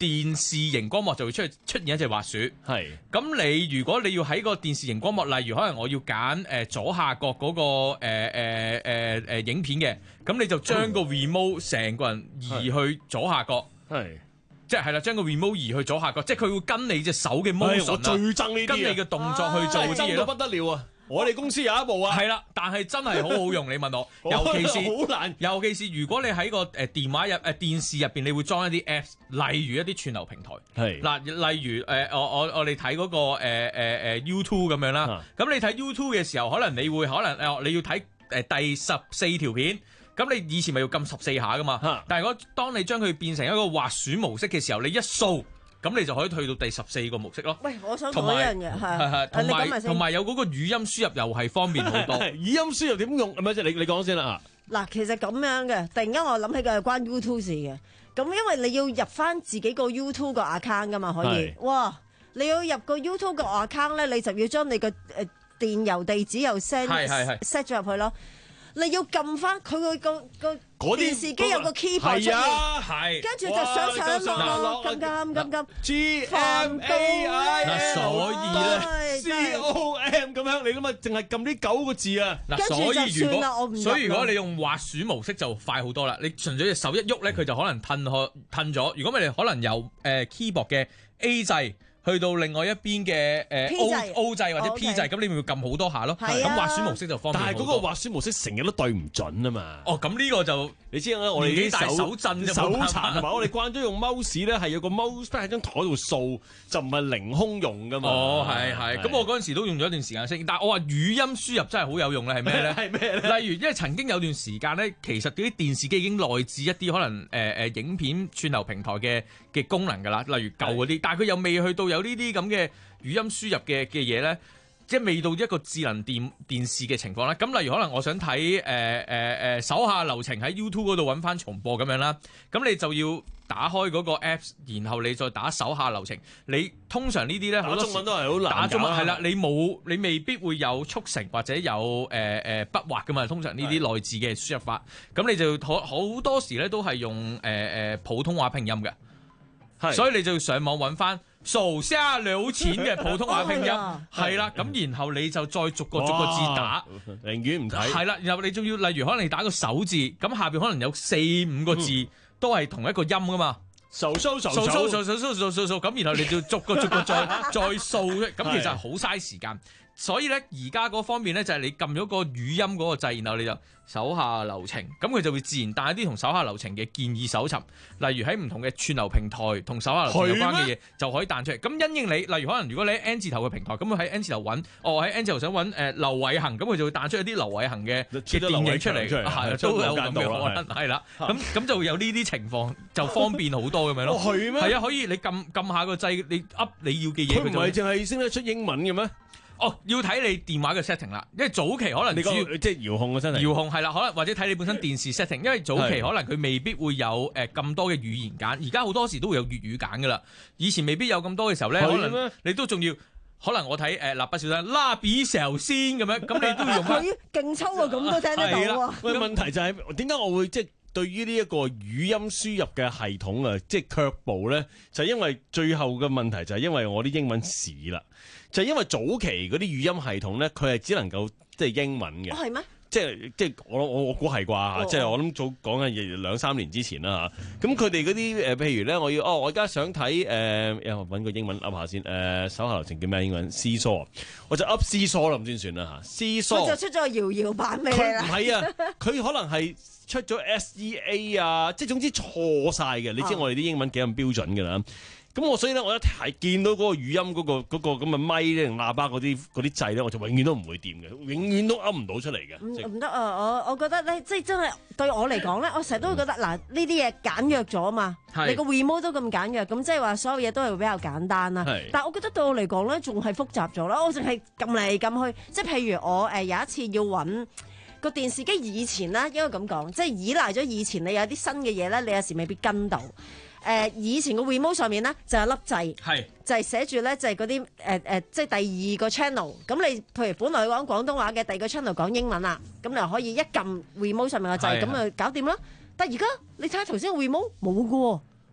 S4: 電視熒光幕就會出出現一隻滑鼠。
S1: 係。
S4: 咁你如果你要喺個電視熒光幕，例如可能我要揀誒左下角嗰個誒誒誒誒影片嘅，咁你就將個 remote 成個人移去左下角。
S1: 係。
S4: 即係啦，將個 remote 移去左下角，即係佢會跟你隻手嘅 motion
S1: 我最憎呢啲，
S4: 跟你嘅動作去做啲嘢咯，
S1: 不得了啊！我哋公司有一部啊，
S4: 係啦，但係真係好好用。你問我，尤其是
S1: 好難，
S4: 尤其是如果你喺個誒電話入誒電視入邊，你會裝一啲 apps，例如一啲串流平台。係嗱，例如誒、呃、我我我哋睇嗰個誒誒誒 YouTube 咁樣啦。咁、啊、你睇 YouTube 嘅時候，可能你會可能誒你要睇誒第十四條片。咁你以前咪要撳十四下噶嘛？啊、但係如果當你將佢變成一個滑鼠模式嘅時候，你一掃，咁你就可以去到第十四個模式咯。
S2: 喂，我想講一樣嘢係係，
S4: 同埋同埋有嗰個語音輸入又係方便好多。
S1: 語音輸入點用？唔係即係你你講先啦嚇。
S2: 嗱，其實咁樣嘅，突然間我諗起嘅係關 YouTube 事嘅。咁因為你要入翻自己個 YouTube 個 account 噶嘛，可以。哇！你要入個 YouTube 個 account 咧，你就要將你個誒電郵地址又 send set 咗入去咯。你要撳翻佢個個個電視機有個 keyboard 出現，
S4: 係，
S2: 跟住就上上落落，撳撳撳撳
S1: G M A I L，
S4: 所以咧
S1: C O M 咁樣，你諗下，淨係撳呢九個字啊！
S4: 嗱，所以如果所以如果你用滑鼠模式就快好多啦，你純粹隻手一喐咧，佢就可能褪開褪咗。如果咪你可能由誒 keyboard 嘅 A 掣。去到另外一邊嘅誒 O O 掣或者 P 掣，咁你咪要撳好多下咯。咁滑鼠模式就方便好多。
S1: 但係嗰個滑鼠模式成日都對唔準啊嘛。
S4: 哦，咁呢個就你知啦，我哋啲手震
S1: 手殘，同埋我哋慣咗用 mouse 咧，係有個 mouse pad 喺張台度掃，就唔係凌空用噶嘛。
S4: 哦，係係。咁我嗰陣時都用咗一段時間先，但係我話語音輸入真係好有用咧，係咩咧？
S1: 係咩咧？
S4: 例如，因為曾經有段時間咧，其實啲電視機已經內置一啲可能誒誒、呃、影片串流平台嘅嘅功能㗎啦，例如舊嗰啲，但係佢又未去到有呢啲咁嘅語音輸入嘅嘅嘢咧，即係未到一個智能電電視嘅情況啦。咁例如可能我想睇誒誒誒手下留情喺 YouTube 嗰度揾翻重播咁樣啦，咁你就要打開嗰個 Apps， 然後你再打手下留情。你通常呢啲咧好多中文都係好難打中文係啦，你冇你未必會有速成或者有誒誒筆畫噶嘛。通常呢啲內置嘅輸入法，咁你就好好多時咧都係用誒誒、呃、普通話拼音嘅。所以你就要上網揾翻手下留情嘅普通話拼音，係啦，咁然後你就再逐個逐個字打，
S1: 寧願唔睇。
S4: 係啦，然後你仲要例如可能你打個手字，咁下邊可能有四五個字、嗯、都係同一個音噶嘛，
S1: 手掃手
S4: 掃掃掃掃掃掃掃，咁然後你就逐個逐個再再掃，咁其實係好嘥時間。所以咧，而家嗰方面咧就係你撳咗個語音嗰個掣，然後你就手下留情，咁佢就會自然帶一啲同手下留情嘅建議搜尋，例如喺唔同嘅串流平台同手下留情有關嘅嘢就可以彈出嚟。咁因應你，例如可能如果你喺 N 字頭嘅平台，咁佢喺 N 字頭揾，哦喺 N 字頭想揾誒劉偉恒，咁佢就會彈出一啲劉偉恒嘅嘅電影出嚟，係都有咁嘅可能，係啦。咁咁就會有呢啲情況，就方便好多咁樣咯。
S1: 係咩？
S4: 係啊，可以你撳撳下個掣，你 up 你要嘅嘢。
S1: 佢唔係淨係識得出英文嘅咩？
S4: 哦，要睇你電話嘅 setting 啦，因為早期可能主要
S1: 即係遙控嘅 setting，
S4: 遙控係啦，可能或者睇你本身電視 setting，因為早期可能佢未必會有誒咁、呃、多嘅語言揀，而家好多時都會有粵語揀噶啦。以前未必有咁多嘅時候咧，可能你都仲要，可能我睇誒蠟筆小新蠟筆小新咁樣，咁你都要用翻。
S2: 勁抽啊，咁都聽得到啊！
S1: 喂，問題就係點解我會即係對於呢一個語音輸入嘅系統啊，即係卻步咧？就係、因為最後嘅問題就係因為我啲英文屎啦。就係因為早期嗰啲語音系統咧，佢係只能夠即係英文嘅。
S2: 哦，係咩？
S1: 即係即係我我我估係啩嚇，即係我諗早講緊兩三年之前啦嚇。咁佢哋嗰啲誒，譬如咧，我要哦，我而家想睇誒，揾、呃、個英文噏下先。誒、呃，手下留情叫咩英文？Seesaw，我就噏 Seesaw 啦，咁先算啦嚇。Seesaw
S2: 就出咗個搖搖版俾你啦。
S1: 佢唔係啊，佢可能係出咗 S E A 啊，即係總之錯晒嘅。你知我哋啲英文幾咁標準㗎啦。咁我所以咧，我一睇見到嗰個語音嗰、嗰個嗰、嗰個咁嘅咪咧，喇叭嗰啲嗰啲掣咧，我就永遠都唔會掂嘅，永遠都噏唔到出嚟嘅。
S2: 唔唔得啊！我我覺得咧，即係真係對我嚟講咧，我成日都會覺得嗱，呢啲嘢簡約咗嘛，你個 remote 都咁簡約，咁即係話所有嘢都係比較簡單啦。但係我覺得對我嚟講咧，仲係複雜咗啦。我淨係撳嚟撳去，即係譬如我誒有一次要揾個電視機，以前咧應該咁講，即係依賴咗以前你有啲新嘅嘢咧，你有時未必跟到。誒、呃、以前個 remote 上面咧就有粒掣，係就係寫住咧就係嗰啲誒誒，即係第二個 channel。咁你譬如本來講廣東話嘅，第二個 channel 講英文啦，咁你就可以一撳 remote 上面個掣，咁就搞掂啦。但係而家你睇下頭先個 remote 冇㗎喎。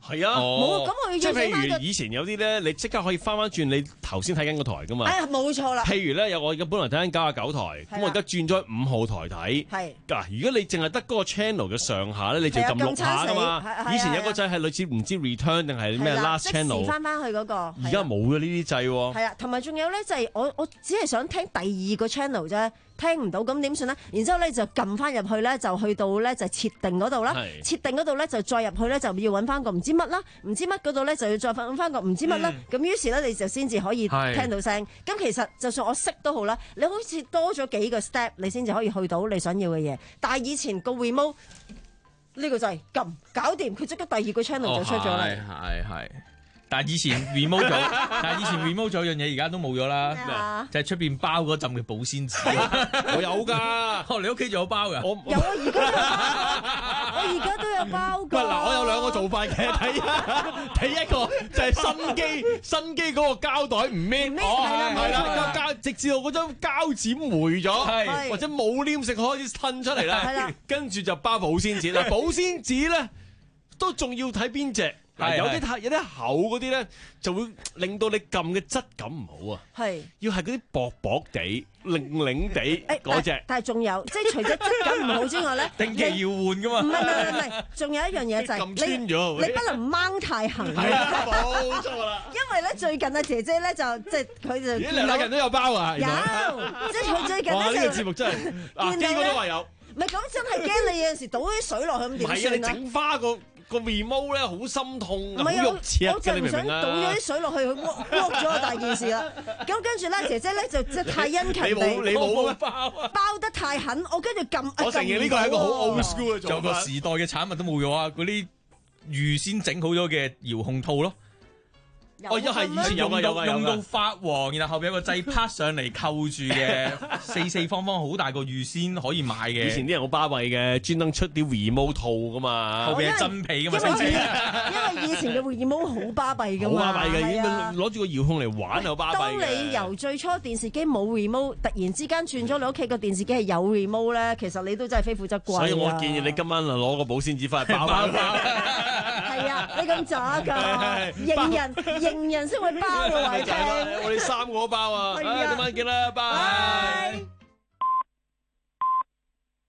S1: 係啊，
S2: 冇咁佢
S1: 即係譬如以前有啲咧，你即刻可以翻翻轉你頭先睇緊個台噶嘛。
S2: 哎呀，冇錯啦。
S1: 譬如咧，有我而家本來睇緊九十九台，咁我而家轉咗五號台睇。係嗱，如果你淨係得嗰個 channel 嘅上下咧，你就撳六下噶嘛。以前有個掣係類似唔知 return 定係咩 last channel。即時翻翻去嗰個。而家冇咗呢啲掣喎。係啊，同埋仲有咧就係我我只係想聽第二個 channel 啫。聽唔到咁點算咧？然之後咧就撳翻入去咧，就去到咧就設定嗰度啦。設定嗰度咧就再入去咧就要揾翻個唔知乜啦，唔知乜嗰度咧就要再揾翻個唔知乜啦。咁、嗯、於是咧你就先至可以聽到聲。咁其實就算我識都好啦，你好似多咗幾個 step，你先至可以去到你想要嘅嘢。但係以前個 remote 呢個就係撳搞掂，佢即刻第二個 channel 就出咗嚟。
S4: 係係。但係以前 remote 咗，但係以前 remote 咗樣嘢，而家都冇咗啦。就係出邊包嗰陣嘅保鮮紙，
S1: 我有㗎。
S4: 哦，你屋企仲有包㗎？
S2: 我有啊，而家我而家都有包㗎。
S1: 嗱，我有兩個做法嘅。第一，第一個就係新機，新機嗰個膠袋唔孭，係啦，膠直至到嗰張膠紙霉咗，或者冇黏性開始褪出嚟啦，跟住就包保鮮紙啦。保鮮紙咧都仲要睇邊隻。嗱，有啲太有啲厚嗰啲咧，就會令到你撳嘅質感唔好啊。係，要係嗰啲薄薄地、擰擰地嗰隻。但係仲有，即係除咗質感唔好之外咧，
S4: 定期要換噶嘛。
S2: 唔係唔係唔係，仲有一樣嘢就係你你不能掹太行。
S1: 係啊，冇錯啦。
S2: 因為咧最近啊姐姐咧就即係佢就
S1: 咦，兩個人都有包啊？
S2: 有，即係佢最近咧就
S1: 哇！呢個節目真係啊，基哥都話有。
S2: 唔係咁真係驚你有陣時倒啲水落去咁點算啊？
S1: 唔係啊，你整花個。個 remote 咧好心痛，好肉赤嘅，你明唔明啊？
S2: 倒咗啲水落去，佢剝剝咗大件事啦。咁跟住咧，姐姐咧就即係太殷勤地，
S1: 你冇你冇包
S2: 啊，包得太狠，我跟住撳。
S1: 我承認呢個係一個好 old school 嘅做法。
S4: 有個時代嘅產物都冇咗啊！嗰啲預先整好咗嘅遙控套咯。
S1: 哦，一係以前有
S4: 用到用到發黃，然後後邊有個掣拍上嚟扣住嘅，四四方方好大個預先可以買嘅。
S1: 以前啲人好巴閉嘅，專登出啲 remote 套噶嘛，
S4: 後邊係真皮噶嘛。
S2: 因為因為以前嘅 remote 好巴閉噶嘛，
S1: 好巴閉嘅，攞住個遙控嚟玩又巴閉。
S2: 當你由最初電視機冇 remote，突然之間轉咗你屋企個電視機係有 remote 咧，其實你都真係非富則貴。
S1: 所以我建議你今晚啊攞個保鮮紙翻嚟包包。
S2: 係啊，你咁渣㗎，認人認人先會包嘅話聽。
S1: 我哋三個包啊，今晚見啦，拜。